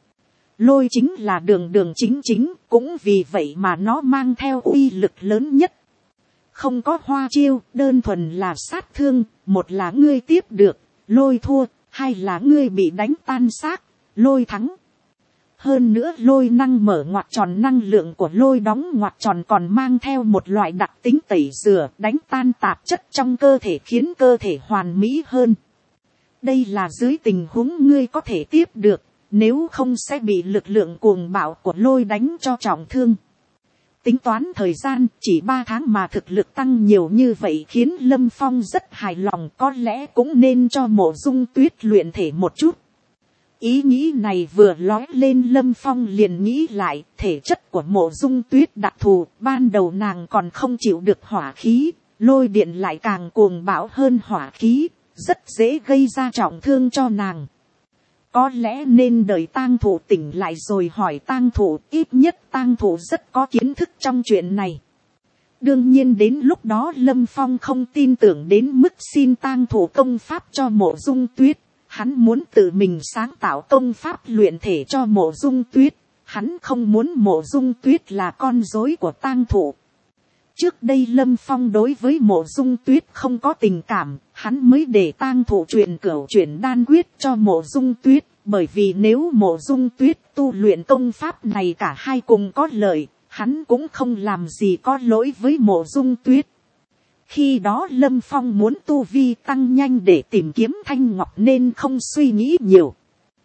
Lôi chính là đường đường chính chính, cũng vì vậy mà nó mang theo uy lực lớn nhất. Không có hoa chiêu, đơn thuần là sát thương, một là ngươi tiếp được, lôi thua, hai là ngươi bị đánh tan xác, lôi thắng. Hơn nữa lôi năng mở ngoặt tròn, năng lượng của lôi đóng ngoặt tròn còn mang theo một loại đặc tính tẩy rửa, đánh tan tạp chất trong cơ thể, khiến cơ thể hoàn mỹ hơn. Đây là dưới tình huống ngươi có thể tiếp được, nếu không sẽ bị lực lượng cuồng bạo của lôi đánh cho trọng thương. Tính toán thời gian chỉ ba tháng mà thực lực tăng nhiều như vậy khiến Lâm Phong rất hài lòng, có lẽ cũng nên cho Mộ Dung Tuyết luyện thể một chút. Ý nghĩ này vừa lói lên Lâm Phong liền nghĩ lại, thể chất của Mộ Dung Tuyết đặc thù, ban đầu nàng còn không chịu được hỏa khí, lôi điện lại càng cuồng bạo hơn hỏa khí, rất dễ gây ra trọng thương cho nàng. Có lẽ nên đợi tang thủ tỉnh lại rồi hỏi tang thủ, ít nhất tang thủ rất có kiến thức trong chuyện này. Đương nhiên đến lúc đó Lâm Phong không tin tưởng đến mức xin tang thủ công pháp cho Mộ Dung Tuyết. Hắn muốn tự mình sáng tạo công pháp luyện thể cho Mộ Dung Tuyết. Hắn không muốn Mộ Dung Tuyết là con rối của tang thủ. Trước đây Lâm Phong đối với Mộ Dung Tuyết không có tình cảm, hắn mới để tang thủ truyền cửu chuyển đan quyết cho Mộ Dung Tuyết, bởi vì nếu Mộ Dung Tuyết tu luyện công pháp này cả hai cùng có lợi, hắn cũng không làm gì có lỗi với Mộ Dung Tuyết. Khi đó Lâm Phong muốn tu vi tăng nhanh để tìm kiếm thanh ngọc nên không suy nghĩ nhiều.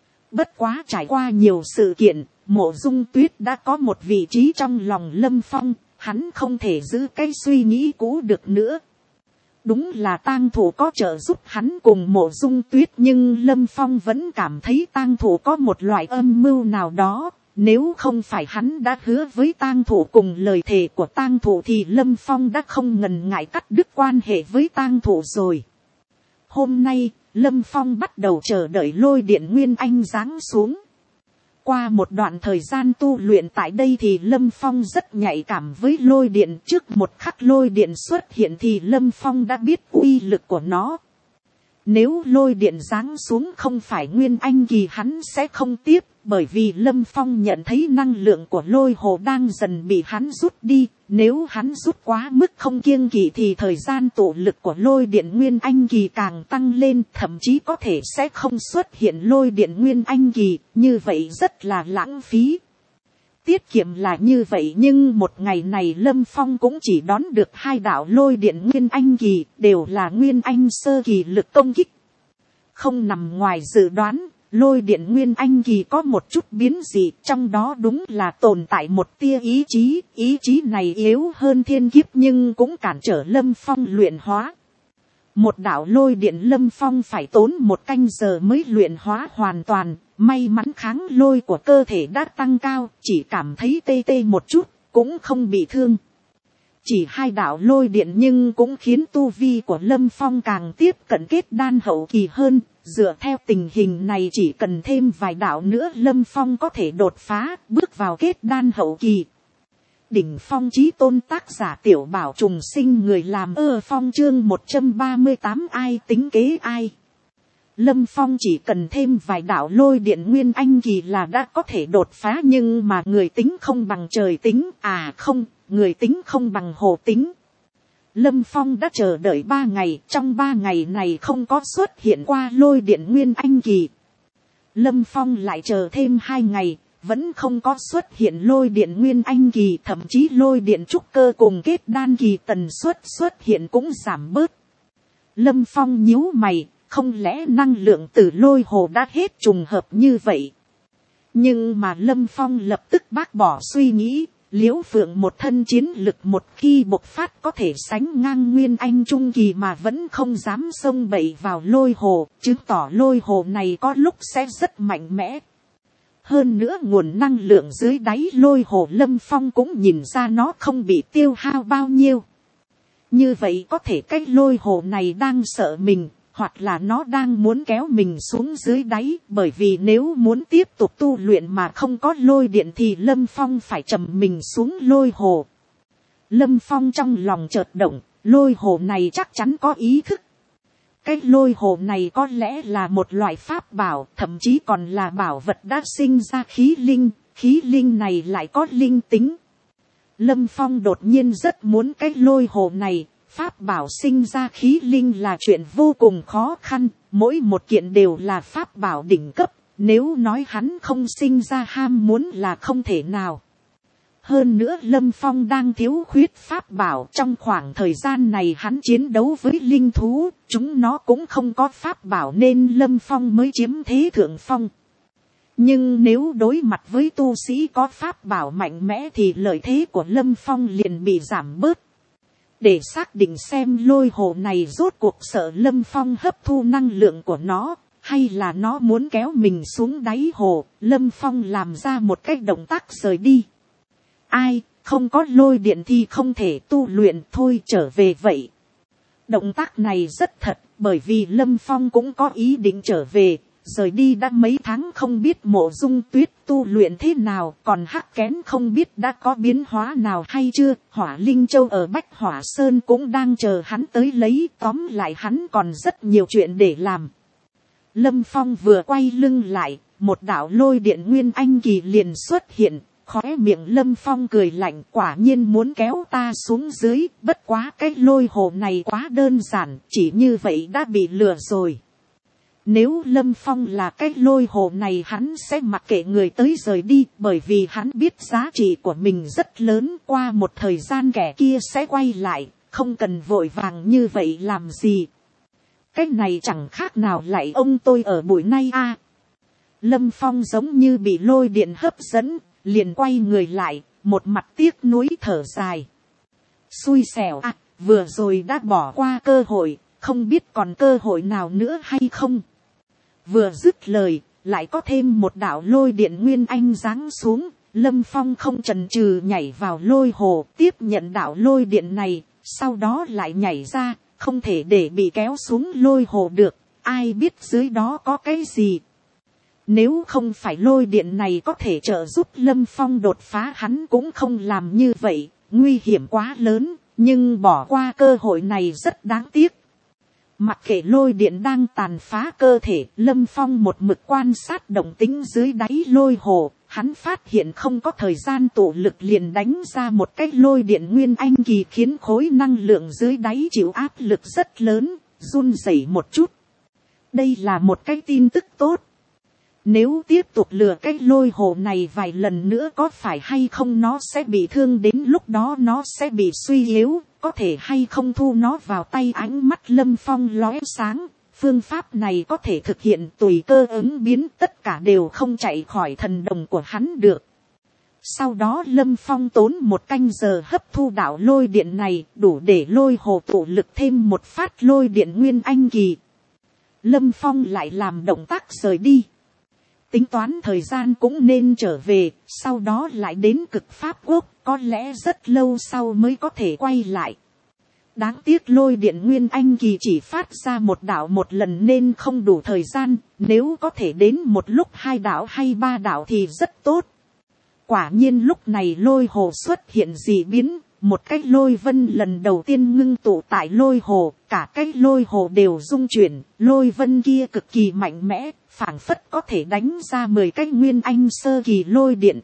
Bất quá trải qua nhiều sự kiện, Mộ Dung Tuyết đã có một vị trí trong lòng Lâm Phong. Hắn không thể giữ cái suy nghĩ cũ được nữa. Đúng là tang thủ có trợ giúp hắn cùng Mộ Dung Tuyết, nhưng Lâm Phong vẫn cảm thấy tang thủ có một loại âm mưu nào đó. Nếu không phải hắn đã hứa với tang thủ cùng lời thề của tang thủ thì Lâm Phong đã không ngần ngại cắt đứt quan hệ với tang thủ rồi. Hôm nay, Lâm Phong bắt đầu chờ đợi lôi điện nguyên anh giáng xuống. Qua một đoạn thời gian tu luyện tại đây thì Lâm Phong rất nhạy cảm với lôi điện. Trước một khắc lôi điện xuất hiện thì Lâm Phong đã biết uy lực của nó. Nếu lôi điện giáng xuống không phải nguyên anh kỳ hắn sẽ không tiếp, bởi vì Lâm Phong nhận thấy năng lượng của lôi hồ đang dần bị hắn rút đi. Nếu hắn rút quá mức không kiêng kỵ thì thời gian tụ lực của lôi điện nguyên anh kỳ càng tăng lên, thậm chí có thể sẽ không xuất hiện lôi điện nguyên anh kỳ, như vậy rất là lãng phí. Tiết kiệm là như vậy nhưng một ngày này Lâm Phong cũng chỉ đón được hai đạo lôi điện nguyên anh kỳ, đều là nguyên anh sơ kỳ lực công kích. Không nằm ngoài dự đoán, lôi điện nguyên anh kỳ có một chút biến dị, trong đó đúng là tồn tại một tia ý chí, ý chí này yếu hơn thiên kiếp nhưng cũng cản trở Lâm Phong luyện hóa. Một đạo lôi điện Lâm Phong phải tốn một canh giờ mới luyện hóa hoàn toàn, may mắn kháng lôi của cơ thể đã tăng cao, chỉ cảm thấy tê tê một chút, cũng không bị thương. Chỉ hai đạo lôi điện nhưng cũng khiến tu vi của Lâm Phong càng tiếp cận kết đan hậu kỳ hơn, dựa theo tình hình này chỉ cần thêm vài đạo nữa Lâm Phong có thể đột phá, bước vào kết đan hậu kỳ. Đỉnh phong chí tôn, tác giả Tiểu Bảo Trùng Sinh, người làm ơ phong, chương một trăm ba mươi tám ai tính kế ai. Lâm Phong chỉ cần thêm vài đạo lôi điện nguyên anh kỳ là đã có thể đột phá, nhưng mà người tính không bằng trời tính, à không, người tính không bằng hồ tính. Lâm Phong đã chờ đợi ba ngày, trong ba ngày này không có xuất hiện qua lôi điện nguyên anh kỳ. Lâm Phong lại chờ thêm hai ngày, vẫn không có xuất hiện lôi điện nguyên anh kỳ, thậm chí lôi điện trúc cơ cùng kết đan kỳ tần suất xuất hiện cũng giảm bớt. Lâm Phong nhíu mày, không lẽ năng lượng từ lôi hồ đã hết trùng hợp như vậy? Nhưng mà Lâm Phong lập tức bác bỏ suy nghĩ, Liễu Phượng một thân chiến lực một khi bộc phát có thể sánh ngang Nguyên Anh Trung Kỳ mà vẫn không dám xông bậy vào lôi hồ, chứng tỏ lôi hồ này có lúc sẽ rất mạnh mẽ. Hơn nữa nguồn năng lượng dưới đáy lôi hồ Lâm Phong cũng nhìn ra nó không bị tiêu hao bao nhiêu. Như vậy có thể cái lôi hồ này đang sợ mình, hoặc là nó đang muốn kéo mình xuống dưới đáy, bởi vì nếu muốn tiếp tục tu luyện mà không có lôi điện thì Lâm Phong phải trầm mình xuống lôi hồ. Lâm Phong trong lòng chợt động, lôi hồ này chắc chắn có ý thức. Cái lôi hồ này có lẽ là một loại pháp bảo, thậm chí còn là bảo vật đã sinh ra khí linh, khí linh này lại có linh tính. Lâm Phong đột nhiên rất muốn cái lôi hồ này. Pháp bảo sinh ra khí linh là chuyện vô cùng khó khăn, mỗi một kiện đều là pháp bảo đỉnh cấp, nếu nói hắn không sinh ra ham muốn là không thể nào. Hơn nữa Lâm Phong đang thiếu khuyết pháp bảo, trong khoảng thời gian này hắn chiến đấu với linh thú, chúng nó cũng không có pháp bảo nên Lâm Phong mới chiếm thế thượng phong. Nhưng nếu đối mặt với tu sĩ có pháp bảo mạnh mẽ thì lợi thế của Lâm Phong liền bị giảm bớt. Để xác định xem lôi hồ này rốt cuộc sợ Lâm Phong hấp thu năng lượng của nó, hay là nó muốn kéo mình xuống đáy hồ, Lâm Phong làm ra một cái động tác rời đi. Ai, không có lôi điện thì không thể tu luyện, thôi trở về vậy. Động tác này rất thật, bởi vì Lâm Phong cũng có ý định trở về, rời đi đã mấy tháng không biết Mộ Dung Tuyết tu luyện thế nào, còn Hắc Kén không biết đã có biến hóa nào hay chưa, Hỏa Linh Châu ở Bách Hỏa Sơn cũng đang chờ hắn tới lấy, tóm lại hắn còn rất nhiều chuyện để làm. Lâm Phong vừa quay lưng lại, một đạo lôi điện Nguyên Anh Kỳ liền xuất hiện, khóe miệng Lâm Phong cười lạnh, quả nhiên muốn kéo ta xuống dưới, bất quá cái lôi hồ này quá đơn giản, chỉ như vậy đã bị lừa rồi. Nếu Lâm Phong là cái lôi hồ này hắn sẽ mặc kệ người tới rời đi, bởi vì hắn biết giá trị của mình rất lớn, qua một thời gian kẻ kia sẽ quay lại, không cần vội vàng như vậy làm gì. Cái này chẳng khác nào lại ông tôi ở buổi nay a. Lâm Phong giống như bị lôi điện hấp dẫn, liền quay người lại, một mặt tiếc nuối thở dài. Xui xẻo à, vừa rồi đã bỏ qua cơ hội, không biết còn cơ hội nào nữa hay không. Vừa dứt lời, lại có thêm một đạo lôi điện Nguyên Anh giáng xuống, Lâm Phong không chần chừ nhảy vào lôi hồ, tiếp nhận đạo lôi điện này, sau đó lại nhảy ra, không thể để bị kéo xuống lôi hồ được, ai biết dưới đó có cái gì. Nếu không phải lôi điện này có thể trợ giúp Lâm Phong đột phá hắn cũng không làm như vậy, nguy hiểm quá lớn, nhưng bỏ qua cơ hội này rất đáng tiếc. Mặc kệ lôi điện đang tàn phá cơ thể, Lâm Phong một mực quan sát động tĩnh dưới đáy lôi hồ, hắn phát hiện không có thời gian tụ lực liền đánh ra một cái lôi điện Nguyên Anh Kỳ khiến khối năng lượng dưới đáy chịu áp lực rất lớn, run rẩy một chút. Đây là một cái tin tức tốt. Nếu tiếp tục lừa cái lôi hồ này vài lần nữa có phải hay không nó sẽ bị thương, đến lúc đó nó sẽ bị suy yếu, có thể hay không thu nó vào tay. Ánh mắt Lâm Phong lóe sáng, phương pháp này có thể thực hiện tùy cơ ứng biến, tất cả đều không chạy khỏi thần đồng của hắn được. Sau đó Lâm Phong tốn một canh giờ hấp thu đạo lôi điện này, đủ để lôi hồ tụ lực thêm một phát lôi điện Nguyên Anh Kỳ. Lâm Phong lại làm động tác rời đi. Tính toán thời gian cũng nên trở về, sau đó lại đến Cực Pháp Quốc, có lẽ rất lâu sau mới có thể quay lại. Đáng tiếc lôi điện Nguyên Anh Kỳ chỉ phát ra một đạo một lần nên không đủ thời gian, nếu có thể đến một lúc hai đạo hay ba đạo thì rất tốt. Quả nhiên lúc này lôi hồ xuất hiện dị biến, một cái lôi vân lần đầu tiên ngưng tụ tại lôi hồ, cả cái lôi hồ đều rung chuyển, lôi vân kia cực kỳ mạnh mẽ, phảng phất có thể đánh ra mười cái Nguyên Anh sơ kỳ lôi điện.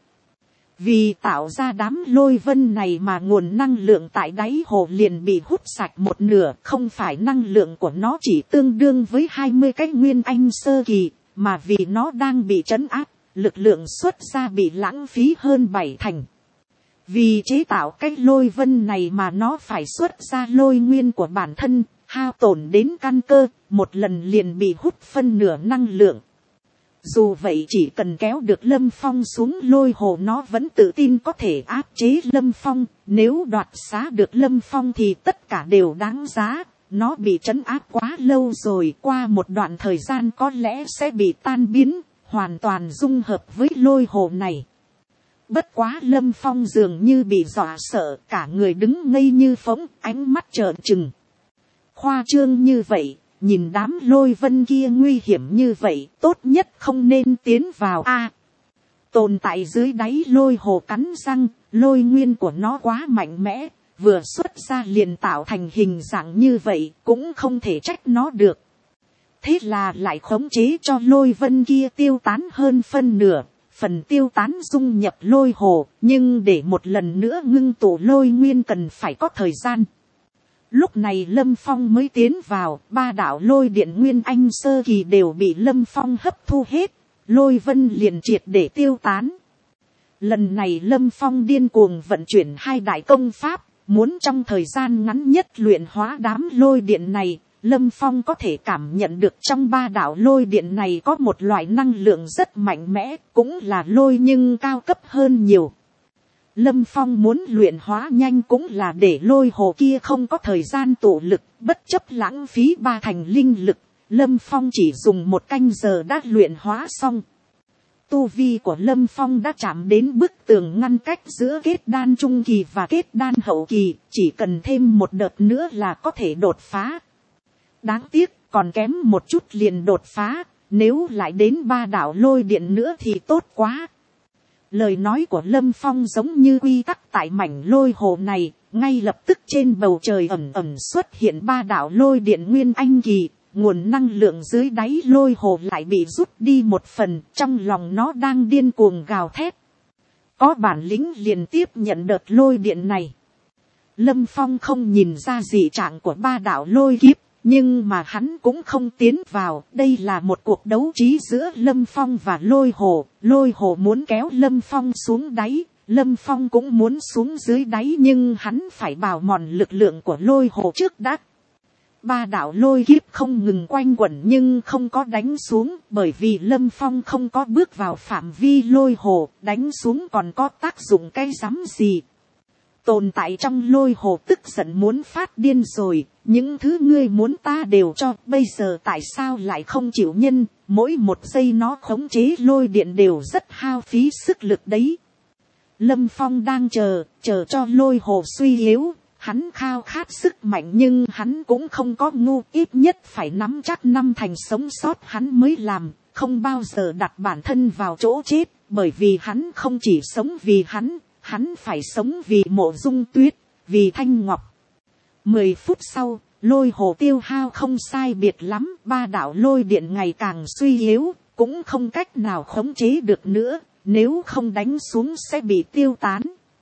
Vì tạo ra đám lôi vân này mà nguồn năng lượng tại đáy hồ liền bị hút sạch một nửa, không phải năng lượng của nó chỉ tương đương với hai mươi cái Nguyên Anh sơ kỳ, mà vì nó đang bị trấn áp, lực lượng xuất ra bị lãng phí hơn bảy thành. Vì chế tạo cái lôi vân này mà nó phải xuất ra lôi nguyên của bản thân, hao tổn đến căn cơ, một lần liền bị hút phân nửa năng lượng. Dù vậy chỉ cần kéo được Lâm Phong xuống lôi hồ nó vẫn tự tin có thể áp chế Lâm Phong. Nếu đoạt xá được Lâm Phong thì tất cả đều đáng giá. Nó bị trấn áp quá lâu rồi, qua một đoạn thời gian có lẽ sẽ bị tan biến, hoàn toàn dung hợp với lôi hồ này. Bất quá Lâm Phong dường như bị dọa sợ, cả người đứng ngây như phỗng, ánh mắt trợn trừng. Khoa trương như vậy, nhìn đám lôi vân kia nguy hiểm như vậy, tốt nhất không nên tiến vào a. Tồn tại dưới đáy lôi hồ cắn răng, lôi nguyên của nó quá mạnh mẽ, vừa xuất ra liền tạo thành hình dạng như vậy, cũng không thể trách nó được. Thế là lại khống chế cho lôi vân kia tiêu tán hơn phân nửa, phần tiêu tán dung nhập lôi hồ, nhưng để một lần nữa ngưng tụ lôi nguyên cần phải có thời gian. Lúc này Lâm Phong mới tiến vào, ba đạo lôi điện nguyên anh sơ kỳ đều bị Lâm Phong hấp thu hết, lôi vân liền triệt để tiêu tán. Lần này Lâm Phong điên cuồng vận chuyển hai đại công pháp, muốn trong thời gian ngắn nhất luyện hóa đám lôi điện này. Lâm Phong có thể cảm nhận được trong ba đạo lôi điện này có một loại năng lượng rất mạnh mẽ, cũng là lôi nhưng cao cấp hơn nhiều. Lâm Phong muốn luyện hóa nhanh cũng là để lôi hồ kia không có thời gian tụ lực, bất chấp lãng phí ba thành linh lực. Lâm Phong chỉ dùng một canh giờ đã luyện hóa xong. Tu vi của Lâm Phong đã chạm đến bức tường ngăn cách giữa kết đan trung kỳ và kết đan hậu kỳ, chỉ cần thêm một đợt nữa là có thể đột phá. Đáng tiếc, còn kém một chút liền đột phá, nếu lại đến ba đạo lôi điện nữa thì tốt quá. Lời nói của Lâm Phong giống như quy tắc tại mảnh lôi hồ này, ngay lập tức trên bầu trời ẩm ẩm xuất hiện ba đạo lôi điện nguyên anh kỳ, nguồn năng lượng dưới đáy lôi hồ lại bị rút đi một phần, trong lòng nó đang điên cuồng gào thét. Có bản lĩnh liền tiếp nhận đợt lôi điện này. Lâm Phong không nhìn ra dị trạng của ba đạo lôi kiếp, nhưng mà hắn cũng không tiến vào. Đây là một cuộc đấu trí giữa Lâm Phong và lôi hồ. Lôi hồ muốn kéo Lâm Phong xuống đáy, Lâm Phong cũng muốn xuống dưới đáy, nhưng hắn phải bào mòn lực lượng của lôi hồ trước đã. Ba đạo lôi kiếp không ngừng quanh quẩn nhưng không có đánh xuống, bởi vì Lâm Phong không có bước vào phạm vi lôi hồ, đánh xuống còn có tác dụng cái rắm gì. Tồn tại trong lôi hồ tức giận muốn phát điên rồi, những thứ ngươi muốn ta đều cho, bây giờ tại sao lại không chịu nhân, mỗi một giây nó khống chế lôi điện đều rất hao phí sức lực đấy. Lâm Phong đang chờ, chờ cho lôi hồ suy yếu, hắn khao khát sức mạnh nhưng hắn cũng không có ngu, ít nhất phải nắm chắc năm thành sống sót hắn mới làm, không bao giờ đặt bản thân vào chỗ chết, bởi vì hắn không chỉ sống vì hắn, hắn phải sống vì Mộ Dung Tuyết, vì Thanh Ngọc. Mười phút sau, lôi hồ tiêu hao không sai biệt lắm, ba đạo lôi điện ngày càng suy yếu, cũng không cách nào khống chế được nữa, nếu không đánh xuống sẽ bị tiêu tán.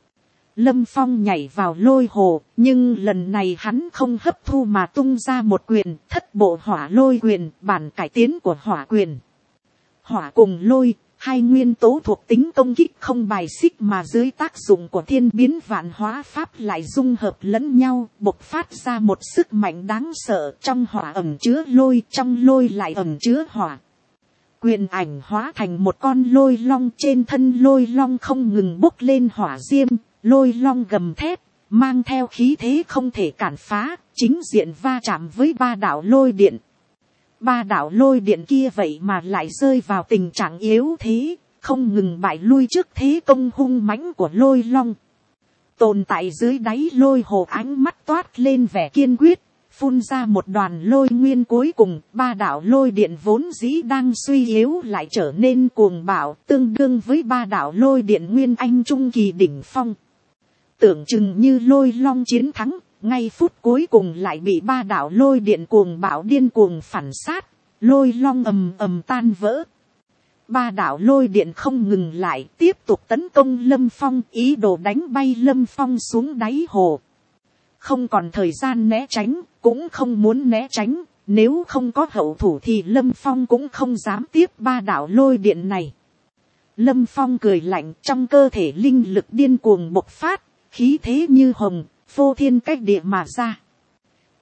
Lâm Phong nhảy vào lôi hồ, nhưng lần này hắn không hấp thu mà tung ra một quyền, thất bộ hỏa lôi quyền, bản cải tiến của hỏa quyền. Hỏa cùng lôi, hai nguyên tố thuộc tính công kích không bài xích mà dưới tác dụng của thiên biến vạn hóa pháp lại dung hợp lẫn nhau, bộc phát ra một sức mạnh đáng sợ, trong hỏa ẩn chứa lôi, trong lôi lại ẩn chứa hỏa. Quyền ảnh hóa thành một con lôi long, trên thân lôi long không ngừng bốc lên hỏa diêm, lôi long gầm thét, mang theo khí thế không thể cản phá, chính diện va chạm với ba đạo lôi điện. Ba đạo lôi điện kia vậy mà lại rơi vào tình trạng yếu thế, không ngừng bại lui trước thế công hung mãnh của lôi long. Tồn tại dưới đáy lôi hồ ánh mắt toát lên vẻ kiên quyết, phun ra một đoàn lôi nguyên cuối cùng, ba đạo lôi điện vốn dĩ đang suy yếu lại trở nên cuồng bạo, tương đương với ba đạo lôi điện nguyên anh trung kỳ đỉnh phong. Tưởng chừng như lôi long chiến thắng, ngay phút cuối cùng lại bị ba đạo lôi điện cuồng bạo điên cuồng phản sát, lôi long ầm ầm tan vỡ. Ba đạo lôi điện không ngừng lại, tiếp tục tấn công Lâm Phong, ý đồ đánh bay Lâm Phong xuống đáy hồ. Không còn thời gian né tránh, cũng không muốn né tránh, nếu không có hậu thủ thì Lâm Phong cũng không dám tiếp ba đạo lôi điện này. Lâm Phong cười lạnh, trong cơ thể linh lực điên cuồng bộc phát, khí thế như hồng, phô thiên cách địa mà ra.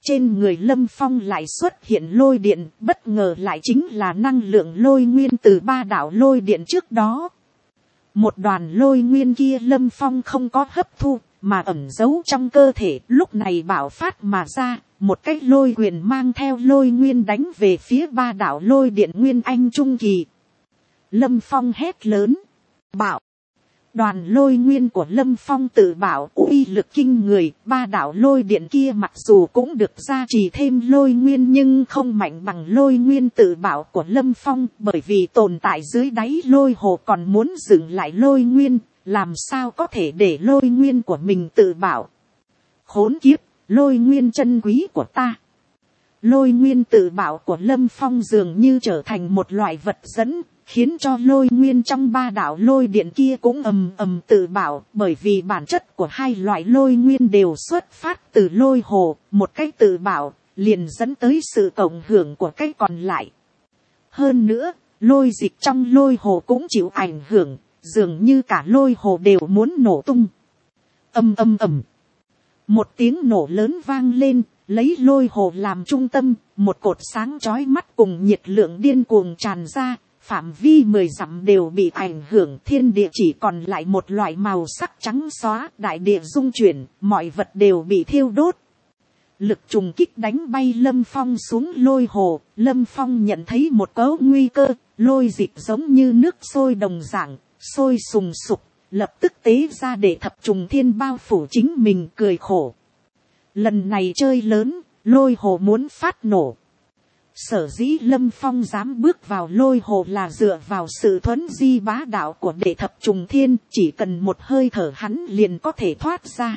trên người Lâm Phong lại xuất hiện lôi điện, bất ngờ lại chính là năng lượng lôi nguyên từ ba đạo lôi điện trước đó. Một đoàn lôi nguyên kia Lâm Phong không có hấp thu, mà ẩn giấu trong cơ thể, lúc này bạo phát mà ra, một cái lôi quyền mang theo lôi nguyên đánh về phía ba đạo lôi điện nguyên anh trung kỳ. Lâm Phong hét lớn, bạo. Đoàn lôi nguyên của Lâm Phong tự bảo uy lực kinh người, ba đạo lôi điện kia mặc dù cũng được gia trì thêm lôi nguyên nhưng không mạnh bằng lôi nguyên tự bảo của Lâm Phong, bởi vì tồn tại dưới đáy lôi hồ còn muốn dừng lại lôi nguyên, làm sao có thể để lôi nguyên của mình tự bảo. Khốn kiếp, lôi nguyên chân quý của ta. Lôi nguyên tự bảo của Lâm Phong dường như trở thành một loại vật dẫn, khiến cho lôi nguyên trong ba đạo lôi điện kia cũng ầm ầm tự bảo, bởi vì bản chất của hai loại lôi nguyên đều xuất phát từ lôi hồ, một cái tự bảo liền dẫn tới sự cộng hưởng của cái còn lại. Hơn nữa, lôi dịch trong lôi hồ cũng chịu ảnh hưởng, dường như cả lôi hồ đều muốn nổ tung. Ầm ầm ầm, một tiếng nổ lớn vang lên, lấy lôi hồ làm trung tâm, một cột sáng chói mắt cùng nhiệt lượng điên cuồng tràn ra, phạm vi mười dặm đều bị ảnh hưởng, thiên địa chỉ còn lại một loại màu sắc trắng xóa, đại địa rung chuyển, mọi vật đều bị thiêu đốt. Lực trùng kích đánh bay Lâm Phong xuống lôi hồ, Lâm Phong nhận thấy một cấu nguy cơ, lôi dịch giống như nước sôi đồng dạng, sôi sùng sục, lập tức tế ra để thập trùng thiên bao phủ chính mình, cười khổ. Lần này chơi lớn, lôi hồ muốn phát nổ. Sở dĩ Lâm Phong dám bước vào lôi hồ là dựa vào sự thuấn di bá đạo của đệ thập trùng thiên, chỉ cần một hơi thở hắn liền có thể thoát ra.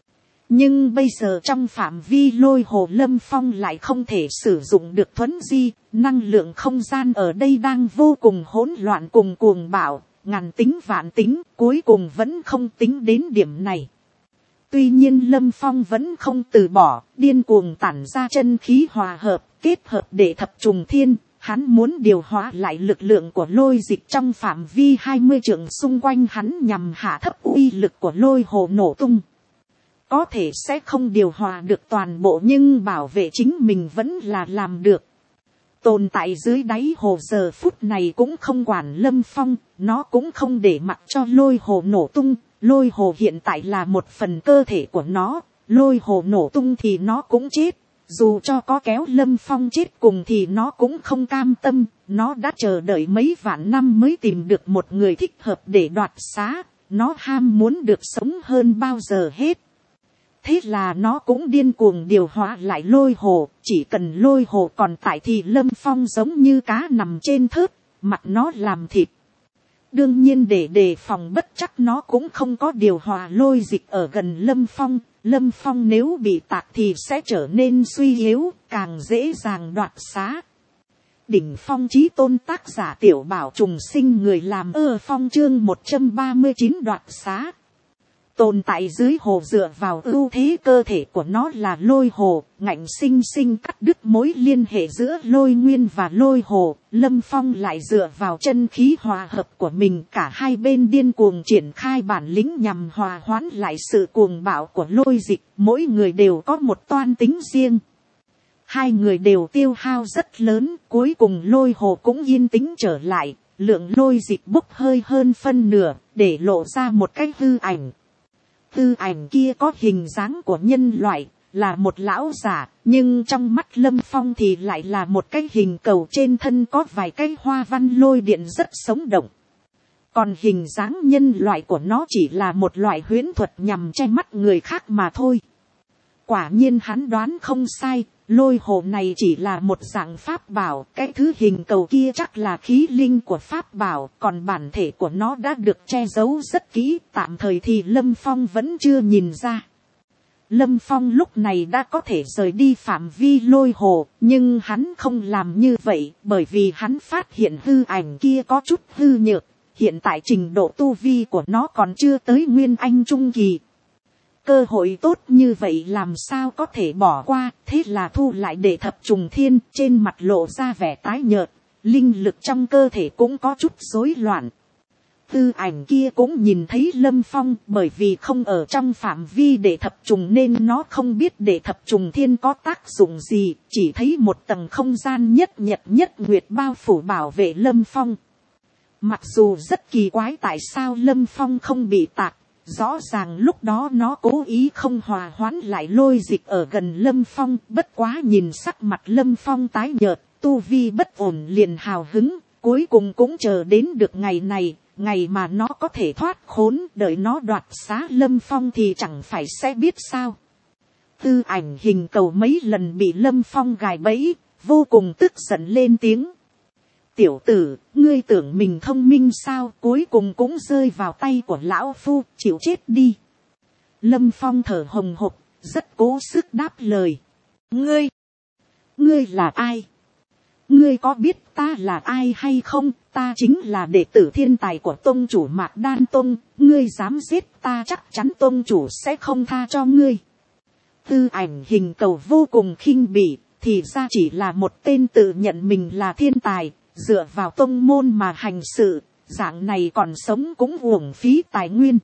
Nhưng bây giờ trong phạm vi lôi hồ Lâm Phong lại không thể sử dụng được thuấn di, năng lượng không gian ở đây đang vô cùng hỗn loạn cùng cuồng bạo, ngàn tính vạn tính, cuối cùng vẫn không tính đến điểm này. Tuy nhiên Lâm Phong vẫn không từ bỏ, điên cuồng tản ra chân khí hòa hợp, kết hợp để thập trùng thiên, hắn muốn điều hóa lại lực lượng của lôi dịch trong phạm vi hai mươi trượng xung quanh hắn nhằm hạ thấp uy lực của lôi hồ nổ tung. Có thể sẽ không điều hòa được toàn bộ nhưng bảo vệ chính mình vẫn là làm được. Tồn tại dưới đáy hồ giờ phút này cũng không quản Lâm Phong, nó cũng không để mặc cho lôi hồ nổ tung. Lôi hồ hiện tại là một phần cơ thể của nó, lôi hồ nổ tung thì nó cũng chết. Dù cho có kéo Lâm Phong chết cùng thì nó cũng không cam tâm, nó đã chờ đợi mấy vạn năm mới tìm được một người thích hợp để đoạt xá, nó ham muốn được sống hơn bao giờ hết. Thế là nó cũng điên cuồng điều hóa lại lôi hồ, chỉ cần lôi hồ còn tại thì Lâm Phong giống như cá nằm trên thớt, mặc nó làm thịt. Đương nhiên để đề phòng bất chắc nó cũng không có điều hòa lôi dịch ở gần Lâm Phong. Lâm Phong nếu bị tạc thì sẽ trở nên suy yếu, càng dễ dàng đoạt xá. Đỉnh phong chí tôn tác giả Tiểu Bảo Trùng Sinh, người làm ơ phong chương một trăm ba mươi chín đoạt xá. Tồn tại dưới hồ dựa vào ưu thế cơ thể của nó là lôi hồ, ngạnh sinh sinh cắt đứt mối liên hệ giữa lôi nguyên và lôi hồ. Lâm Phong lại dựa vào chân khí hòa hợp của mình, cả hai bên điên cuồng triển khai bản lĩnh nhằm hòa hoãn lại sự cuồng bạo của lôi dịch, mỗi người đều có một toan tính riêng. Hai người đều tiêu hao rất lớn, cuối cùng lôi hồ cũng yên tĩnh trở lại, lượng lôi dịch bốc hơi hơn phân nửa, để lộ ra một cái hư ảnh. Tư ảnh kia có hình dáng của nhân loại, là một lão giả, nhưng trong mắt Lâm Phong thì lại là một cái hình cầu trên thân có vài cái hoa văn lôi điện rất sống động. Còn hình dáng nhân loại của nó chỉ là một loại huyễn thuật nhằm che mắt người khác mà thôi. Quả nhiên hắn đoán không sai, lôi hồ này chỉ là một dạng pháp bảo, cái thứ hình cầu kia chắc là khí linh của pháp bảo, còn bản thể của nó đã được che giấu rất kỹ, tạm thời thì Lâm Phong vẫn chưa nhìn ra. Lâm Phong lúc này đã có thể rời đi phạm vi lôi hồ, nhưng hắn không làm như vậy, bởi vì hắn phát hiện hư ảnh kia có chút hư nhược, hiện tại trình độ tu vi của nó còn chưa tới nguyên anh trung kỳ. Cơ hội tốt như vậy làm sao có thể bỏ qua, thế là thu lại để thập trùng thiên, trên mặt lộ ra vẻ tái nhợt, linh lực trong cơ thể cũng có chút rối loạn. Tư ảnh kia cũng nhìn thấy Lâm Phong, bởi vì không ở trong phạm vi để thập trùng nên nó không biết để thập trùng thiên có tác dụng gì, chỉ thấy một tầng không gian nhất nhật nhất nguyệt bao phủ bảo vệ Lâm Phong. Mặc dù rất kỳ quái tại sao Lâm Phong không bị tạc, rõ ràng lúc đó nó cố ý không hòa hoãn lại lôi dịch ở gần Lâm Phong, bất quá nhìn sắc mặt Lâm Phong tái nhợt, tu vi bất ổn liền hào hứng, cuối cùng cũng chờ đến được ngày này. Ngày mà nó có thể thoát khốn, đợi nó đoạt xá Lâm Phong thì chẳng phải sẽ biết sao. Tư ảnh hình cầu mấy lần bị Lâm Phong gài bẫy, vô cùng tức giận lên tiếng. Tiểu tử, ngươi tưởng mình thông minh sao, cuối cùng cũng rơi vào tay của lão phu, chịu chết đi. Lâm Phong thở hồng hộc, rất cố sức đáp lời. Ngươi, ngươi là ai? Ngươi có biết ta là ai hay không? Ta chính là đệ tử thiên tài của tông chủ Mạc Đan Tông. Ngươi dám giết ta chắc chắn tông chủ sẽ không tha cho ngươi. Tư ảnh hình cầu vô cùng khinh bỉ. Thì ra chỉ là một tên tự nhận mình là thiên tài. Dựa vào tông môn mà hành sự. Dạng này còn sống cũng uổng phí tài nguyên.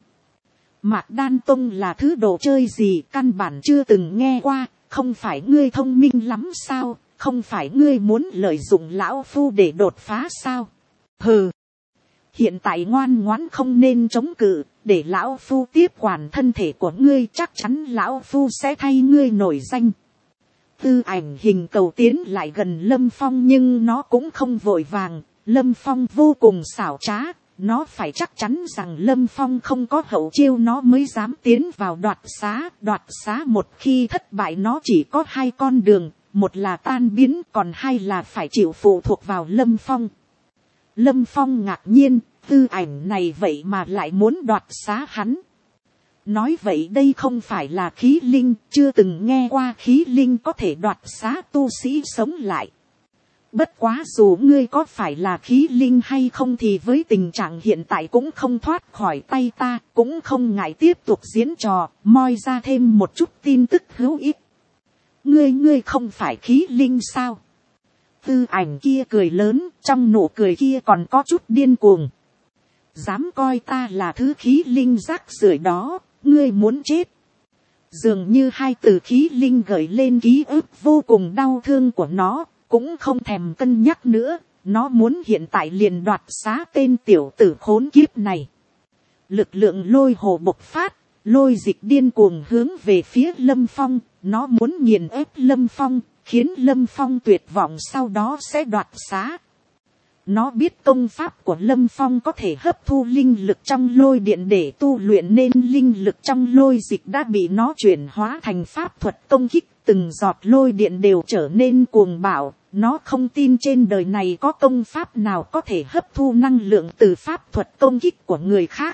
Mạc Đan Tông là thứ đồ chơi gì căn bản chưa từng nghe qua. Không phải ngươi thông minh lắm sao? Không phải ngươi muốn lợi dụng lão phu để đột phá sao? Hừ. Hiện tại ngoan ngoãn không nên chống cự, để lão phu tiếp quản thân thể của ngươi, chắc chắn lão phu sẽ thay ngươi nổi danh. Tư ảnh hình cầu tiến lại gần Lâm Phong nhưng nó cũng không vội vàng, Lâm Phong vô cùng xảo trá, nó phải chắc chắn rằng Lâm Phong không có hậu chiêu nó mới dám tiến vào đoạt xá. Đoạt xá một khi thất bại nó chỉ có hai con đường. Một là tan biến, còn hai là phải chịu phụ thuộc vào Lâm Phong. Lâm Phong ngạc nhiên, tư ảnh này vậy mà lại muốn đoạt xá hắn. Nói vậy đây không phải là khí linh, chưa từng nghe qua khí linh có thể đoạt xá tu sĩ sống lại. Bất quá dù ngươi có phải là khí linh hay không thì với tình trạng hiện tại cũng không thoát khỏi tay ta, cũng không ngại tiếp tục diễn trò, moi ra thêm một chút tin tức hữu ích. Ngươi ngươi không phải khí linh sao? Tư ảnh kia cười lớn, trong nụ cười kia còn có chút điên cuồng. Dám coi ta là thứ khí linh rác rưởi đó, ngươi muốn chết. Dường như hai từ khí linh gợi lên ký ức vô cùng đau thương của nó, cũng không thèm cân nhắc nữa, nó muốn hiện tại liền đoạt xá tên tiểu tử khốn kiếp này. Lực lượng lôi hồ bộc phát, lôi dịch điên cuồng hướng về phía Lâm Phong, nó muốn nghiền ép Lâm Phong, khiến Lâm Phong tuyệt vọng sau đó sẽ đoạt xá. Nó biết công pháp của Lâm Phong có thể hấp thu linh lực trong lôi điện để tu luyện nên linh lực trong lôi dịch đã bị nó chuyển hóa thành pháp thuật công kích, từng giọt lôi điện đều trở nên cuồng bạo. Nó không tin trên đời này có công pháp nào có thể hấp thu năng lượng từ pháp thuật công kích của người khác.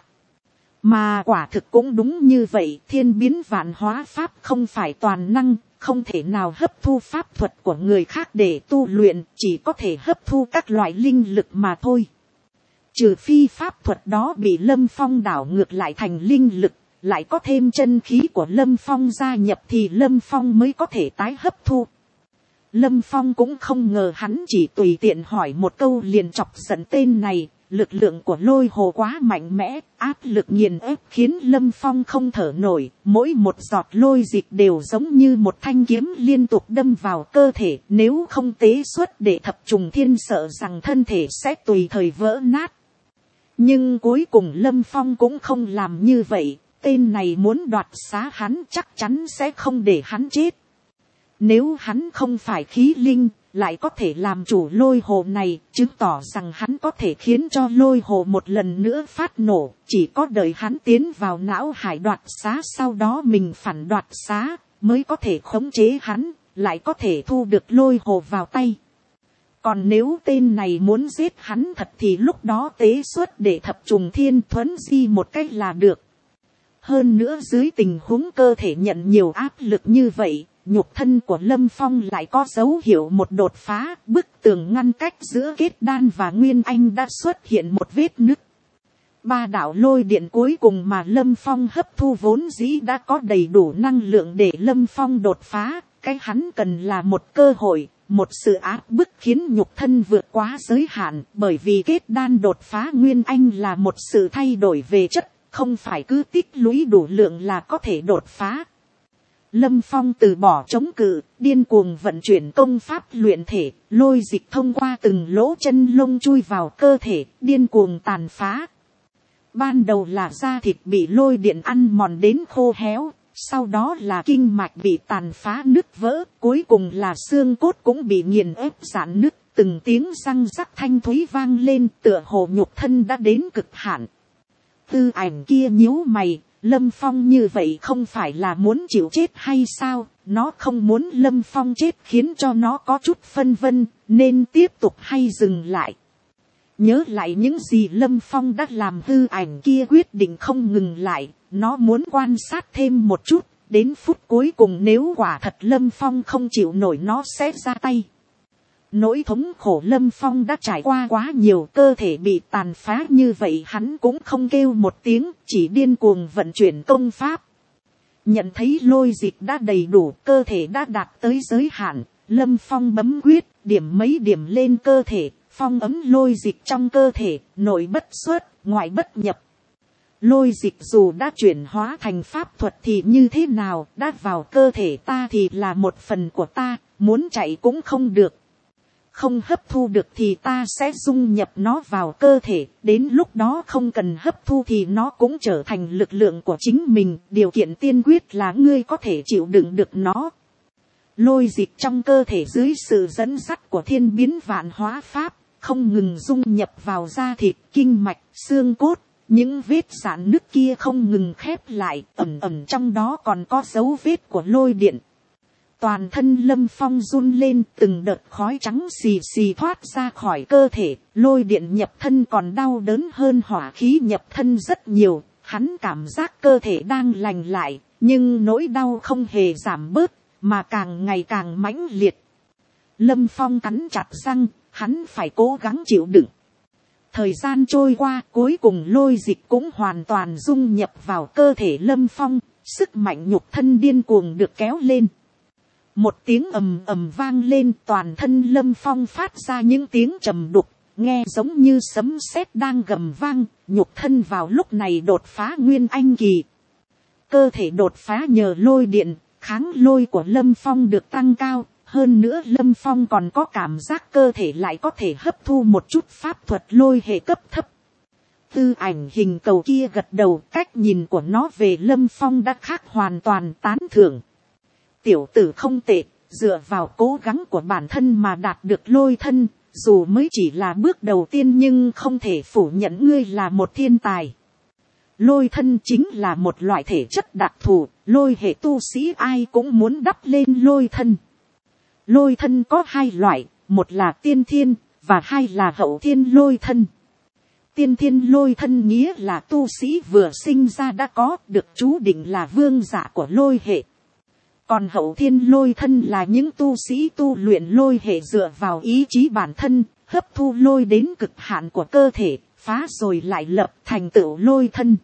Mà quả thực cũng đúng như vậy, thiên biến vạn hóa pháp không phải toàn năng, không thể nào hấp thu pháp thuật của người khác để tu luyện, chỉ có thể hấp thu các loại linh lực mà thôi. Trừ phi pháp thuật đó bị Lâm Phong đảo ngược lại thành linh lực, lại có thêm chân khí của Lâm Phong gia nhập thì Lâm Phong mới có thể tái hấp thu. Lâm Phong cũng không ngờ hắn chỉ tùy tiện hỏi một câu liền chọc giận tên này. Lực lượng của lôi hồ quá mạnh mẽ, áp lực nghiền ép khiến Lâm Phong không thở nổi, mỗi một giọt lôi dịch đều giống như một thanh kiếm liên tục đâm vào cơ thể, nếu không tế xuất để thập trùng thiên sợ rằng thân thể sẽ tùy thời vỡ nát. Nhưng cuối cùng Lâm Phong cũng không làm như vậy, tên này muốn đoạt xá hắn chắc chắn sẽ không để hắn chết. Nếu hắn không phải khí linh, lại có thể làm chủ lôi hồ này, chứng tỏ rằng hắn có thể khiến cho lôi hồ một lần nữa phát nổ, chỉ có đợi hắn tiến vào não hải đoạt xá sau đó mình phản đoạt xá, mới có thể khống chế hắn, lại có thể thu được lôi hồ vào tay. Còn nếu tên này muốn giết hắn thật thì lúc đó tế xuất để thập trùng thiên thuấn di một cách là được. Hơn nữa dưới tình huống cơ thể nhận nhiều áp lực như vậy, nhục thân của Lâm Phong lại có dấu hiệu một đột phá, bức tường ngăn cách giữa kết đan và nguyên anh đã xuất hiện một vết nứt. Ba đạo lôi điện cuối cùng mà Lâm Phong hấp thu vốn dĩ đã có đầy đủ năng lượng để Lâm Phong đột phá, cái hắn cần là một cơ hội, một sự áp bức khiến nhục thân vượt quá giới hạn, bởi vì kết đan đột phá nguyên anh là một sự thay đổi về chất, không phải cứ tích lũy đủ lượng là có thể đột phá. Lâm Phong từ bỏ chống cự, điên cuồng vận chuyển công pháp luyện thể, lôi dịch thông qua từng lỗ chân lông chui vào cơ thể, điên cuồng tàn phá. Ban đầu là da thịt bị lôi điện ăn mòn đến khô héo, sau đó là kinh mạch bị tàn phá nứt vỡ, cuối cùng là xương cốt cũng bị nghiền ép rạn nứt, từng tiếng răng rắc thanh thúy vang lên, tựa hồ nhục thân đã đến cực hạn. Tư ảnh kia nhíu mày, Lâm Phong như vậy không phải là muốn chịu chết hay sao? Nó không muốn Lâm Phong chết khiến cho nó có chút phân vân, nên tiếp tục hay dừng lại. Nhớ lại những gì Lâm Phong đã làm, tư ảnh kia quyết định không ngừng lại, nó muốn quan sát thêm một chút, đến phút cuối cùng nếu quả thật Lâm Phong không chịu nổi nó sẽ ra tay. Nỗi thống khổ Lâm Phong đã trải qua quá nhiều, cơ thể bị tàn phá như vậy hắn cũng không kêu một tiếng, chỉ điên cuồng vận chuyển công pháp. Nhận thấy lôi dịch đã đầy đủ, cơ thể đã đạt tới giới hạn, Lâm Phong bấm quyết, điểm mấy điểm lên cơ thể, phong ấm lôi dịch trong cơ thể, nội bất xuất, ngoại bất nhập. Lôi dịch dù đã chuyển hóa thành pháp thuật thì như thế nào, đã vào cơ thể ta thì là một phần của ta, muốn chạy cũng không được. Không hấp thu được thì ta sẽ dung nhập nó vào cơ thể, đến lúc đó không cần hấp thu thì nó cũng trở thành lực lượng của chính mình, điều kiện tiên quyết là ngươi có thể chịu đựng được nó. Lôi dịch trong cơ thể dưới sự dẫn dắt của thiên biến vạn hóa pháp, không ngừng dung nhập vào da thịt, kinh mạch, xương cốt, những vết rạn nứt kia không ngừng khép lại, ẩn ẩn trong đó còn có dấu vết của lôi điện. Toàn thân Lâm Phong run lên, từng đợt khói trắng xì xì thoát ra khỏi cơ thể, lôi điện nhập thân còn đau đớn hơn hỏa khí nhập thân rất nhiều, hắn cảm giác cơ thể đang lành lại, nhưng nỗi đau không hề giảm bớt, mà càng ngày càng mãnh liệt. Lâm Phong cắn chặt răng, hắn phải cố gắng chịu đựng. Thời gian trôi qua, cuối cùng lôi dịch cũng hoàn toàn dung nhập vào cơ thể Lâm Phong, sức mạnh nhục thân điên cuồng được kéo lên. Một tiếng ầm ầm vang lên, toàn thân Lâm Phong phát ra những tiếng trầm đục, nghe giống như sấm sét đang gầm vang, nhục thân vào lúc này đột phá nguyên anh kỳ. Cơ thể đột phá nhờ lôi điện, kháng lôi của Lâm Phong được tăng cao, hơn nữa Lâm Phong còn có cảm giác cơ thể lại có thể hấp thu một chút pháp thuật lôi hệ cấp thấp. Tư ảnh hình cầu kia gật đầu, cách nhìn của nó về Lâm Phong đã khác hoàn toàn, tán thưởng. Tiểu tử không tệ, dựa vào cố gắng của bản thân mà đạt được lôi thân, dù mới chỉ là bước đầu tiên nhưng không thể phủ nhận ngươi là một thiên tài. Lôi thân chính là một loại thể chất đặc thù, lôi hệ tu sĩ ai cũng muốn đắp lên lôi thân. Lôi thân có hai loại, một là tiên thiên, và hai là hậu thiên lôi thân. Tiên thiên lôi thân nghĩa là tu sĩ vừa sinh ra đã có, được chú định là vương giả của lôi hệ. Còn hậu thiên lôi thân là những tu sĩ tu luyện lôi hệ dựa vào ý chí bản thân, hấp thu lôi đến cực hạn của cơ thể, phá rồi lại lập thành tựu lôi thân.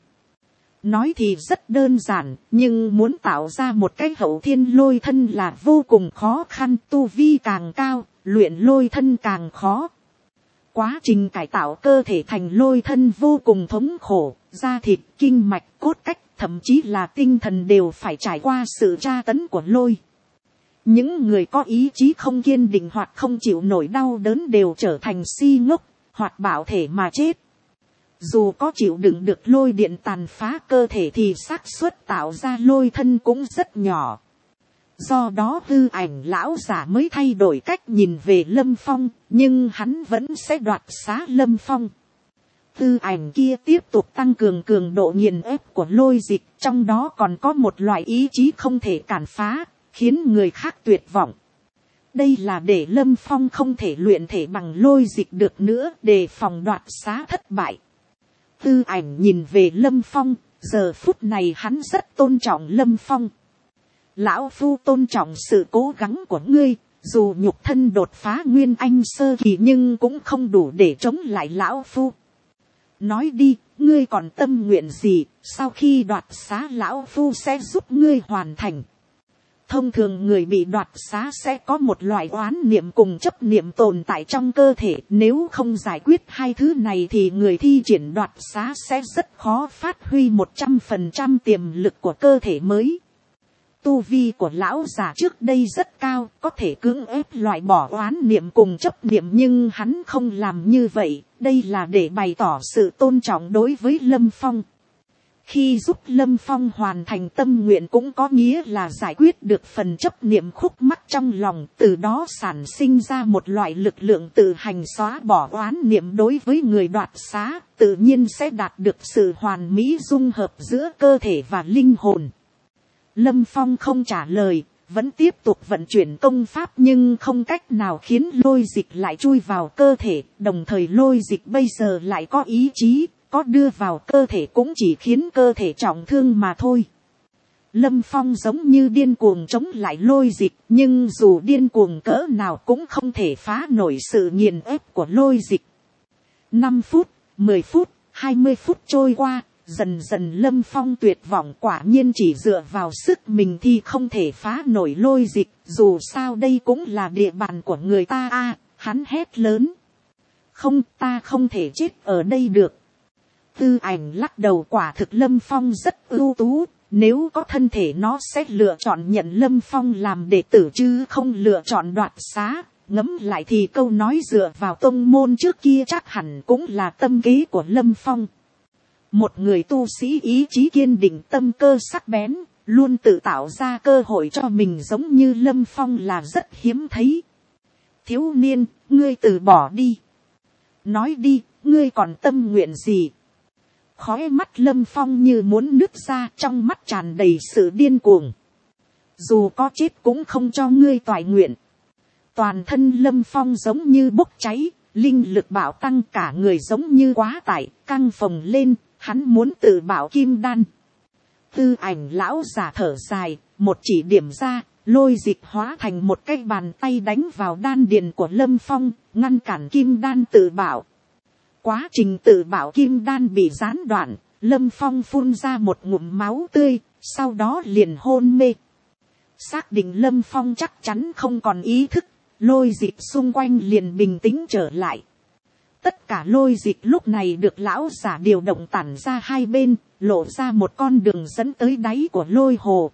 Nói thì rất đơn giản, nhưng muốn tạo ra một cái hậu thiên lôi thân là vô cùng khó khăn, tu vi càng cao, luyện lôi thân càng khó. Quá trình cải tạo cơ thể thành lôi thân vô cùng thống khổ, da thịt, kinh mạch, cốt cách, thậm chí là tinh thần đều phải trải qua sự tra tấn của lôi. Những người có ý chí không kiên định hoặc không chịu nổi đau đớn đều trở thành si ngốc, hoặc bạo thể mà chết. Dù có chịu đựng được lôi điện tàn phá cơ thể thì xác suất tạo ra lôi thân cũng rất nhỏ. Do đó hư ảnh lão giả mới thay đổi cách nhìn về Lâm Phong, nhưng hắn vẫn sẽ đoạt xá Lâm Phong. Tư ảnh kia tiếp tục tăng cường cường độ nghiền ép của lôi dịch, trong đó còn có một loại ý chí không thể cản phá, khiến người khác tuyệt vọng. Đây là để Lâm Phong không thể luyện thể bằng lôi dịch được nữa, để phòng đoạt xá thất bại. Tư ảnh nhìn về Lâm Phong, giờ phút này hắn rất tôn trọng Lâm Phong. Lão phu tôn trọng sự cố gắng của ngươi, dù nhục thân đột phá nguyên anh sơ kỳ nhưng cũng không đủ để chống lại lão phu. Nói đi, ngươi còn tâm nguyện gì, sau khi đoạt xá lão phu sẽ giúp ngươi hoàn thành. Thông thường người bị đoạt xá sẽ có một loại oán niệm cùng chấp niệm tồn tại trong cơ thể. Nếu không giải quyết hai thứ này thì người thi triển đoạt xá sẽ rất khó phát huy một trăm phần trăm tiềm lực của cơ thể mới. Tu vi của lão già trước đây rất cao, có thể cưỡng ép loại bỏ oán niệm cùng chấp niệm, nhưng hắn không làm như vậy. Đây là để bày tỏ sự tôn trọng đối với Lâm Phong. Khi giúp Lâm Phong hoàn thành tâm nguyện cũng có nghĩa là giải quyết được phần chấp niệm khúc mắc trong lòng, từ đó sản sinh ra một loại lực lượng tự hành xóa bỏ oán niệm đối với người đoạt xá, tự nhiên sẽ đạt được sự hoàn mỹ dung hợp giữa cơ thể và linh hồn. Lâm Phong không trả lời, vẫn tiếp tục vận chuyển công pháp, nhưng không cách nào khiến lôi dịch lại chui vào cơ thể, đồng thời lôi dịch bây giờ lại có ý chí, có đưa vào cơ thể cũng chỉ khiến cơ thể trọng thương mà thôi. Lâm Phong giống như điên cuồng chống lại lôi dịch, nhưng dù điên cuồng cỡ nào cũng không thể phá nổi sự nghiền ép của lôi dịch. năm phút, mười phút, hai mươi phút trôi qua, dần dần Lâm Phong tuyệt vọng, quả nhiên chỉ dựa vào sức mình thì không thể phá nổi lôi dịch, dù sao đây cũng là địa bàn của người ta a. À, hắn hét lớn. Không, ta không thể chết ở đây được. Tư Ảnh lắc đầu, quả thực Lâm Phong rất ưu tú, nếu có thân thể nó sẽ lựa chọn nhận Lâm Phong làm đệ tử chứ không lựa chọn đoạt xá. Ngẫm lại thì câu nói dựa vào tông môn trước kia chắc hẳn cũng là tâm kế của Lâm Phong. Một người tu sĩ ý chí kiên định, tâm cơ sắc bén, luôn tự tạo ra cơ hội cho mình giống như Lâm Phong là rất hiếm thấy. Thiếu niên, ngươi từ bỏ đi. Nói đi, ngươi còn tâm nguyện gì? Khóe mắt Lâm Phong như muốn nứt ra, trong mắt tràn đầy sự điên cuồng. Dù có chết cũng không cho ngươi toại nguyện. Toàn thân Lâm Phong giống như bốc cháy, linh lực bạo tăng, cả người giống như quá tải, căng phồng lên, hắn muốn tự bảo kim đan. Tư Ảnh lão giả thở dài, một chỉ điểm ra, lôi dịch hóa thành một cái bàn tay đánh vào đan điền của Lâm Phong, ngăn cản kim đan tự bảo. Quá trình tự bảo kim đan bị gián đoạn, Lâm Phong phun ra một ngụm máu tươi, sau đó liền hôn mê. Xác định Lâm Phong chắc chắn không còn ý thức, lôi dịch xung quanh liền bình tĩnh trở lại. Tất cả lôi dịch lúc này được lão giả điều động tản ra hai bên, lộ ra một con đường dẫn tới đáy của lôi hồ.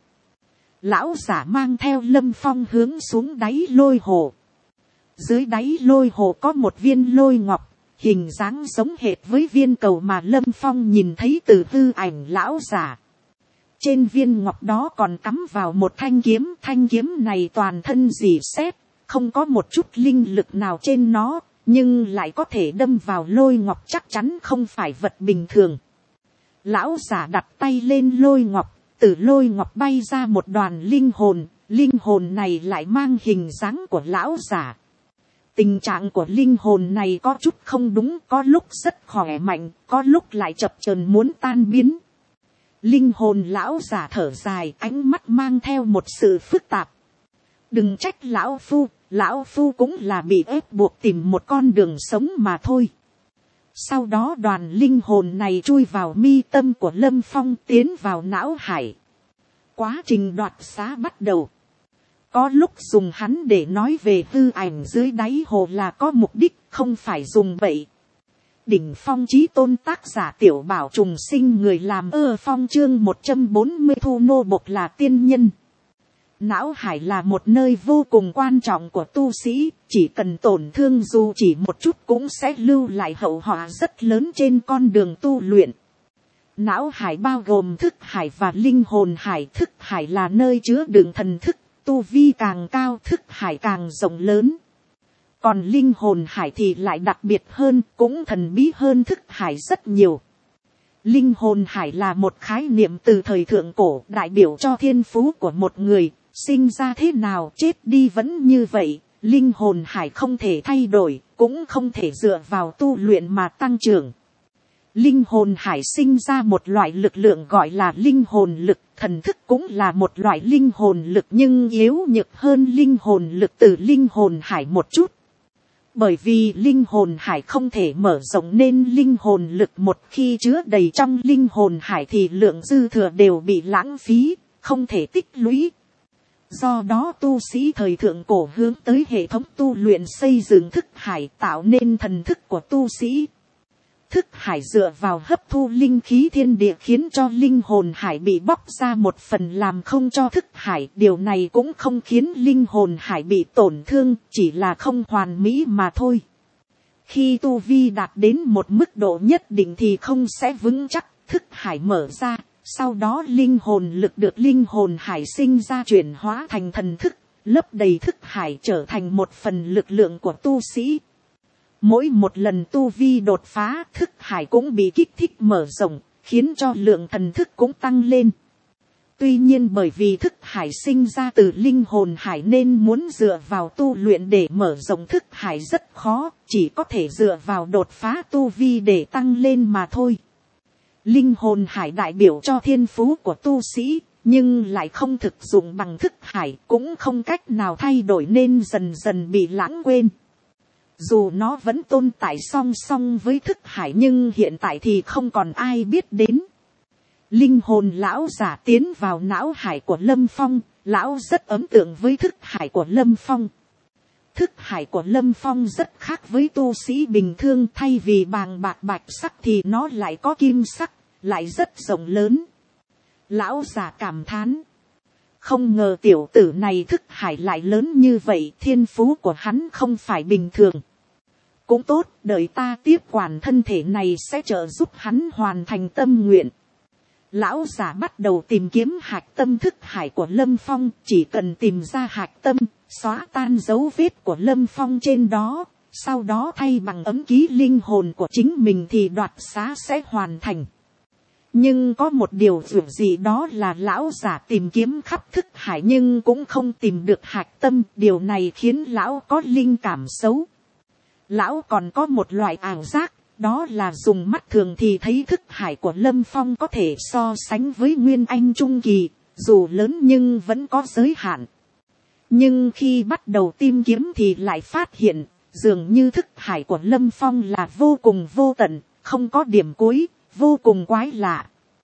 Lão giả mang theo Lâm Phong hướng xuống đáy lôi hồ. Dưới đáy lôi hồ có một viên lôi ngọc, hình dáng giống hệt với viên cầu mà Lâm Phong nhìn thấy từ Tư Ảnh lão giả. Trên viên ngọc đó còn cắm vào một thanh kiếm, thanh kiếm này toàn thân rỉ sét, không có một chút linh lực nào trên nó, nhưng lại có thể đâm vào lôi ngọc, chắc chắn không phải vật bình thường. Lão giả đặt tay lên lôi ngọc, từ lôi ngọc bay ra một đoàn linh hồn, linh hồn này lại mang hình dáng của lão giả. Tình trạng của linh hồn này có chút không đúng, có lúc rất khỏe mạnh, có lúc lại chập chờn muốn tan biến. Linh hồn lão giả thở dài, ánh mắt mang theo một sự phức tạp. Đừng trách lão phu, lão phu cũng là bị ép buộc tìm một con đường sống mà thôi. Sau đó đoàn linh hồn này chui vào mi tâm của Lâm Phong, tiến vào não hải. Quá trình đoạt xá bắt đầu. Có lúc dùng hắn để nói về Tư Ảnh dưới đáy hồ là có mục đích, không phải dùng bậy. Đỉnh phong chí tôn tác giả Tiểu Bảo trùng sinh, người làm ơ phong chương một trăm bốn mươi thu nô bộc là tiên nhân. Não hải là một nơi vô cùng quan trọng của tu sĩ, chỉ cần tổn thương dù chỉ một chút cũng sẽ lưu lại hậu họa rất lớn trên con đường tu luyện. Não hải bao gồm thức hải và linh hồn hải. Thức hải là nơi chứa đựng thần thức, tu vi càng cao thức hải càng rộng lớn. Còn linh hồn hải thì lại đặc biệt hơn, cũng thần bí hơn thức hải rất nhiều. Linh hồn hải là một khái niệm từ thời thượng cổ, đại biểu cho thiên phú của một người, sinh ra thế nào chết đi vẫn như vậy. Linh hồn hải không thể thay đổi, cũng không thể dựa vào tu luyện mà tăng trưởng. Linh hồn hải sinh ra một loại lực lượng gọi là linh hồn lực, thần thức cũng là một loại linh hồn lực nhưng yếu nhược hơn linh hồn lực từ linh hồn hải một chút. Bởi vì linh hồn hải không thể mở rộng nên linh hồn lực một khi chứa đầy trong linh hồn hải thì lượng dư thừa đều bị lãng phí, không thể tích lũy. Do đó tu sĩ thời thượng cổ hướng tới hệ thống tu luyện xây dựng thức hải, tạo nên thần thức của tu sĩ. Thức hải dựa vào hấp thu linh khí thiên địa khiến cho linh hồn hải bị bóc ra một phần làm không cho thức hải. Điều này cũng không khiến linh hồn hải bị tổn thương, chỉ là không hoàn mỹ mà thôi. Khi tu vi đạt đến một mức độ nhất định thì không sẽ vững chắc, thức hải mở ra. Sau đó linh hồn lực được linh hồn hải sinh ra chuyển hóa thành thần thức, lấp đầy thức hải trở thành một phần lực lượng của tu sĩ. Mỗi một lần tu vi đột phá, thức hải cũng bị kích thích mở rộng, khiến cho lượng thần thức cũng tăng lên. Tuy nhiên bởi vì thức hải sinh ra từ linh hồn hải nên muốn dựa vào tu luyện để mở rộng thức hải rất khó, chỉ có thể dựa vào đột phá tu vi để tăng lên mà thôi. Linh hồn hải đại biểu cho thiên phú của tu sĩ, nhưng lại không thực dụng bằng thức hải, cũng không cách nào thay đổi nên dần dần bị lãng quên. Dù nó vẫn tồn tại song song với thức hải nhưng hiện tại thì không còn ai biết đến. Linh hồn lão giả tiến vào não hải của Lâm Phong, lão rất ấn tượng với thức hải của Lâm Phong. Thức hải của Lâm Phong rất khác với tu sĩ bình thường, thay vì bàng bạc bạch sắc thì nó lại có kim sắc, lại rất rộng lớn. Lão già cảm thán. Không ngờ tiểu tử này thức hải lại lớn như vậy, thiên phú của hắn không phải bình thường. Cũng tốt, đợi ta tiếp quản thân thể này sẽ trợ giúp hắn hoàn thành tâm nguyện. Lão già bắt đầu tìm kiếm hạch tâm thức hải của Lâm Phong, chỉ cần tìm ra hạch tâm, xóa tan dấu vết của Lâm Phong trên đó, sau đó thay bằng ấm ký linh hồn của chính mình thì đoạt xá sẽ hoàn thành. Nhưng có một điều dù gì đó là lão giả tìm kiếm khắp thức hải nhưng cũng không tìm được hạch tâm, điều này khiến lão có linh cảm xấu. Lão còn có một loại ảo giác, đó là dùng mắt thường thì thấy thức hải của Lâm Phong có thể so sánh với Nguyên Anh Trung Kỳ, dù lớn nhưng vẫn có giới hạn. Nhưng khi bắt đầu tìm kiếm thì lại phát hiện, dường như thức hải của Lâm Phong là vô cùng vô tận, không có điểm cuối, vô cùng quái lạ.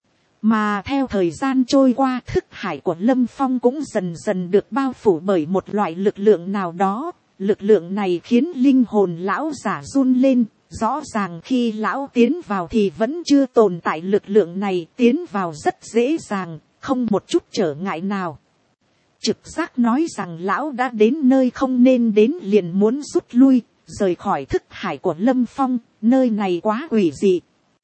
Mà theo thời gian trôi qua, thức hải của Lâm Phong cũng dần dần được bao phủ bởi một loại lực lượng nào đó. Lực lượng này khiến linh hồn lão giả run lên. Rõ ràng khi lão tiến vào thì vẫn chưa tồn tại lực lượng này, tiến vào rất dễ dàng, không một chút trở ngại nào. Trực giác nói rằng lão đã đến nơi không nên đến, liền muốn rút lui, rời khỏi thức hải của Lâm Phong, nơi này quá quỷ dị.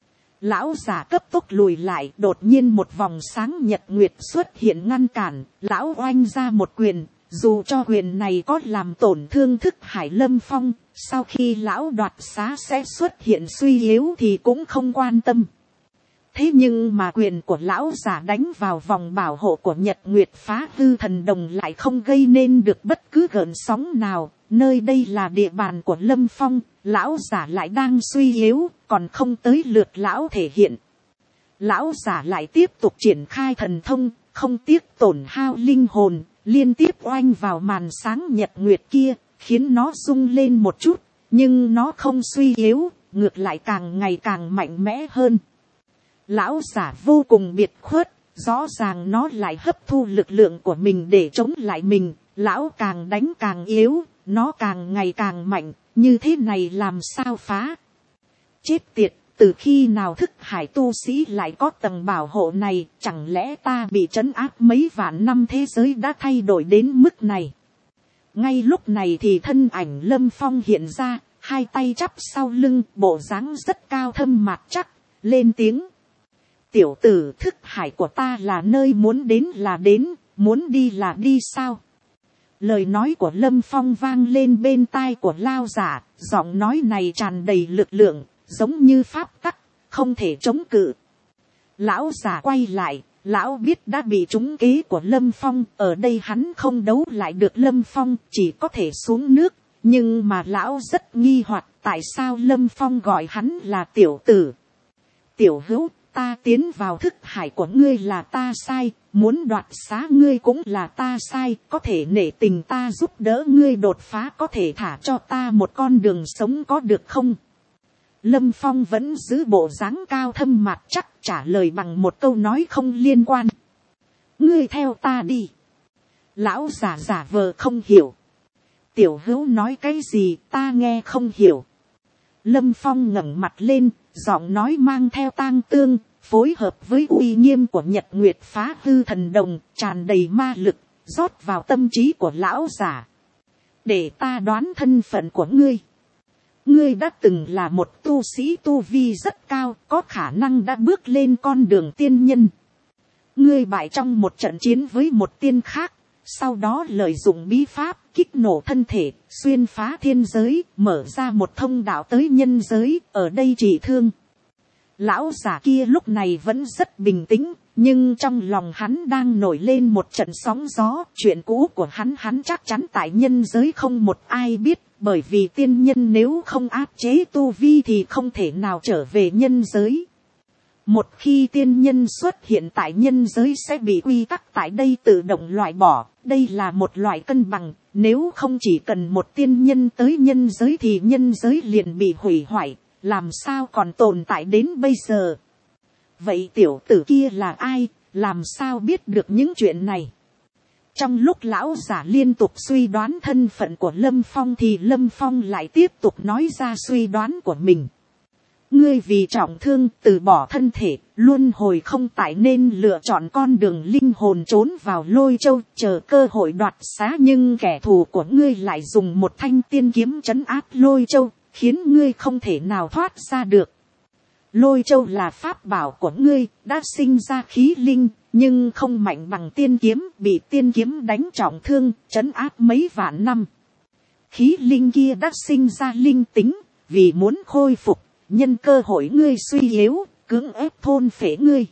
Lão giả cấp tốc lùi lại, đột nhiên một vòng sáng nhật nguyệt xuất hiện ngăn cản, lão oanh ra một quyền, dù cho quyền này có làm tổn thương thức hải Lâm Phong, sau khi lão đoạt xá sẽ xuất hiện suy yếu thì cũng không quan tâm. Thế nhưng mà quyền của lão giả đánh vào vòng bảo hộ của Nhật Nguyệt Phá Hư Thần Đồng lại không gây nên được bất cứ gợn sóng nào. Nơi đây là địa bàn của Lâm Phong, lão giả lại đang suy yếu, còn không tới lượt lão thể hiện. Lão giả lại tiếp tục triển khai thần thông, không tiếc tổn hao linh hồn, liên tiếp oanh vào màn sáng nhật nguyệt kia, khiến nó rung lên một chút, nhưng nó không suy yếu, ngược lại càng ngày càng mạnh mẽ hơn. Lão giả vô cùng biệt khuất, rõ ràng nó lại hấp thu lực lượng của mình để chống lại mình, lão càng đánh càng yếu, nó càng ngày càng mạnh, như thế này làm sao phá. Chết tiệt, từ khi nào thức hải tu sĩ lại có tầng bảo hộ này, chẳng lẽ ta bị trấn áp mấy vạn năm thế giới đã thay đổi đến mức này. Ngay lúc này thì thân ảnh Lâm Phong hiện ra, hai tay chắp sau lưng, bộ dáng rất cao thâm mạc chắc, lên tiếng. Tiểu tử, thức hải của ta là nơi muốn đến là đến, muốn đi là đi sao? Lời nói của Lâm Phong vang lên bên tai của Lao giả, giọng nói này tràn đầy lực lượng, giống như pháp tắc, không thể chống cự. Lão giả quay lại, lão biết đã bị trúng kế của Lâm Phong, ở đây hắn không đấu lại được Lâm Phong, chỉ có thể xuống nước. Nhưng mà lão rất nghi hoặc, tại sao Lâm Phong gọi hắn là tiểu tử. Tiểu hữu, ta tiến vào thức hải của ngươi là ta sai, muốn đoạt xá ngươi cũng là ta sai, có thể nể tình ta giúp đỡ ngươi đột phá, có thể thả cho ta một con đường sống có được không? Lâm Phong vẫn giữ bộ dáng cao thâm mạc chắc, trả lời bằng một câu nói không liên quan. Ngươi theo ta đi. Lão giả giả vờ không hiểu. Tiểu hữu nói cái gì ta nghe không hiểu. Lâm Phong ngẩng mặt lên, giọng nói mang theo tang tương, phối hợp với uy nghiêm của nhật nguyệt phá hư thần đồng, tràn đầy ma lực, rót vào tâm trí của lão giả. Để ta đoán thân phận của ngươi. Ngươi đã từng là một tu sĩ tu vi rất cao, có khả năng đã bước lên con đường tiên nhân. Ngươi bại trong một trận chiến với một tiên khác, sau đó lợi dụng bí pháp kích nổ thân thể, xuyên phá thiên giới, mở ra một thông đạo tới nhân giới, ở đây trị thương. Lão giả kia lúc này vẫn rất bình tĩnh, nhưng trong lòng hắn đang nổi lên một trận sóng gió. Chuyện cũ của hắn hắn chắc chắn tại nhân giới không một ai biết, bởi vì tiên nhân nếu không áp chế tu vi thì không thể nào trở về nhân giới. Một khi tiên nhân xuất hiện tại nhân giới sẽ bị quy tắc tại đây tự động loại bỏ. Đây là một loại cân bằng, nếu không chỉ cần một tiên nhân tới nhân giới thì nhân giới liền bị hủy hoại, làm sao còn tồn tại đến bây giờ. Vậy tiểu tử kia là ai, làm sao biết được những chuyện này? Trong lúc lão giả liên tục suy đoán thân phận của Lâm Phong thì Lâm Phong lại tiếp tục nói ra suy đoán của mình. Ngươi vì trọng thương từ bỏ thân thể, luân hồi không tại nên lựa chọn con đường linh hồn trốn vào Lôi Châu chờ cơ hội đoạt xá, nhưng kẻ thù của ngươi lại dùng một thanh tiên kiếm trấn áp Lôi Châu, khiến ngươi không thể nào thoát ra được. Lôi Châu là pháp bảo của ngươi, đã sinh ra khí linh, nhưng không mạnh bằng tiên kiếm, bị tiên kiếm đánh trọng thương, trấn áp mấy vạn năm. Khí linh kia đã sinh ra linh tính, vì muốn khôi phục, nhân cơ hội ngươi suy yếu, cưỡng ép thôn phệ ngươi.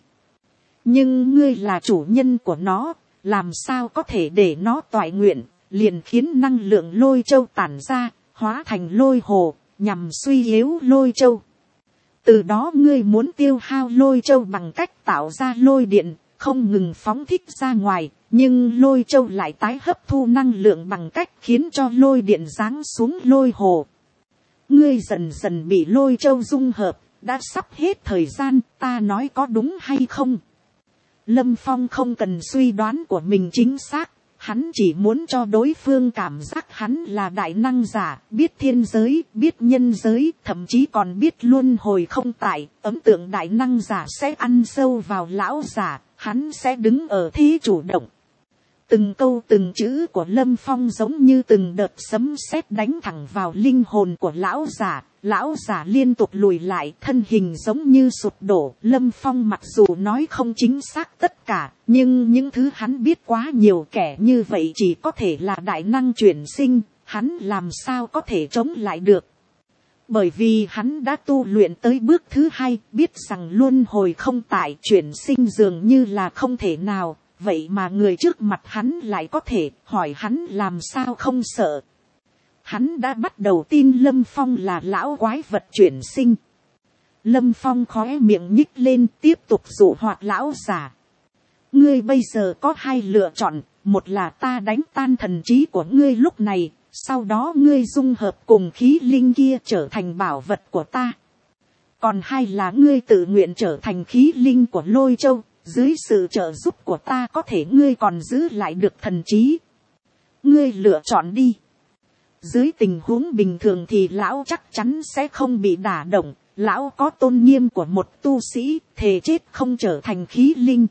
Nhưng ngươi là chủ nhân của nó, làm sao có thể để nó toại nguyện, liền khiến năng lượng Lôi Châu tản ra, hóa thành lôi hồ, nhằm suy yếu Lôi Châu. Từ đó ngươi muốn tiêu hao Lôi Châu bằng cách tạo ra lôi điện, không ngừng phóng thích ra ngoài, nhưng Lôi Châu lại tái hấp thu năng lượng bằng cách khiến cho lôi điện giáng xuống lôi hồ. Ngươi dần dần bị Lôi Châu dung hợp, đã sắp hết thời gian, ta nói có đúng hay không? Lâm Phong không cần suy đoán của mình chính xác, hắn chỉ muốn cho đối phương cảm giác hắn là đại năng giả, biết thiên giới, biết nhân giới, thậm chí còn biết luân hồi không tại. Ấn tượng đại năng giả sẽ ăn sâu vào lão giả, hắn sẽ đứng ở thế chủ động. Từng câu từng chữ của Lâm Phong giống như từng đợt sấm sét đánh thẳng vào linh hồn của lão giả. Lão giả liên tục lùi lại, thân hình giống như sụp đổ. Lâm Phong mặc dù nói không chính xác tất cả, nhưng những thứ hắn biết quá nhiều, kẻ như vậy chỉ có thể là đại năng chuyển sinh, hắn làm sao có thể chống lại được. Bởi vì hắn đã tu luyện tới bước thứ hai, biết rằng luân hồi không tại, chuyển sinh dường như là không thể nào. Vậy mà người trước mặt hắn lại có thể, hỏi hắn làm sao không sợ. Hắn đã bắt đầu tin Lâm Phong là lão quái vật chuyển sinh. Lâm Phong khóe miệng nhích lên, tiếp tục dụ hoạt lão giả. Ngươi bây giờ có hai lựa chọn, một là ta đánh tan thần trí của ngươi lúc này, sau đó ngươi dung hợp cùng khí linh kia trở thành bảo vật của ta. Còn hai là ngươi tự nguyện trở thành khí linh của Lôi Châu. Dưới sự trợ giúp của ta có thể ngươi còn giữ lại được thần trí. Ngươi lựa chọn đi. Dưới tình huống bình thường thì lão chắc chắn sẽ không bị đả động. Lão có tôn nghiêm của một tu sĩ, thề chết không trở thành khí linh.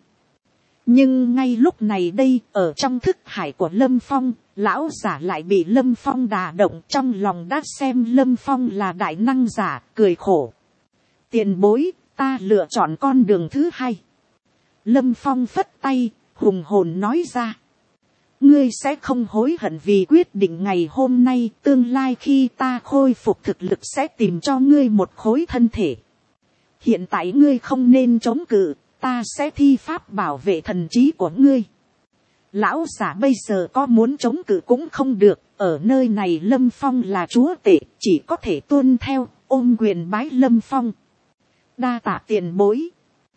Nhưng ngay lúc này đây, ở trong thức hải của Lâm Phong, lão giả lại bị Lâm Phong đả động, trong lòng đã xem Lâm Phong là đại năng giả, cười khổ. Tiền bối, ta lựa chọn con đường thứ hai. Lâm Phong phất tay, hùng hồn nói ra. Ngươi sẽ không hối hận vì quyết định ngày hôm nay, tương lai khi ta khôi phục thực lực sẽ tìm cho ngươi một khối thân thể. Hiện tại ngươi không nên chống cự, ta sẽ thi pháp bảo vệ thần trí của ngươi. Lão giả bây giờ có muốn chống cự cũng không được, ở nơi này Lâm Phong là chúa tể, chỉ có thể tuân theo, ôm quyền bái Lâm Phong. Đa tạ tiền bối.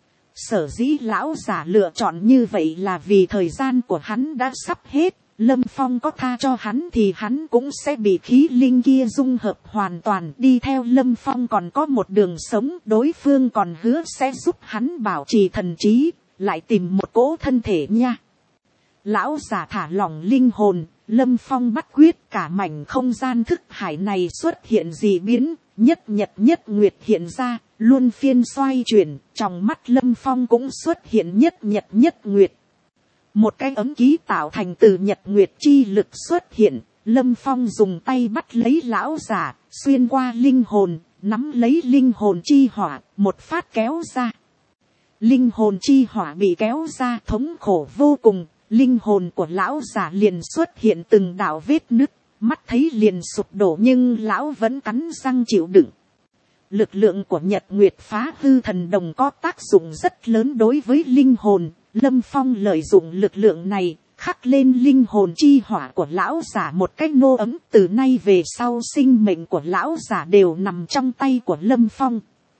Sở dĩ lão giả lựa chọn như vậy là vì thời gian của hắn đã sắp hết, Lâm Phong có tha cho hắn thì hắn cũng sẽ bị khí linh kia dung hợp hoàn toàn. Đi theo Lâm Phong còn có một đường sống, đối phương còn hứa sẽ giúp hắn bảo trì thần trí, lại tìm một cỗ thân thể nha. Lão giả thả lỏng linh hồn, Lâm Phong bắt quyết cả mảnh không gian thức hải này xuất hiện dị biến, nhất nhật nhất nguyệt hiện ra, luôn phiên xoay chuyển, trong mắt Lâm Phong cũng xuất hiện nhất nhật nhất nguyệt. Một cái ấm ký tạo thành từ nhật nguyệt chi lực xuất hiện, Lâm Phong dùng tay bắt lấy lão giả, xuyên qua linh hồn, nắm lấy linh hồn chi hỏa, một phát kéo ra. Linh hồn chi hỏa bị kéo ra thống khổ vô cùng, linh hồn của lão giả liền xuất hiện từng đạo vết nứt, mắt thấy liền sụp đổ nhưng lão vẫn cắn răng chịu đựng. Lực lượng của nhật nguyệt phá hư thần đồng có tác dụng rất lớn đối với linh hồn. Lâm Phong lợi dụng lực lượng này, khắc lên linh hồn chi hỏa của lão giả một cách nô ấm. Từ nay về sau sinh mệnh của lão giả đều nằm trong tay của Lâm Phong.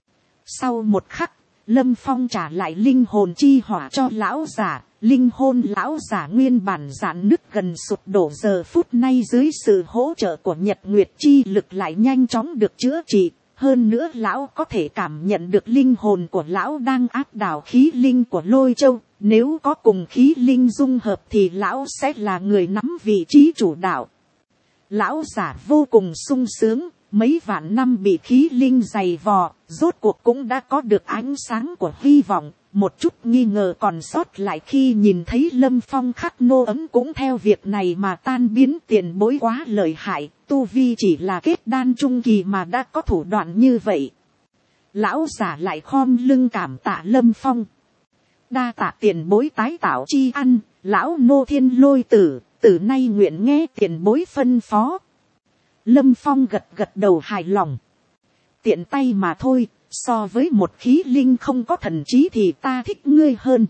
Sau một khắc, Lâm Phong trả lại linh hồn chi hỏa cho lão giả. Linh hồn lão giả nguyên bản rạn nứt gần sụp đổ giờ phút nay dưới sự hỗ trợ của nhật nguyệt chi lực lại nhanh chóng được chữa trị. Hơn nữa lão có thể cảm nhận được linh hồn của lão đang áp đảo khí linh của Lôi Châu. Nếu có cùng khí linh dung hợp thì lão sẽ là người nắm vị trí chủ đạo. Lão giả vô cùng sung sướng, mấy vạn năm bị khí linh dày vò, rốt cuộc cũng đã có được ánh sáng của hy vọng. Một chút nghi ngờ còn sót lại khi nhìn thấy Lâm Phong khắc nô ấm cũng theo việc này mà tan biến. Tiền bối quá lợi hại, tu vi chỉ là kết đan trung kỳ mà đã có thủ đoạn như vậy. Lão giả lại khom lưng cảm tạ Lâm Phong. Đa tạ tiền bối tái tạo chi ăn, lão nô Thiên Lôi Tử, từ nay nguyện nghe tiền bối phân phó. Lâm Phong gật gật đầu hài lòng. Tiện tay mà thôi, so với một khí linh không có thần trí thì ta thích ngươi hơn.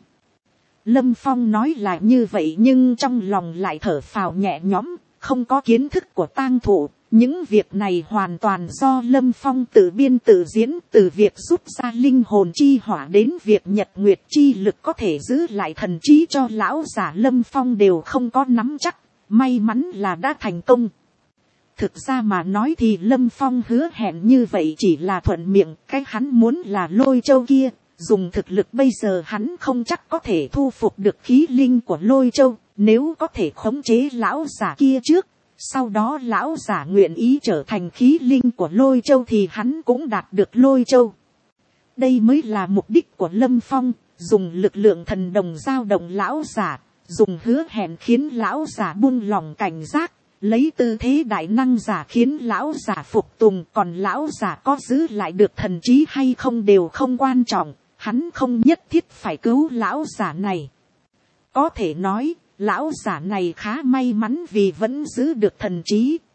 Lâm Phong nói là như vậy nhưng trong lòng lại thở phào nhẹ nhõm, không có kiến thức của tang thụ. Những việc này hoàn toàn do Lâm Phong tự biên tự diễn, từ việc rút ra linh hồn chi hỏa đến việc nhật nguyệt chi lực có thể giữ lại thần trí cho lão giả Lâm Phong đều không có nắm chắc, may mắn là đã thành công. Thực ra mà nói thì Lâm Phong hứa hẹn như vậy chỉ là thuận miệng, cái hắn muốn là Lôi Châu kia, dùng thực lực bây giờ hắn không chắc có thể thu phục được khí linh của Lôi Châu, nếu có thể khống chế lão giả kia trước. Sau đó lão giả nguyện ý trở thành khí linh của Lôi Châu thì hắn cũng đạt được Lôi Châu. Đây mới là mục đích của Lâm Phong, dùng lực lượng thần đồng giao động lão giả, dùng hứa hẹn khiến lão giả buông lòng cảnh giác, lấy tư thế đại năng giả khiến lão giả phục tùng, còn lão giả có giữ lại được thần trí hay không đều không quan trọng, hắn không nhất thiết phải cứu lão giả này. Có thể nói, lão giả này khá may mắn vì vẫn giữ được thần trí.